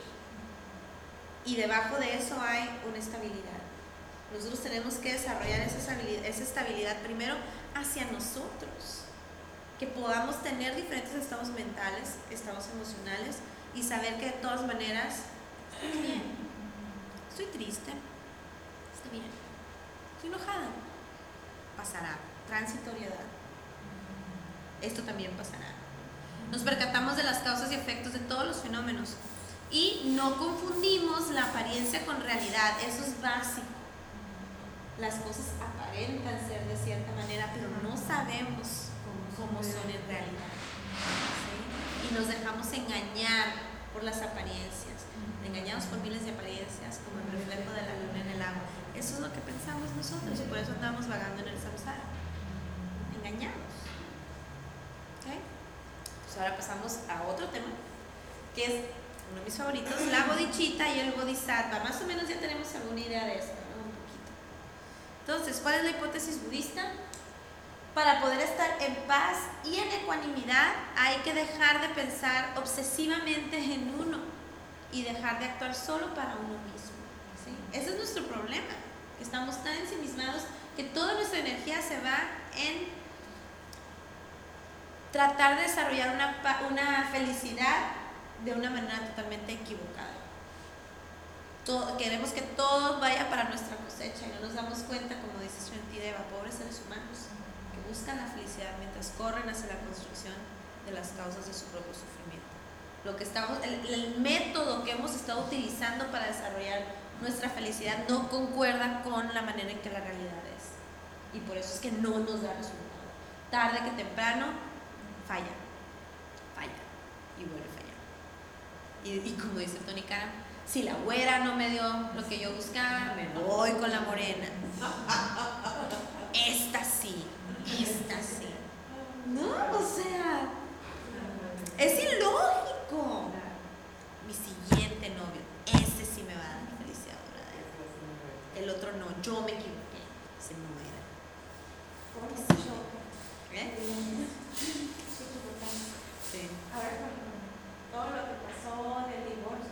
Y debajo de eso hay una estabilidad. Nosotros tenemos que desarrollar esa estabilidad, esa estabilidad primero hacia nosotros. Que podamos tener diferentes estados mentales, estados emocionales y saber que de todas maneras estoy bien. Estoy triste, está bien. Estoy enojada. Pasará. Transitoriedad. Esto también pasará. Nos percatamos de las causas y efectos de todos los fenómenos y no confundimos la apariencia con realidad. Eso es básico. Las cosas aparentan ser de cierta manera, pero no sabemos cómo son en realidad. ¿Sí? Y nos dejamos engañar por las apariencias. Engañados por miles de apariencias, como el reflejo de la luna en el agua. Eso es lo que pensamos nosotros y por eso andamos vagando en el samsara. Engañados. ¿Ok? Pues ahora pasamos a otro tema, que es uno de mis favoritos, la bodhicitta y el bodhisattva. Más o menos ya tenemos alguna idea de esto, ¿no? Un poquito. Entonces, ¿cuál es la hipótesis budista? Para poder estar en paz y en ecuanimidad hay que dejar de pensar obsesivamente en uno y dejar de actuar solo para uno mismo. ¿Sí? Ese es nuestro problema, que estamos tan ensimismados que toda nuestra energía se va en tratar de desarrollar una, una felicidad de una manera totalmente equivocada. Todo, queremos que todo vaya para nuestra cosecha y no nos damos cuenta, como dice Shantideva, pobres seres humanos que buscan la felicidad mientras corren hacia la construcción de las causas de su propio sufrimiento. Lo que estamos, el, el método que hemos estado utilizando para desarrollar nuestra felicidad no concuerda con la manera en que la realidad es, y por eso es que no nos da resultado. Tarde que temprano falla, falla y vuelve a fallar. Y, y como dice Tony Karam, si la güera no me dio lo que yo buscaba, me voy con la morena. Esta sí, esta sí. No, o sea, es ilógico. Mi siguiente novio, ese sí me va a dar felicidad duradera. El otro no, yo me equivoqué. Ese no era. ¿Eh? Sí. Ahora con todo lo que pasó del divorcio,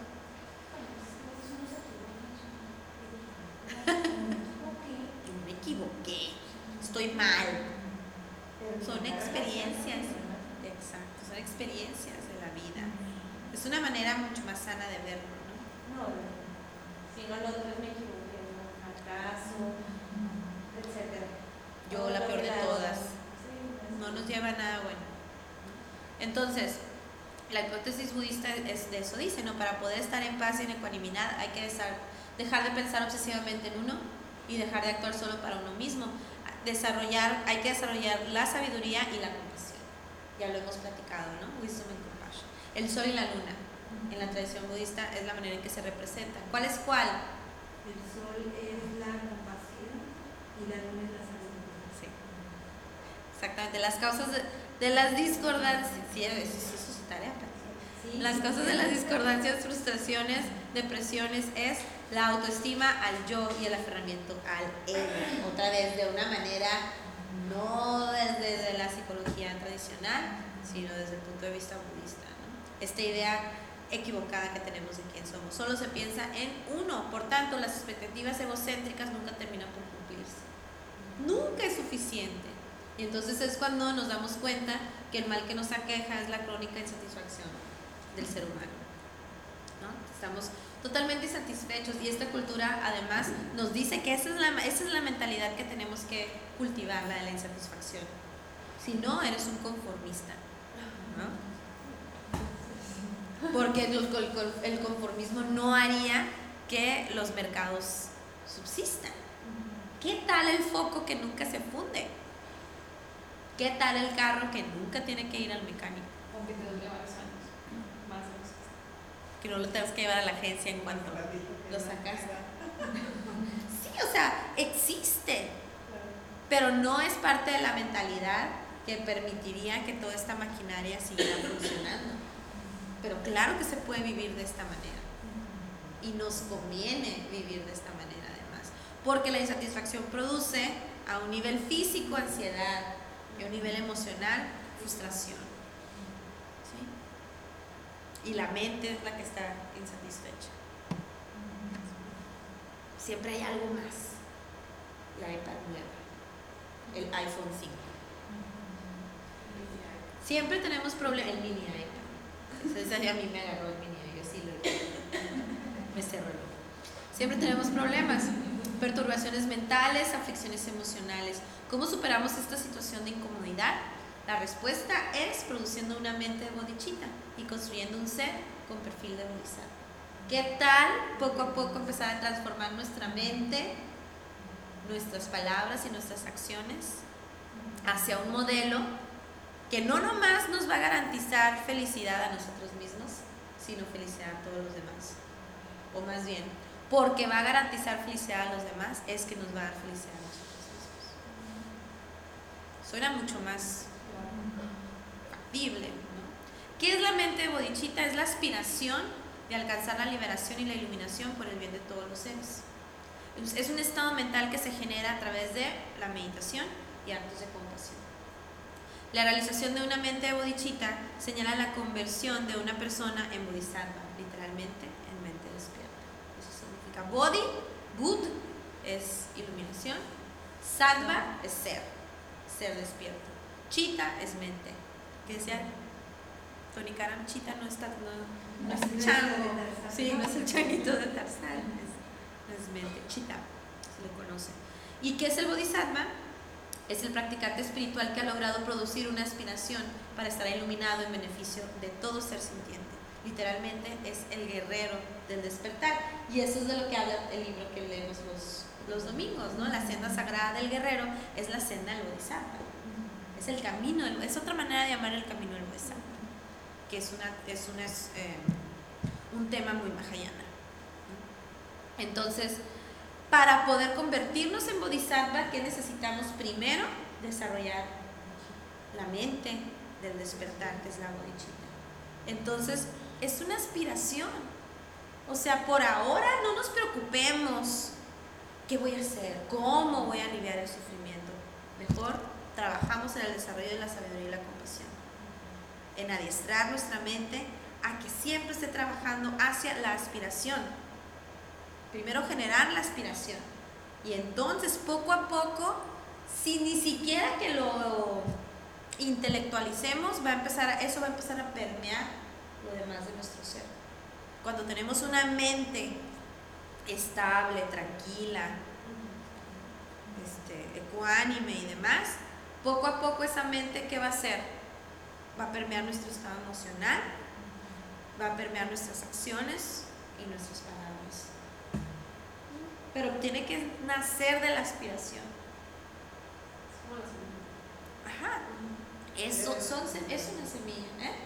Yo me equivoqué, estoy mal. Son experiencias, exacto, son experiencias de la vida. Es una manera mucho más sana de verlo, ¿no? no, si no, los tres me equivoqué, un fracaso, etcétera. Yo la peor de todas. No nos lleva a nada bueno. Entonces, la hipótesis budista es de eso, dice, ¿no? Para poder estar en paz y en ecuanimidad hay que estar, dejar de pensar obsesivamente en uno y dejar de actuar solo para uno mismo. Desarrollar, hay que desarrollar la sabiduría y la compasión. Ya lo hemos platicado, ¿no? Wisdom and compassion. El sol y la luna, en la tradición budista, es la manera en que se representan. ¿Cuál es cuál? El sol es la compasión y la luna es la sabiduría. Sí. Exactamente. Las causas de, de las discordancias, sí, eso es su tarea. Sí. Las causas de las discordancias, frustraciones, depresiones es la autoestima al yo y el aferramiento al ego. Otra vez, de una manera no desde, desde la psicología tradicional, sino desde el punto de vista budista, ¿no? Esta idea equivocada que tenemos de quién somos. Solo se piensa en uno, por tanto, las expectativas egocéntricas nunca terminan por cumplirse. Nunca es suficiente. Y entonces es cuando nos damos cuenta que el mal que nos aqueja es la crónica insatisfacción del ser humano, ¿no? Estamos totalmente insatisfechos y esta cultura además nos dice que esa es la, esa es la mentalidad que tenemos que cultivar, la de la insatisfacción. Si no, eres un conformista, ¿no? Porque el, el, el conformismo no haría que los mercados subsistan. ¿Qué tal el foco que nunca se funde? ¿Qué tal el carro que nunca tiene que ir al mecánico? Aunque te dure varios años, más de los Que no lo tengas que llevar a la agencia en cuanto lo sacaste. Sí, o sea, existe, pero no es parte de la mentalidad que permitiría que toda esta maquinaria siguiera funcionando. Pero claro que se puede vivir de esta manera y nos conviene vivir de esta manera además, porque la insatisfacción produce a un nivel físico ansiedad y a un nivel emocional frustración. Y la mente es la que está insatisfecha. Siempre hay algo más. La iPad nueva, el iPhone cinco. Siempre tenemos problemas. El mini iPad. Ese a mí me agarró el mini iPad. Yo sí lo me cerró el ojo. Siempre tenemos problemas. Perturbaciones mentales, aflicciones emocionales. ¿Cómo superamos esta situación de incomodidad? La respuesta es produciendo una mente de bodhicitta y construyendo un ser con perfil de bodhisattva. ¿Qué tal poco a poco empezar a transformar nuestra mente, nuestras palabras y nuestras acciones hacia un modelo que no nomás nos va a garantizar felicidad a nosotros mismos, sino felicidad a todos los demás? O más bien, porque va a garantizar felicidad a los demás, es que nos va a dar felicidad a nosotros mismos. Suena mucho más factible, ¿no? ¿Qué es la mente de bodhicitta? Es la aspiración de alcanzar la liberación y la iluminación por el bien de todos los seres. Es un estado mental que se genera a través de la meditación y actos de compasión. La realización de una mente de bodhicitta señala la conversión de una persona en bodhisattva, literalmente en mente despierta. Eso significa bodhi, bud es iluminación, Sattva es ser, ser despierto. Chitta es mente. ¿Qué decía Tony Karam? Chitta no está, no, no es el chango. Sí, no es el changuito de Tarzán, es, es mente. Chitta se le conoce. ¿Y qué es el bodhisattva? Es el practicante espiritual que ha logrado producir una aspiración para estar iluminado en beneficio de todo ser sintiente. Literalmente es el guerrero del despertar. Y eso es de lo que habla el libro que leemos los, los domingos, ¿no? La senda sagrada del guerrero es la senda del bodhisattva. Es el camino, es otra manera de llamar el camino del bodhisattva, que es, una, es, una, es eh, un tema muy mahayana. Entonces, para poder convertirnos en bodhisattva, ¿qué necesitamos? Primero, desarrollar la mente del despertar, que es la bodhicitta. Entonces, es una aspiración. O sea, por ahora no nos preocupemos qué voy a hacer, cómo voy a aliviar el sufrimiento. Mejor trabajamos en el desarrollo de la sabiduría y la compasión, en adiestrar nuestra mente a que siempre esté trabajando hacia la aspiración. Primero generar la aspiración y entonces poco a poco, sin ni siquiera que lo intelectualicemos, va a empezar a, eso va a empezar a permear lo demás de nuestro ser. Cuando tenemos una mente estable, tranquila, este, ecuánime y demás, poco a poco esa mente, ¿qué va a hacer? Va a permear nuestro estado emocional, va a permear nuestras acciones y nuestras palabras. Pero tiene que nacer de la aspiración. Ajá. Eso son, es una semilla, ¿eh?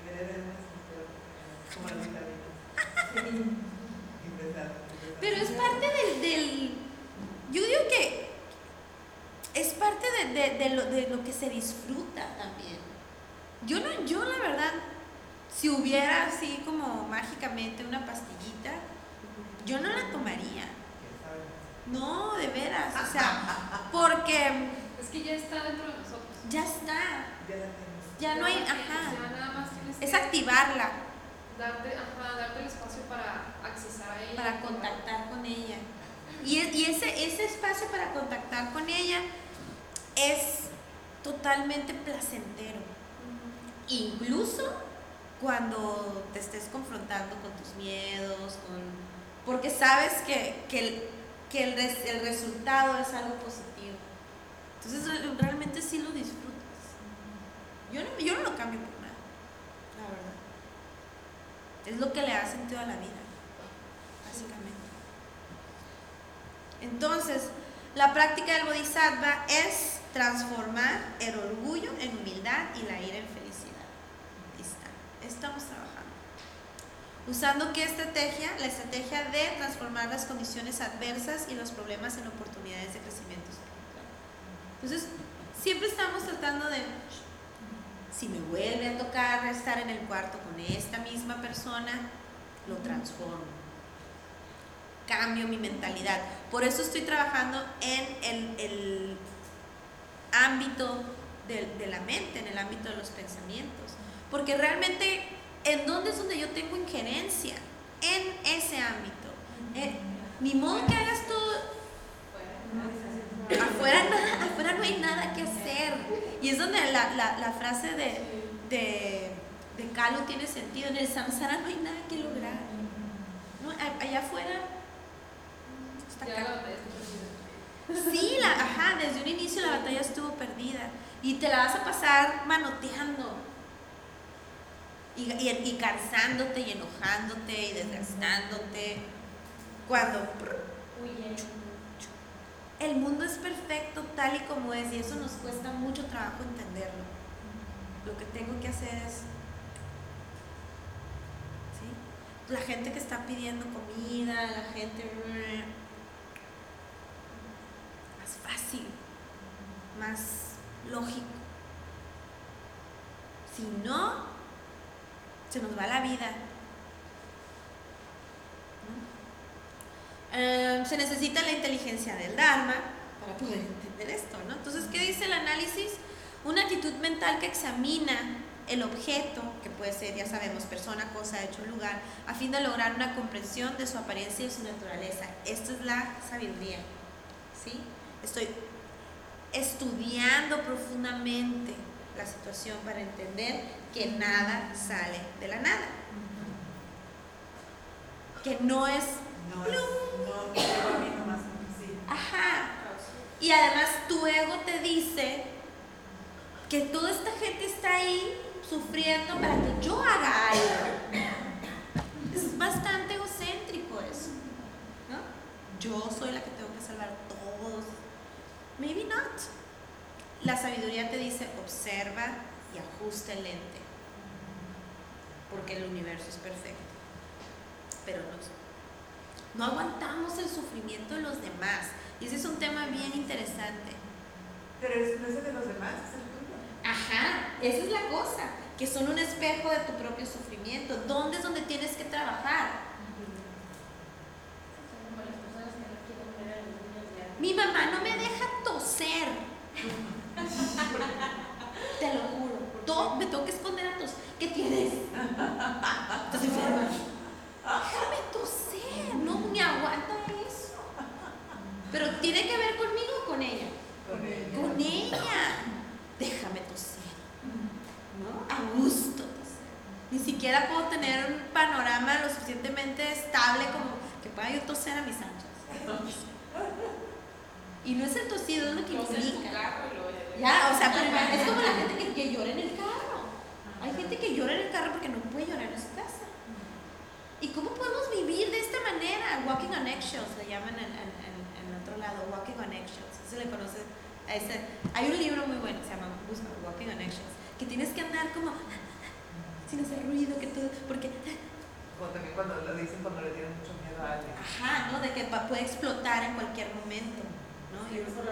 Pero es parte del, del yo digo que es parte de, de, de, lo, de lo que se disfruta también. Yo no, yo la verdad, si hubiera así como mágicamente una pastillita, yo no la tomaría. No, de veras, o sea, porque Es que ya está dentro de nosotros. ya está, ya no hay, ajá, Ya nada más tienes es que activarla darte, ajá, darte el espacio para accesar a ella. para contactar con ella. Y, y ese, ese espacio para contactar con ella es totalmente placentero. Incluso cuando te estés confrontando con tus miedos, con, porque sabes que, que, el, que el, res, el resultado es algo positivo. Entonces realmente sí lo disfrutas. Yo no, yo no lo cambio por nada, la verdad. Es lo que le da sentido a la vida, básicamente. Entonces, la práctica del bodhisattva es transformar el orgullo en humildad y la ira en felicidad. Ahí está. Estamos trabajando. ¿Usando qué estrategia? La estrategia de transformar las condiciones adversas y los problemas en oportunidades de crecimiento espiritual. Entonces, siempre estamos tratando de, si me vuelve a tocar estar en el cuarto con esta misma persona, lo transformo. Cambio mi mentalidad. Por eso estoy trabajando en el, el ámbito de, de la mente, en el ámbito de los pensamientos. Porque realmente, ¿en dónde es donde yo tengo injerencia? En ese ámbito. Eh, ni modo que hagas todo. Afuera, nada, afuera no hay nada que hacer. Y es donde la, la, la frase de, de, de Kalu tiene sentido. En el samsara no hay nada que lograr. ¿No? Allá afuera. Ya la batalla está perdida. Sí, la, ajá, desde un inicio la batalla estuvo perdida. Y te la vas a pasar manoteando. Y, y, y cansándote y enojándote y desgastándote. Cuando el mundo es perfecto tal y como es, y eso nos cuesta mucho trabajo entenderlo. Lo que tengo que hacer es, ¿sí? La gente que está pidiendo comida, la gente más fácil, más lógico. Si no, se nos va la vida. Uh, se necesita la inteligencia del Dharma para poder entender esto, ¿no? Entonces, ¿qué dice el análisis? Una actitud mental que examina el objeto, que puede ser, ya sabemos, persona, cosa, hecho, lugar, a fin de lograr una comprensión de su apariencia y su naturaleza. Esto es la sabiduría, ¿sí? Estoy estudiando profundamente la situación para entender que nada sale de la nada. Que no es... No, es, no, no lleva a mí nomás, sí. Ajá. Y además tu ego te dice que toda esta gente está ahí sufriendo para que yo haga algo. Es bastante egocéntrico eso, ¿no? Yo soy la que tengo que salvar a todos. Maybe not. La sabiduría te dice observa y ajusta el lente, porque el universo es perfecto. Pero no, no aguantamos el sufrimiento de los demás. Y ese es un tema bien interesante. Pero es, no es el de los demás, es el tuyo. Ajá, esa es la cosa, que son un espejo de tu propio sufrimiento. ¿Dónde es donde tienes que trabajar? Como las personas que no quieren ver a los niños ya. Mi mamá no me deja toser. Te lo juro. To- me tengo que esconder a tos. ¿Qué tienes? ¿Estás enferma? Déjame toser. No me aguanta eso. Pero tiene que ver conmigo o con ella. Con ella. Con ella. Déjame toser. ¿No? A gusto toser. Ni siquiera puedo tener un panorama lo suficientemente estable como que pueda yo toser a mis anchas. Y no es el tosido, es lo que Entonces, tu implica. carro y luego ya- Ya, o sea, pero es como la gente que, que llora en el carro. Hay gente que llora en el carro porque no puede llorar en su casa. ¿Y cómo podemos vivir de esta manera? Walking on eggshells, le llaman en, en, en, en otro lado, walking on eggshells. Eso le conoce a ese. Hay un libro muy bueno que se llama busca, Walking on eggshells, que tienes que andar como sin hacer ruido, que todo, porque O también cuando lo dicen cuando le tienen mucho miedo a alguien. ajá, ¿no? De que pa- puede explotar en cualquier momento, ¿no? Y uno-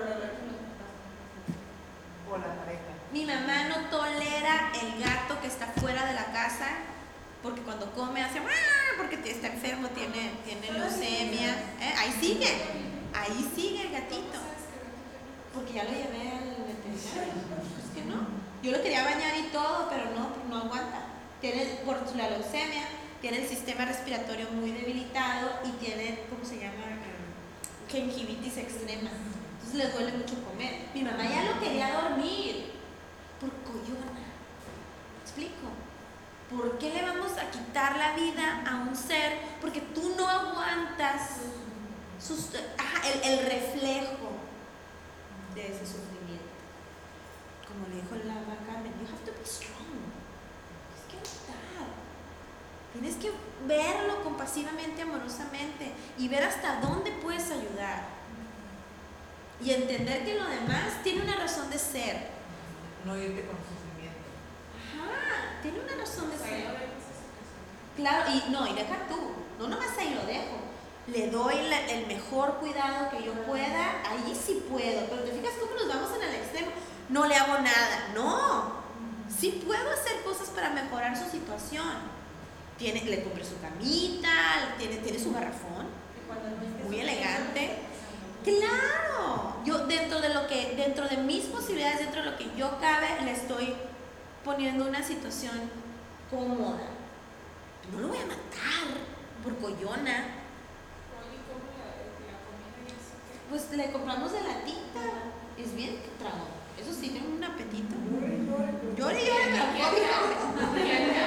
O la pareja. Mi mamá no tolera el gato que está fuera de la casa porque cuando come hace "Ruah", porque t- está enfermo, tiene, tiene leucemia. ¿Eh? Ahí sigue, ahí sigue el gatito. Porque ya lo llevé al veterinario. Es que no. Yo lo quería bañar y todo, pero no, no aguanta. Tiene por la leucemia, tiene el sistema respiratorio muy debilitado y tiene, ¿cómo se llama? Um, gingivitis extrema. Entonces les duele mucho comer. Mi mamá ya lo quería dormir por coyona. ¿Me explico? ¿Por qué le vamos a quitar la vida a un ser? Porque tú no aguantas sus, ajá, el, el reflejo de ese sufrimiento. Como le dijo la mamá Carmen, you have to be strong. Tienes que aguantar. Tienes que verlo compasivamente, amorosamente y ver hasta dónde puedes ayudar. Y entender que lo demás tiene una razón de ser. No irte con sufrimiento. Ajá, tiene una razón de O sea, ahí ser. lo dejas así. Claro, y no, y deja tú, no nomás ahí lo dejo. Le doy la- el mejor cuidado que yo pueda, ahí sí puedo. Pero te fijas cómo nos vamos en el extremo. No le hago nada. No, sí puedo hacer cosas para mejorar su situación. Tiene, le compré su camita, tiene, tiene su garrafón, muy elegante. Claro, yo dentro de lo que, dentro de mis posibilidades, dentro de lo que yo cabe, le estoy poniendo una situación cómoda. No lo voy a matar por coyona. Oye, ¿cómo la, la comida y eso qué? Pues le compramos de latita. Es bien que trago. Eso sí, tiene un apetito. Llore y llore, pero come.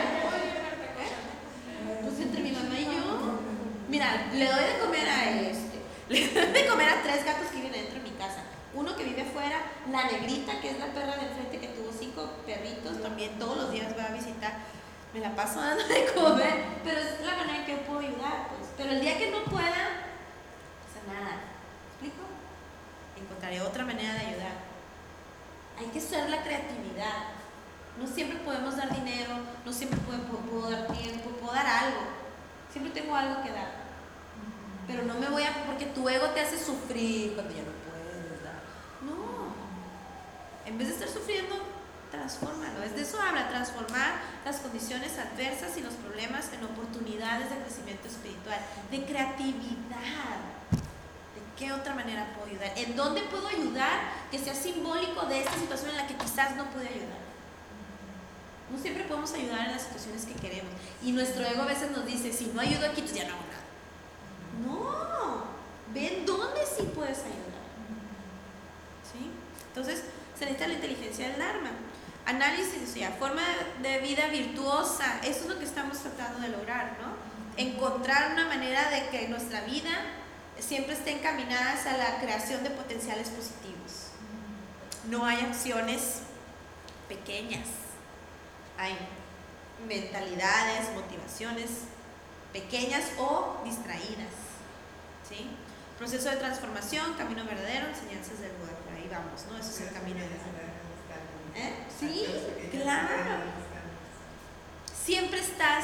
Pues entre mi mamá y yo. Mira, le doy de comer a este. Le doy de comer a tres gatos que viven dentro de mi casa. Uno que vive afuera, la negrita, que es la perra del frente que tuvo cinco perritos, también todos los días va a visitar. Me la paso dando de comer, pero es la manera en que yo puedo ayudar, pues. Pero el día que no pueda, no pasa nada. ¿Me explico? Encontraré otra manera de ayudar. Hay que usar la creatividad. No siempre podemos dar dinero, no siempre puedo, puedo, puedo dar tiempo, puedo dar algo. Siempre tengo algo que dar. Pero no me voy a, porque tu ego te hace sufrir cuando ya no puedes dar. No. En vez de estar sufriendo, transfórmalo. Es de eso habla, transformar las condiciones adversas y los problemas en oportunidades de crecimiento espiritual, de creatividad. ¿De qué otra manera puedo ayudar? ¿En dónde puedo ayudar que sea simbólico de esta situación en la que quizás no pude ayudar? No siempre podemos ayudar en las situaciones que queremos. Y nuestro ego a veces nos dice, si no ayudo aquí, pues ya no hago nada. No, ven dónde sí puedes ayudar. ¿Sí? Entonces, se necesita la inteligencia del Dharma. Análisis, o sea, forma de vida virtuosa, eso es lo que estamos tratando de lograr, ¿no? Encontrar una manera de que nuestra vida siempre esté encaminada hacia la creación de potenciales positivos. No hay acciones pequeñas, hay mentalidades, motivaciones pequeñas o distraídas, ¿sí? Proceso de transformación, camino verdadero, enseñanzas del Buda, por ahí vamos, ¿no? Ese es el camino verdadero. ¿Eh? Sí, claro. Siempre estás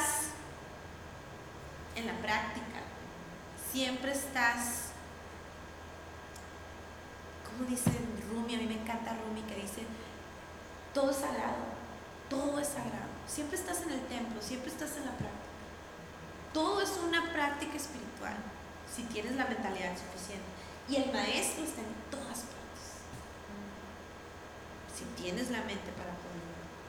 en la práctica, siempre estás, como dice Rumi, a mí me encanta Rumi, que dice, todo es sagrado, todo es sagrado, siempre estás en el templo, siempre estás en la práctica, todo es una práctica espiritual, si tienes la mentalidad suficiente, y el maestro está en todas partes. Si tienes la mente para poder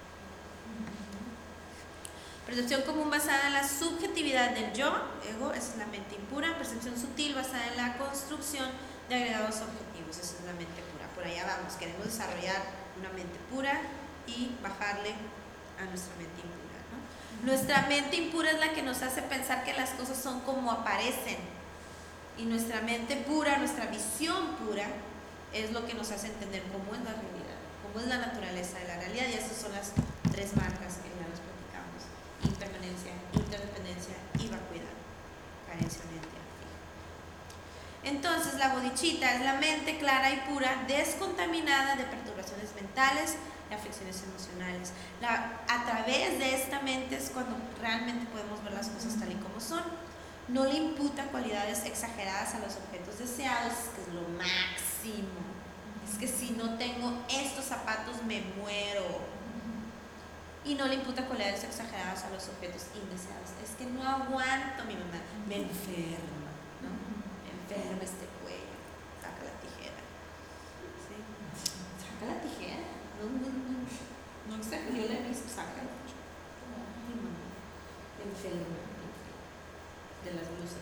ver. Percepción común basada en la subjetividad del yo, ego, esa es la mente impura. Percepción sutil basada en la construcción de agregados objetivos, esa es la mente pura. Por allá vamos, queremos desarrollar una mente pura y bajarle a nuestra mente impura, ¿no? Nuestra mente impura es la que nos hace pensar que las cosas son como aparecen, y nuestra mente pura, nuestra visión pura, es lo que nos hace entender cómo es la realidad, cómo es la naturaleza de la realidad, y esas son las tres marcas que ya nos platicamos: impermanencia, interdependencia y vacuidad, carencia o identidad fija. Entonces la bodhicitta es la mente clara y pura, descontaminada de perturbaciones mentales y aflicciones emocionales. La, a través de esta mente es cuando realmente podemos ver las cosas tal y como son. No le imputa cualidades exageradas a los objetos deseados, que es lo máximo. Es que si no tengo estos zapatos me muero. Y no le imputa cualidades exageradas a los objetos indeseados. Es que no aguanto, mi mamá, me enferma, ¿no? Me enferma este cuello, saca la tijera. ¿Sí? Saca la tijera. No, no, no, no exagero, yo le he visto, saca mucho. Mi mamá, me enferma de las blusas.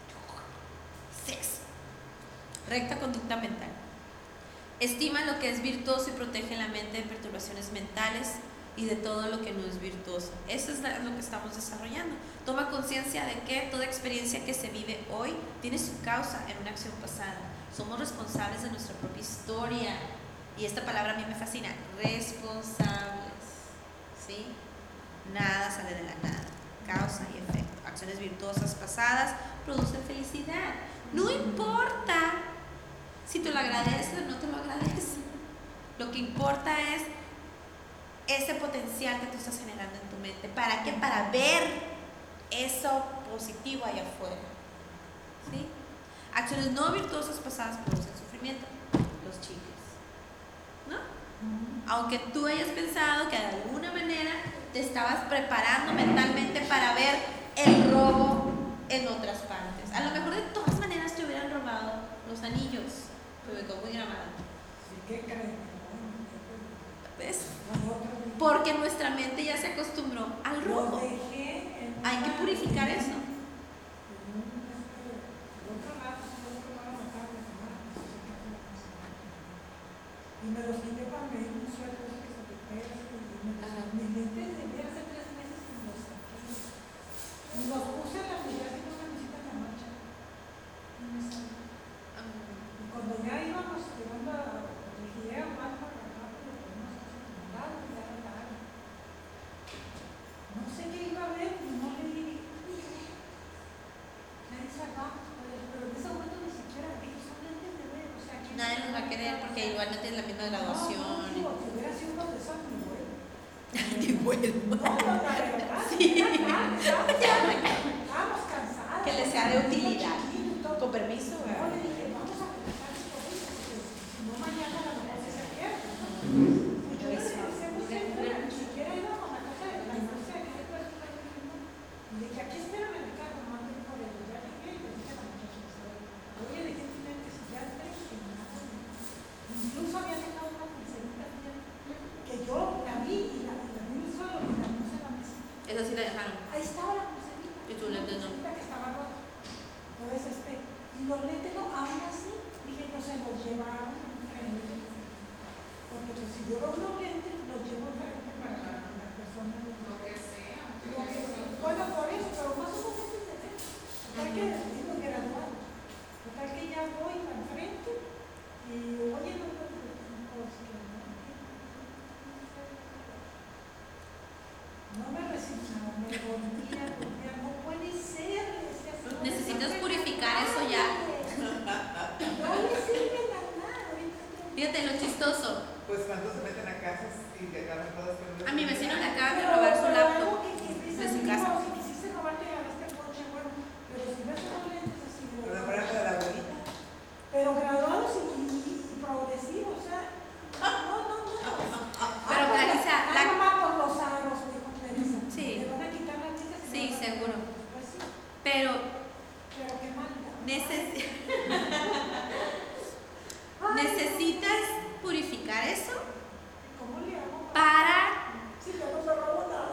Sexo. Recta conducta mental. Estima lo que es virtuoso y protege la mente de perturbaciones mentales y de todo lo que no es virtuoso. Eso es lo que estamos desarrollando. Toma conciencia de que toda experiencia que se vive hoy tiene su causa en una acción pasada. Somos responsables de nuestra propia historia. Y esta palabra a mí me fascina. Responsables. ¿Sí? Nada sale de la nada. Causa y efecto. Acciones virtuosas pasadas producen felicidad. No importa si te lo agradeces o no te lo agradeces. Lo que importa es ese potencial que tú estás generando en tu mente. ¿Para qué? Para ver eso positivo allá afuera. ¿Sí? Acciones no virtuosas pasadas producen sufrimiento. Los chiques, ¿no? Aunque tú hayas pensado que de alguna manera te estabas preparando mentalmente para ver el robo en otras partes. A lo mejor de todas maneras te hubieran robado los anillos, pero me quedó muy grabado. ¿Qué creen? ¿Ves? Porque nuestra mente ya se acostumbró al robo. Hay que purificar eso. Y me los quité para medir un sueldo que se te pega. Mi mente desde hace tres meses que me los saqué. Y los puse en la unidad y no me necesitan la marcha. No me sale. Y cuando ya íbamos llegando a la giré a mal para acá, pero no sé si me da, ya no da. No sé qué iba a ver y no le di. Nadie se acaba, pero en ese momento ni siquiera vi, son lentes de ver, o sea, que Nadie los va a querer porque igual no tienes la misma graduación. No, no, digo, si hubiera sido uno de esos, ni vuelvo. Ni vuelvo. No, no, la verdad, sí. Estábamos cansados. Que les sea de utilidad. Con permiso. No, le dije, vamos a tratar esto hoy, porque si no mañana la mejor se pierde, ¿no? Y yo le decía, ni siquiera íbamos a la casa de la iglesia de aquella persona, y le dije, aquí espérame en el carro, no anden por el ya llegué, y le dije a la muchacha, oye, le dije, que si ya tres, que me hago. Incluso había dejado una pulserita que yo la vi y la vi en el suelo y la puse en la mesa. Esa sí la dejaron. Ahí estaba la pulserita. Y tus lentes no. Que estaba rota. Entonces, este, y los lentes no, aún así, dije, no se los llevaron. yo veo unos lentes, los llevo enfrente para que la persona no Lo que sea. lo que- bueno, por eso, pero más o menos es de ver. Total que digo graduado. Total que ya voy al frente y oye, no puedo decir cosas que no. No me resignaba, me volvía, volvía, no puede ser. decía, no, Necesitas no, purificar eso ya. No le sirve a nada. ahorita. Fíjate lo chistoso. Pues cuando se meten a casas y le agarran todas las A mi vecino le acaban de Pero- robar su pero laptop algo que quisiste de su decir, casa. no, si quisiste robarte, agarraste el coche, bueno, pero si ves unos lentes así, Pero ¿verdad? fuera de la abuelita. Pero graduados y, y, y progresivos, o sea, no, no, no. Pero, Ah, Clarisa, ah, la- mamá, por los aros, dijo Teresa. Sí. Le van a quitar las chicas. y Sí, le van a- seguro. Pues sí, Pero pero qué mal. neces- Ay, necesitas purificar eso ¿Cómo le hago? para... Si yo no me robo nada.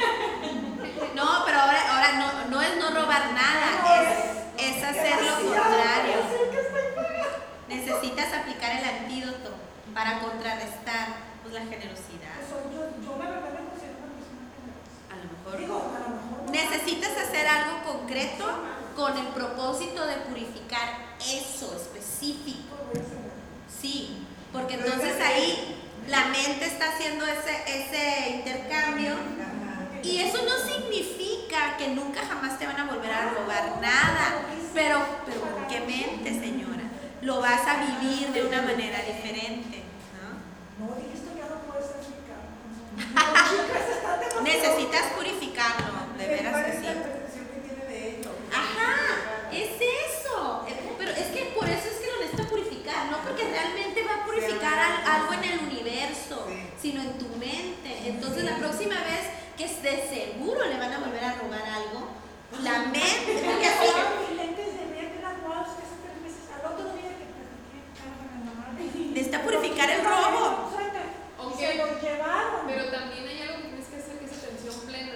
No, pero ahora, ahora no, no es no robar nada, es, es hacer lo contrario. Ya sé que estoy pagando. Necesitas aplicar el antídoto para contrarrestar pues, la generosidad. Eso, yo, yo la verdad me considero una persona generosa. A lo mejor Digo, a lo mejor no. necesitas hacer algo concreto con el propósito de purificar eso específico. Voy a hacer. Sí, porque entonces ahí la mente está haciendo ese, ese intercambio Ajá. y eso no significa que nunca jamás te van a volver a robar nada, pero, pero ¿con qué mente, señora? Lo vas a vivir de una manera diferente, ¿no? No, dije esto ya no puede ser mi carro. Las chicas están demasiado- Necesitas purificarlo, de veras ¿Cuál que es sí. la percepción que tiene de ello? Ajá, es eso. Eh, Pero es que por eso es que lo necesita purificar, no porque realmente va a purificar al- algo en el universo, Sí. sino en tu mente. Entonces la próxima vez que de seguro le van a volver a robar algo, la mente, porque así, Mis lentes de ver graduados que hace tres meses, al otro día que platiqué, estaba con la mamá. necesita purificar el robo. Suelta. Ok. Y se lo llevaron. Pero también hay algo que tienes que hacer que es atención plena.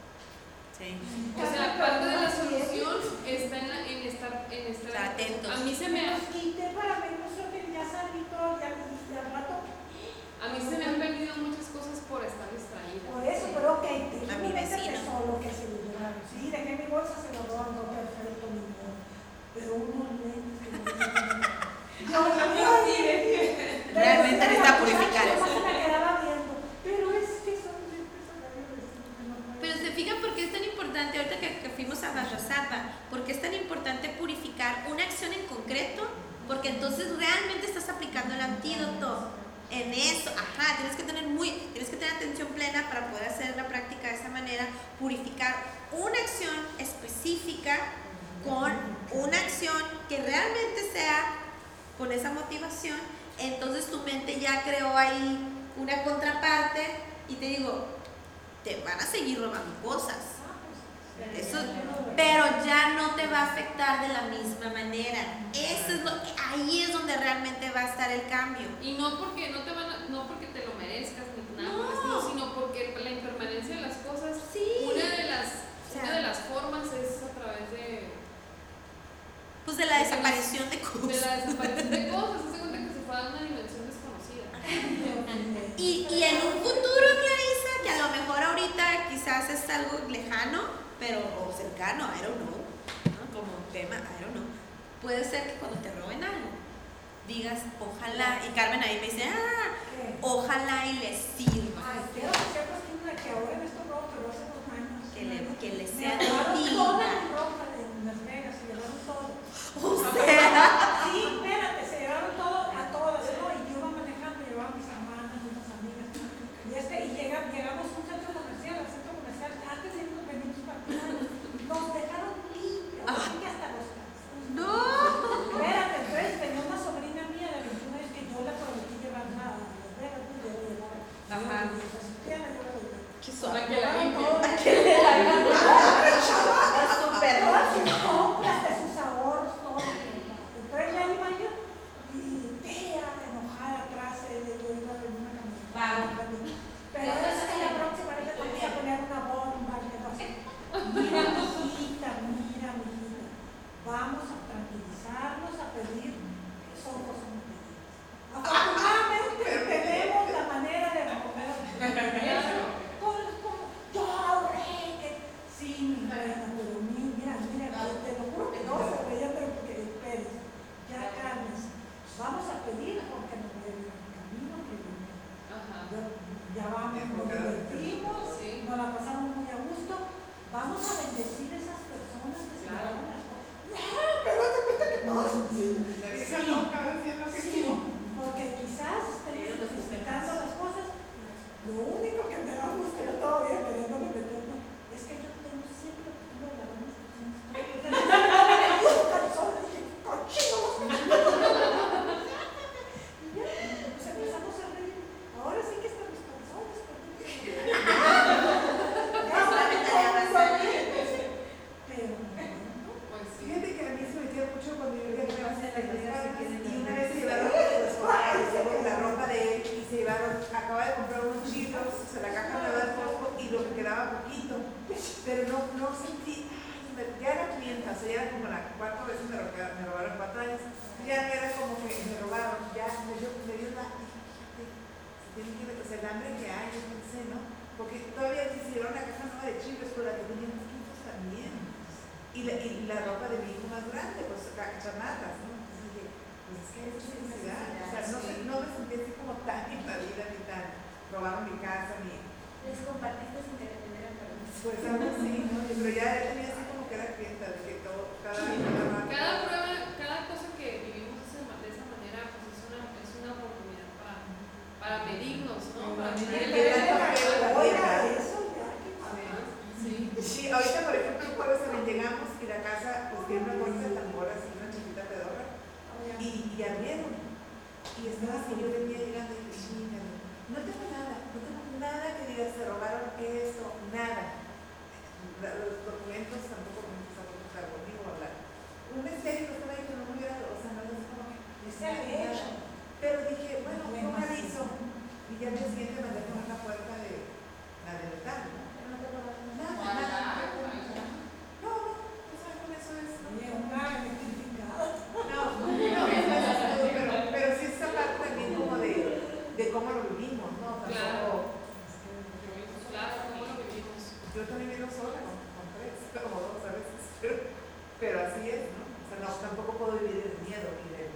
Sí. O sea, parte de la solución está en, la, en estar en estar Estar atentos. A mí se me ha- los quité para ver, no sé, que ya salí todo, ya, y al rato. a mí se me han perdido muchas cosas por estar distraída. Por eso, pero ok, te A mi vecino. solo que se lo llevaron. Sí, dejé mi bolsa, se lo roban, no perfecto, ni modo. Pero unos lentes que no Yo, yo, Realmente necesita purificar eso. eso. Me quedaba viendo, pero es que son lentes horarios que no pueden- Pero se fijan por qué es tan importante, ahorita que, que fuimos a Vajrasatha, porque es tan importante purificar una acción en concreto, porque entonces realmente estás aplicando el antídoto en eso. Ajá, tienes que tener muy, tienes que tener atención plena para poder hacer la práctica de esa manera, purificar una acción específica con una acción que realmente sea con esa motivación. Entonces tu mente ya creó ahí una contraparte y te digo, te van a seguir robando cosas. Eso, pero ya no te va a afectar de la misma manera. Eso es lo, ahí es donde realmente va a estar el cambio. Y no porque no te van a- no porque te lo merezcas ni nada No. por el estilo, sino porque la impermanencia de las cosas, Sí. una de las O sea, una de las formas es a través de, pues de la desaparición de de cosas. la desaparición de cosas. Se cuenta que se fue a una dimensión desconocida. Y, y en un futuro, Clarisa, que a lo mejor ahorita quizás es algo lejano, pero o cercano, I don't know, ¿no? Como tema, I don't know. Puede ser que cuando te roben algo, digas, ojalá, y Carmen ahí me dice, ah, ¿Qué? ojalá y les sirva, Ay, quiero que sepas que una que ahora en estos robos, pero hace dos años. que le, que le Me sea de robaron toda utilidad. mi ropa en Las Vegas, se llevaron todo. O sea, Sí, espérate, se llevaron todo a todas, ¿no? Y yo iba manejando, llevaba a mis hermanas, unas amigas. Y, este, y llega, llegamos a un centro comercial, al centro comercial, antes de irnos venimos partidos, nos dejaron limpios, Ah. así que hasta los calzones. no. Espérate, entonces tenía una sobrina mía de veintiún años que yo la prometí llevarla a Las Vegas, y yo la llevaba. Ajá. Yo le dije, "Si quieren, yo la llevo". Qué Para que la Llevaron limpie. todo. Que le hagan. Es súper Todas sus compras, de sus ahorros, todo. quedaron, acaba de comprar unos chicos, se la caja nueva del Costco y lo que quedaba poquito, pero no, no sentí, ay, me- ya era clienta, o sea, ya era como la cuatro veces me robaron, me robaron cuatro años, ya no era como que me robaron, ya me dio, me dio la, fíjate, se tiene que ver, o sea, el hambre que hay, yo pensé, ¿no? Porque todavía hicieron la caja nueva de chicos, pero la que tenían poquitos también, y la, y la ropa de mi hijo más grande, pues chamarras, ¿no? Entonces dije, pues es que hay necesidad, o sea, no, sé, no me sentí así como tan invadida ni tan, robaron mi casa, ni, Les compartiste sin que te pidieran permiso. pues algo así, ¿no? Pero ya tenía así como que era clienta, de que todo, cada cada Cada prueba, cada cosa que vivimos de esa de esa manera, pues es una, es una oportunidad para, para medirnos, ¿no? Para medir el Pero- nivel de pero- Oiga, eso ya, qué padre. Sí. Sí, ahorita por ejemplo el jueves también llegamos y la casa pues tiene una puerta de tamboras y una chiquita pedorra y, y abrieron y estaba así, yo venía llegando y dije, "Chinga, no tengo nada, no tengo nada que diga se robaron esto, nada, La- los documentos tampoco me empezaron a estar conmigo a hablar, un estéreo estaba ahí pero no me hubiera, o sea, no es como que Está hecho. pero dije, bueno, fue un aviso y ya al día siguiente mandé a poner la puerta de la de verdad, ¿no? Pero no te robaron. Nada, Ojalá, nada. ojalá. No, no, o sea, con eso es. Oye, una electrificada. No, no, no, eso es todo, pero, pero sí esa parte también como de, de cómo lo vivimos, ¿no? Tampoco, Claro, ¿cómo lo vivimos? yo también vivo sola con, con tres, como dos a veces, pero, pero así es, ¿no? O sea, no, tampoco puedo vivir del miedo y del...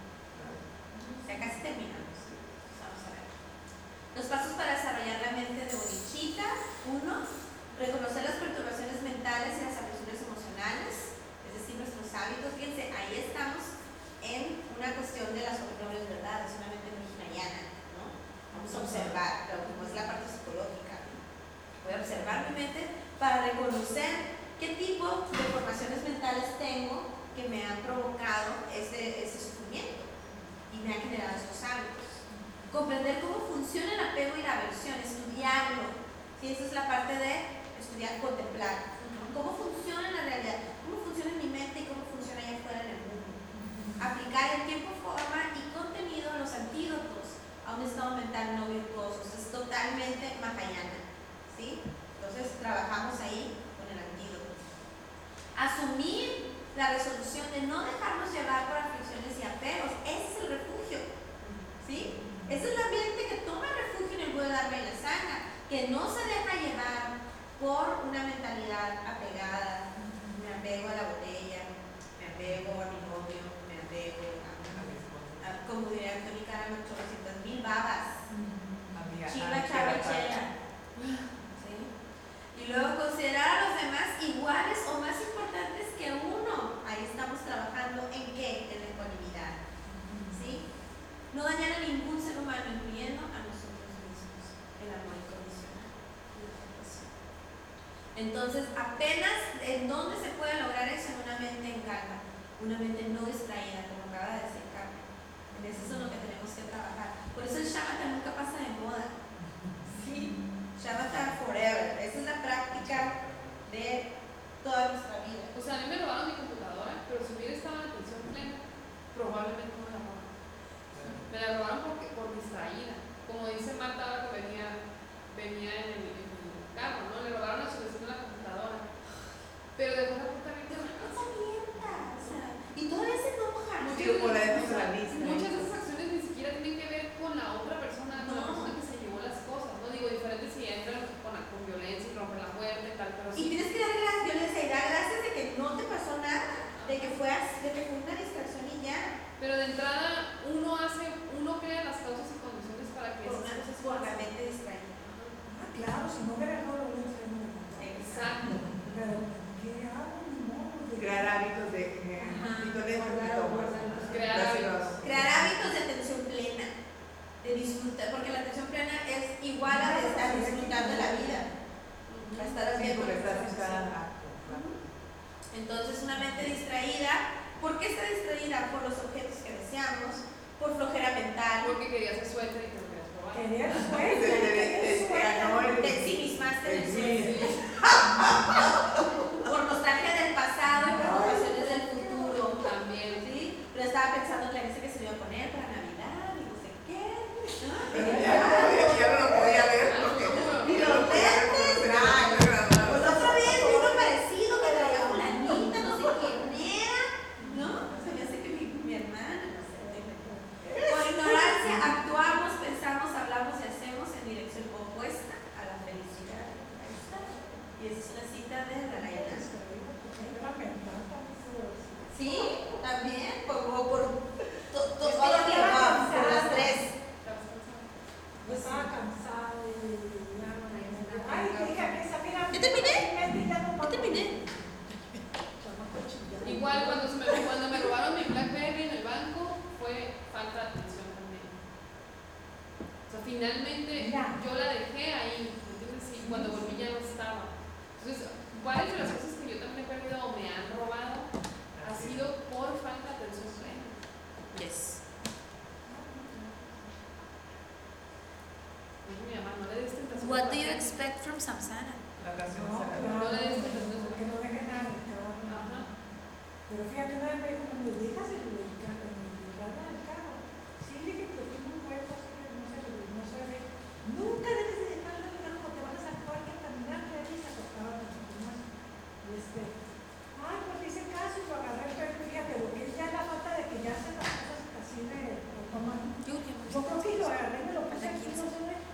Ya casi terminamos. Vamos a ver. Los pasos para desarrollar la mente de bonichita. Uno, reconocer las perturbaciones mentales y las apresiones emocionales, es decir, nuestros hábitos. Fíjense, ahí estamos en una cuestión de las nobles verdades, una mente originariana, ¿no? Vamos a observar, pero como es la parte psicológica. Voy a observar mi mente para reconocer qué tipo de formaciones mentales tengo que me han provocado ese, ese sufrimiento y me han generado esos hábitos. Comprender cómo funciona el apego y la aversión, estudiarlo. ¿Sí? Esa es la parte de estudiar, contemplar. ¿Cómo funciona en la realidad? ¿Cómo funciona en mi mente y cómo funciona allá afuera en el mundo? Aplicar el tiempo, forma y contenido a los antídotos a un estado mental no virtuoso. Es totalmente mahayana. ¿Sí? Entonces trabajamos ahí con el antídoto. Asumir la resolución de no dejarnos llevar por aflicciones y apegos. Ese es el refugio. ¿Sí? Esa es la mente que toma refugio en el Buda Dharma y la Sangha, que no se deja llevar por una mentalidad apegada. Me apego a la botella, me apego a mi novio, me apego a, a, a como diría Antonio Caramba, ochocientas mil babas. Amiga, Chiva, ah, chava, chava, chela. ¿Sí? Y luego considerar a los demás iguales o más importantes que uno. Ahí estamos trabajando en qué? En la ecuanimidad. ¿Sí? No dañar a ningún ser humano, incluyendo a nosotros mismos. El amor incondicional. Entonces, apenas en dónde se puede lograr eso, en una mente en calma, una mente no distraída, como acaba de decir Carmen. En eso es en lo que tenemos que trabajar. Por eso el Shamatha nunca pasa de moda. Sí, Shamatha forever. Esa es la práctica de toda nuestra vida. O sea, a mí me robaron mi computadora, pero si hubiera estado en atención plena, probablemente no me la robaron. Me la robaron porque, por distraída. Como dice Marta ahora que venía, venía en, el, en el carro, ¿no? Le robaron a su vecino la computadora. Pero de buena puta bien Pero no está abierta, o sea, y todavía se enoja. Sí, por la emocionalista. Muchas de esas acciones ni siquiera tienen que ver con la otra persona, con la No. persona que se llevó las cosas, ¿no? Digo, diferente si entran con, la- con violencia y rompen la puerta y tal, pero Y sí. tienes que darle las violencia y dar gracias de que no te pasó nada, de que fue, así- de que fue una distracción y ya. Pero de entrada, uno hace, uno crea las causas y condiciones para que Por esas una cosas por la pasen. mente distraída. Ah, claro, si no hubiera no lo hubiera hecho, no me contaba. Exacto. Pero, ¿qué hago? Ni modo. de- Crear hábitos de... eh, Ajá. pitones, Guardar- pitomas. guardarlos. Crear Gracias. hábitos. Crear hábitos de atención plena, de disfrutar, porque la atención plena es igual a, a disfrutar de la vida, a estar Sí, haciendo porque lo que estás en estamos cada haciendo. acto, claro. Entonces, una mente distraída, ¿por qué está distraída? Por los objetos que deseamos, por flojera mental, Porque querías el suéter y te lo querías robar. Quería el Te- sueño, te- te- quería te- el te sueño. ganó el- te ensimismaste en el el- sueño, por nostalgia del pasado y preocupaciones del futuro. También. ¿Sí? Pero estaba pensando Clarice que se lo iba a poner para Navidad y no sé qué. ¿no? Pero ya, estaba cansada y ya no me... Ay, dije, esa, mira... ¿Ya terminé? Ya no ¿Ya terminé? Igual cuando, se me, cuando me robaron mi BlackBerry en el banco fue falta de atención también. O sea, finalmente Ya. yo la dejé ahí, ¿entiendes? Y cuando volví ya no estaba. Entonces, varias de las cosas que yo también he perdido o me han robado ha sido por falta de atención plena. Yes. Dijo mi mamá, no le des tentación. What do you expect from Samsara? La oración No, se la- claro, No le des tentación. que no deje nada en el carro. Ajá. Pero fíjate, una vez me dijo, me dejas el el carro, el radio del carro. Sí, le dije, pero tengo un hueco, así que no sé, no sé. Nunca debes de dejarlo en el carro cuando te vas a actuar que caminar, que ahí se acostaba con su más. Y este, ay, pues le hice caso y lo agarré, pero fíjate, lo que es ya la falta de que ya hacen las cosas así de automático. Yo creo Yo creo que lo agarré, me lo puse aquí, no sé, güey.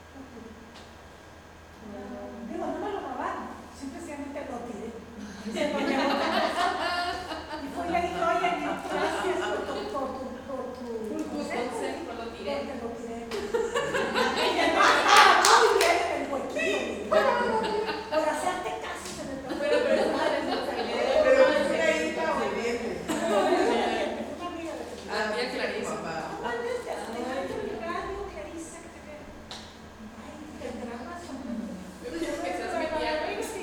Digo, no me lo robaron, simplemente lo tiré. Se lo llevó a casa. Y fue y le dije, oye, gracias por tu, por tu, por tu Por tu consejo, lo tiré. Porque lo tiré. Y el más estaba muy bien en el huequillo. Por hacerte caso se me pasó. Pero, pero es madre, no se le Pero es una hija obediente. Una amiga de tu Ah, tía Clarisa. papá. ¿cómo andas? Te has dejado el radio, Clarisa, que te ve. Ay, tendrá razón. Esa es mi tía.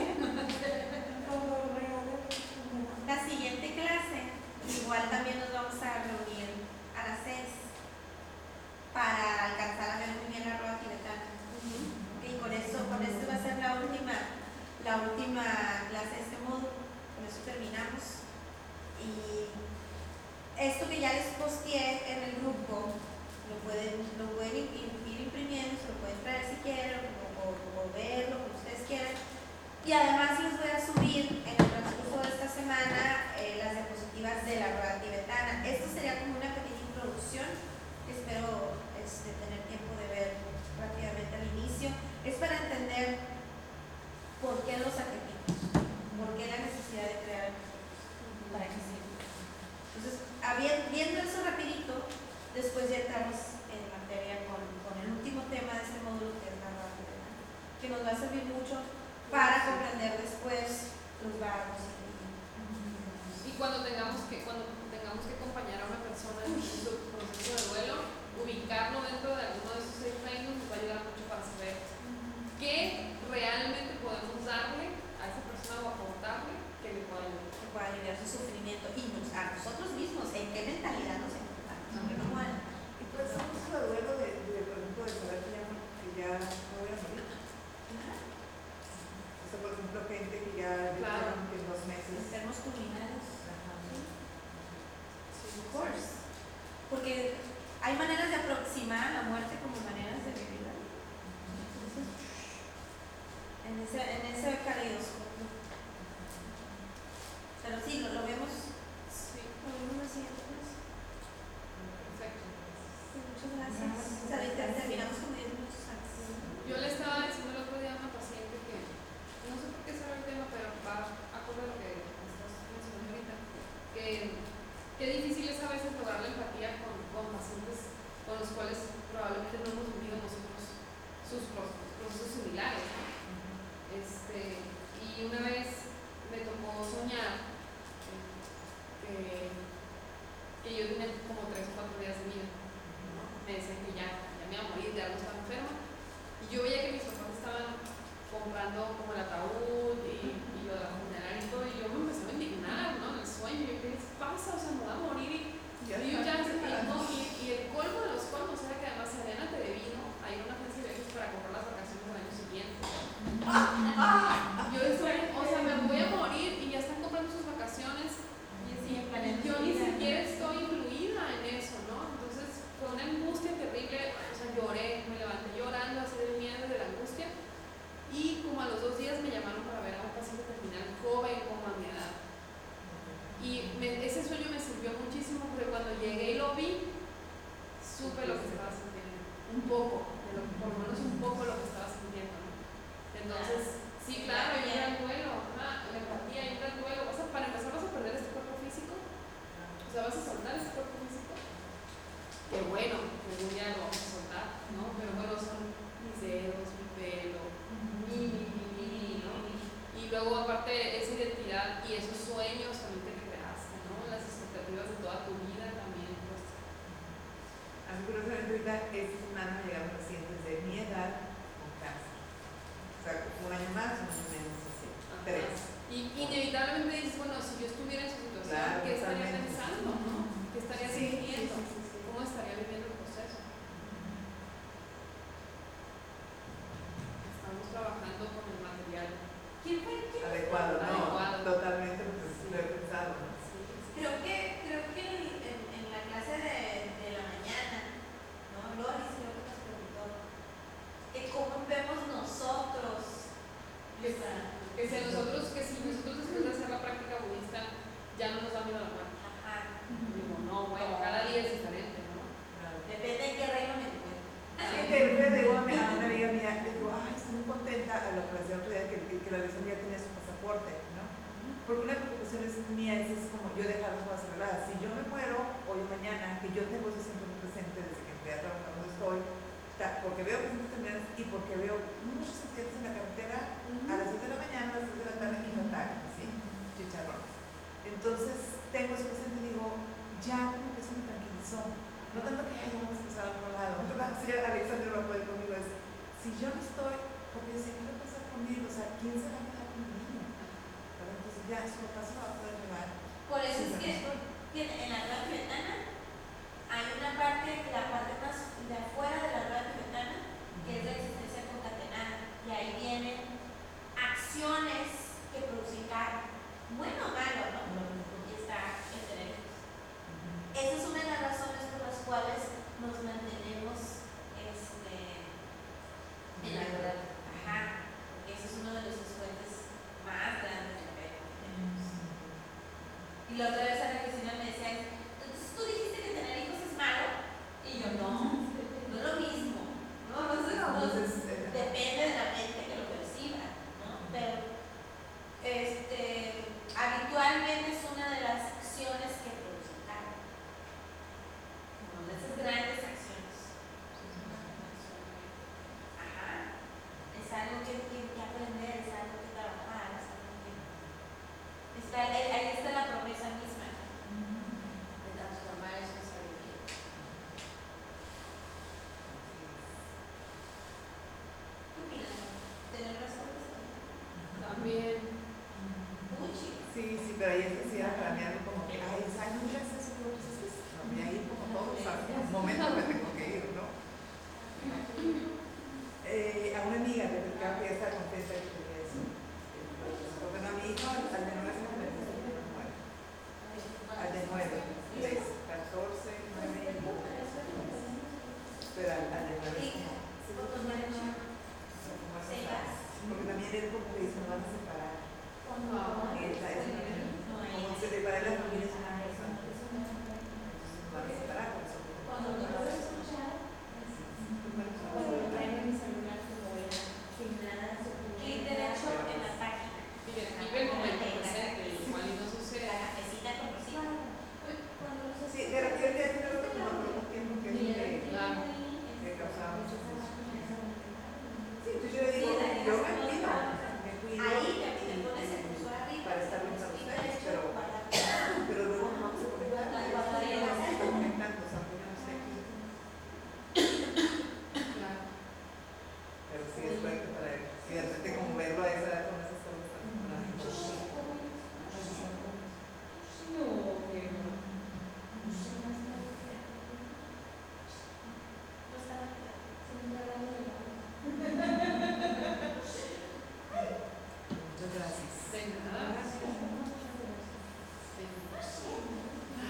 La siguiente clase, igual también nos vamos a reunir a las seis para alcanzar a ver muy bien la rueda tibetana. Y con esto, con esto va a ser la última, la última clase de este módulo. Con eso terminamos. Y esto que ya les posteé en el grupo, lo pueden, lo pueden ir, ir imprimiendo, se lo pueden traer si quieren, o, o, o verlo, como ustedes quieran. Y además les voy a subir en el transcurso de esta semana eh, las diapositivas de la rueda tibetana. Esto sería como una pequeña introducción que espero este, tener tiempo de ver rápidamente al inicio. Es para entender por qué los arquetipos, por qué la necesidad de crear para que sirva. Entonces, habiendo, viendo eso rapidito, después ya entramos en materia con, con el último tema de este módulo, que es la rueda tibetana, que nos va a servir mucho para comprender después los vagos. Y cuando tengamos que, cuando tengamos que acompañar a una persona en su proceso de duelo, ubicarlo dentro de alguno de esos seis reinos nos va a ayudar mucho para saber qué realmente podemos darle a esa persona o aportarle que le pueda ayudar. Que pueda aliviar su sufrimiento y nos, a nosotros mismos, en qué mentalidad nos encontramos. Igual. Y pues un proceso de duelo de, de, por ejemplo, de saber que ya, que ya no voy a morir. O sea, por ejemplo, gente que ya Claro. dijeron que en dos meses. Enfermos culminarios. Ajá. Of course. Porque hay maneras de aproximar a la muerte como maneras de vivirla. Entonces, en ese, en ese caleidoscopio. Pero sí, lo, lo vemos. Sí, Lo vemos en la siguiente clase. perfecto. Sí, muchas gracias. O sea, ahorita terminamos con diez minutos antes. Yo le estaba diciendo el otro día a una paciente que, no sé por qué será el tema, pero va acorde a lo que estás mencionando ahorita, que qué difícil es a veces lograr la empatía con, con pacientes con los cuales probablemente no hemos vivido nosotros sus procesos, procesos similares, ¿no? Este, y una vez me tocó soñar que, que yo tenía como tres o cuatro días de vida, ¿no? Me decían que ya, ya me iba a morir, ya no estaba enferma. Y yo veía que mis papás estaban comprando como el ataúd y, y lo de la funeraria y todo, y yo me empecé a indignar, ¿no? En el sueño, yo, ¿qué les pasa? O sea, me voy a morir. Y, y yo ya, y, no, y, y el colmo de los colmos era que además Adriana Televino, hay una agencia de viajes para comprar las vacaciones del año siguiente. Yo estoy, o sea, me voy a morir y ya están comprando sus vacaciones y, y yo ni siquiera estoy incluida en eso, ¿no? Entonces fue una angustia terrible, o sea, lloré, me levanté llorando, así del miedo, de la angustia, y como a los dos días me llamaron para ver a un paciente terminal joven como a mi edad. Y me, ese sueño me sirvió muchísimo porque cuando llegué y lo vi, supe lo que estaba sintiendo, un poco, de lo, por lo menos un poco lo que estaba sintiendo, ¿no? Entonces, sí, claro, hay un gran duelo, ajá, la empatía, hay un gran duelo. Vas a, para empezar vas a perder este cuerpo físico, o sea, vas a soltar este cuerpo físico, que bueno, que algún día lo vamos a soltar, ¿no? Pero bueno, son y esos sueños también que te creaste, ¿no? Las expectativas de toda tu vida también, pues. A mí, curiosamente, ahorita esta semana me llegaron pacientes de mi edad con cáncer. O sea, un año más, un año menos, así. Ajá. Tres. Y inevitablemente dices, bueno, si yo estuviera en su situación, Claro, ¿qué estaría totalmente. pensando, no? ¿Qué estaría Sí, sí, sintiendo? sí, sí, sí. ¿Cómo estaría viviendo el proceso? Estamos trabajando con el material ¿Quién fue? ¿Quién fue? Adecuado, ¿no? Adecuado. Totalmente, pues lo he pensado, ¿no? Sí, sí, sí. Creo que, creo que en, en, en la clase de, de la mañana, ¿no? Loris creo que nos preguntó que cómo vemos nosotros Que, nuestra- que si a nosotros, que si nosotros después de hacer la práctica budista ya no nos da miedo la muerte. Ajá. Digo, no, bueno, cada día es diferente, ¿no? Depende de qué reino me encuentre. Sí, que el otro día le digo a mi- a una amiga mía, le digo, ay, estoy muy contenta a lo que me decía el otro día, que, que, que la vecina ya tenía su pasaporte, ¿no? Porque una preocupación es mía es, es como yo dejar las cosas arregladas. Si yo me muero hoy o mañana, que yo tengo eso siempre muy presente desde que empecé a trabajar donde estoy, ta- porque veo pacientes terminales y porque veo muchos pacientes en la carretera a las siete de la mañana, a las siete de la tarde y fatal, ¿sí? Chicharrones. Entonces, tengo ese paciente y digo, ya como que eso me tranquilizó. No tanto que ay, vamos a pasar a otro lado. Otra cosa, sí, Alexander lo puede conmigo es, si yo no estoy, porque yo sé qué va a pasar conmigo, o sea, ¿quién se va a quedar conmigo? Pero entonces ya, su papá se va a poder llevar. Por eso Sí, es que, que en la rueda tibetana hay una parte, la parte más de afuera de la rueda tibetana, que es la existencia concatenada, y ahí vienen acciones que producen karma, bueno o malo, ¿no? Porque está el tener hijos. Esa es una de las razones por las cuales nos mantenemos este, en la verdad. Ajá, porque ese es uno de los fuentes más grandes de apego que tenemos. Y la otra vez a la Cristina me decía, entonces tú dijiste que tener hijos es malo. Y yo, no, no es lo mismo. No, no, es- No, no, pues es, eh, depende de la mente que lo perciba, ¿no? Pero este, habitualmente es una de las acciones que producen karma. ¿No? De esas grandes acciones. Ajá. Es algo que, que, que aprender, es algo que trabajar, es algo que... Está, ahí ahí está la promesa misma, ¿no? De transformar eso en sabiduría. ¿Qué opinas? ¿Tener razón? También. Mucho. sí, sí, pero ahí es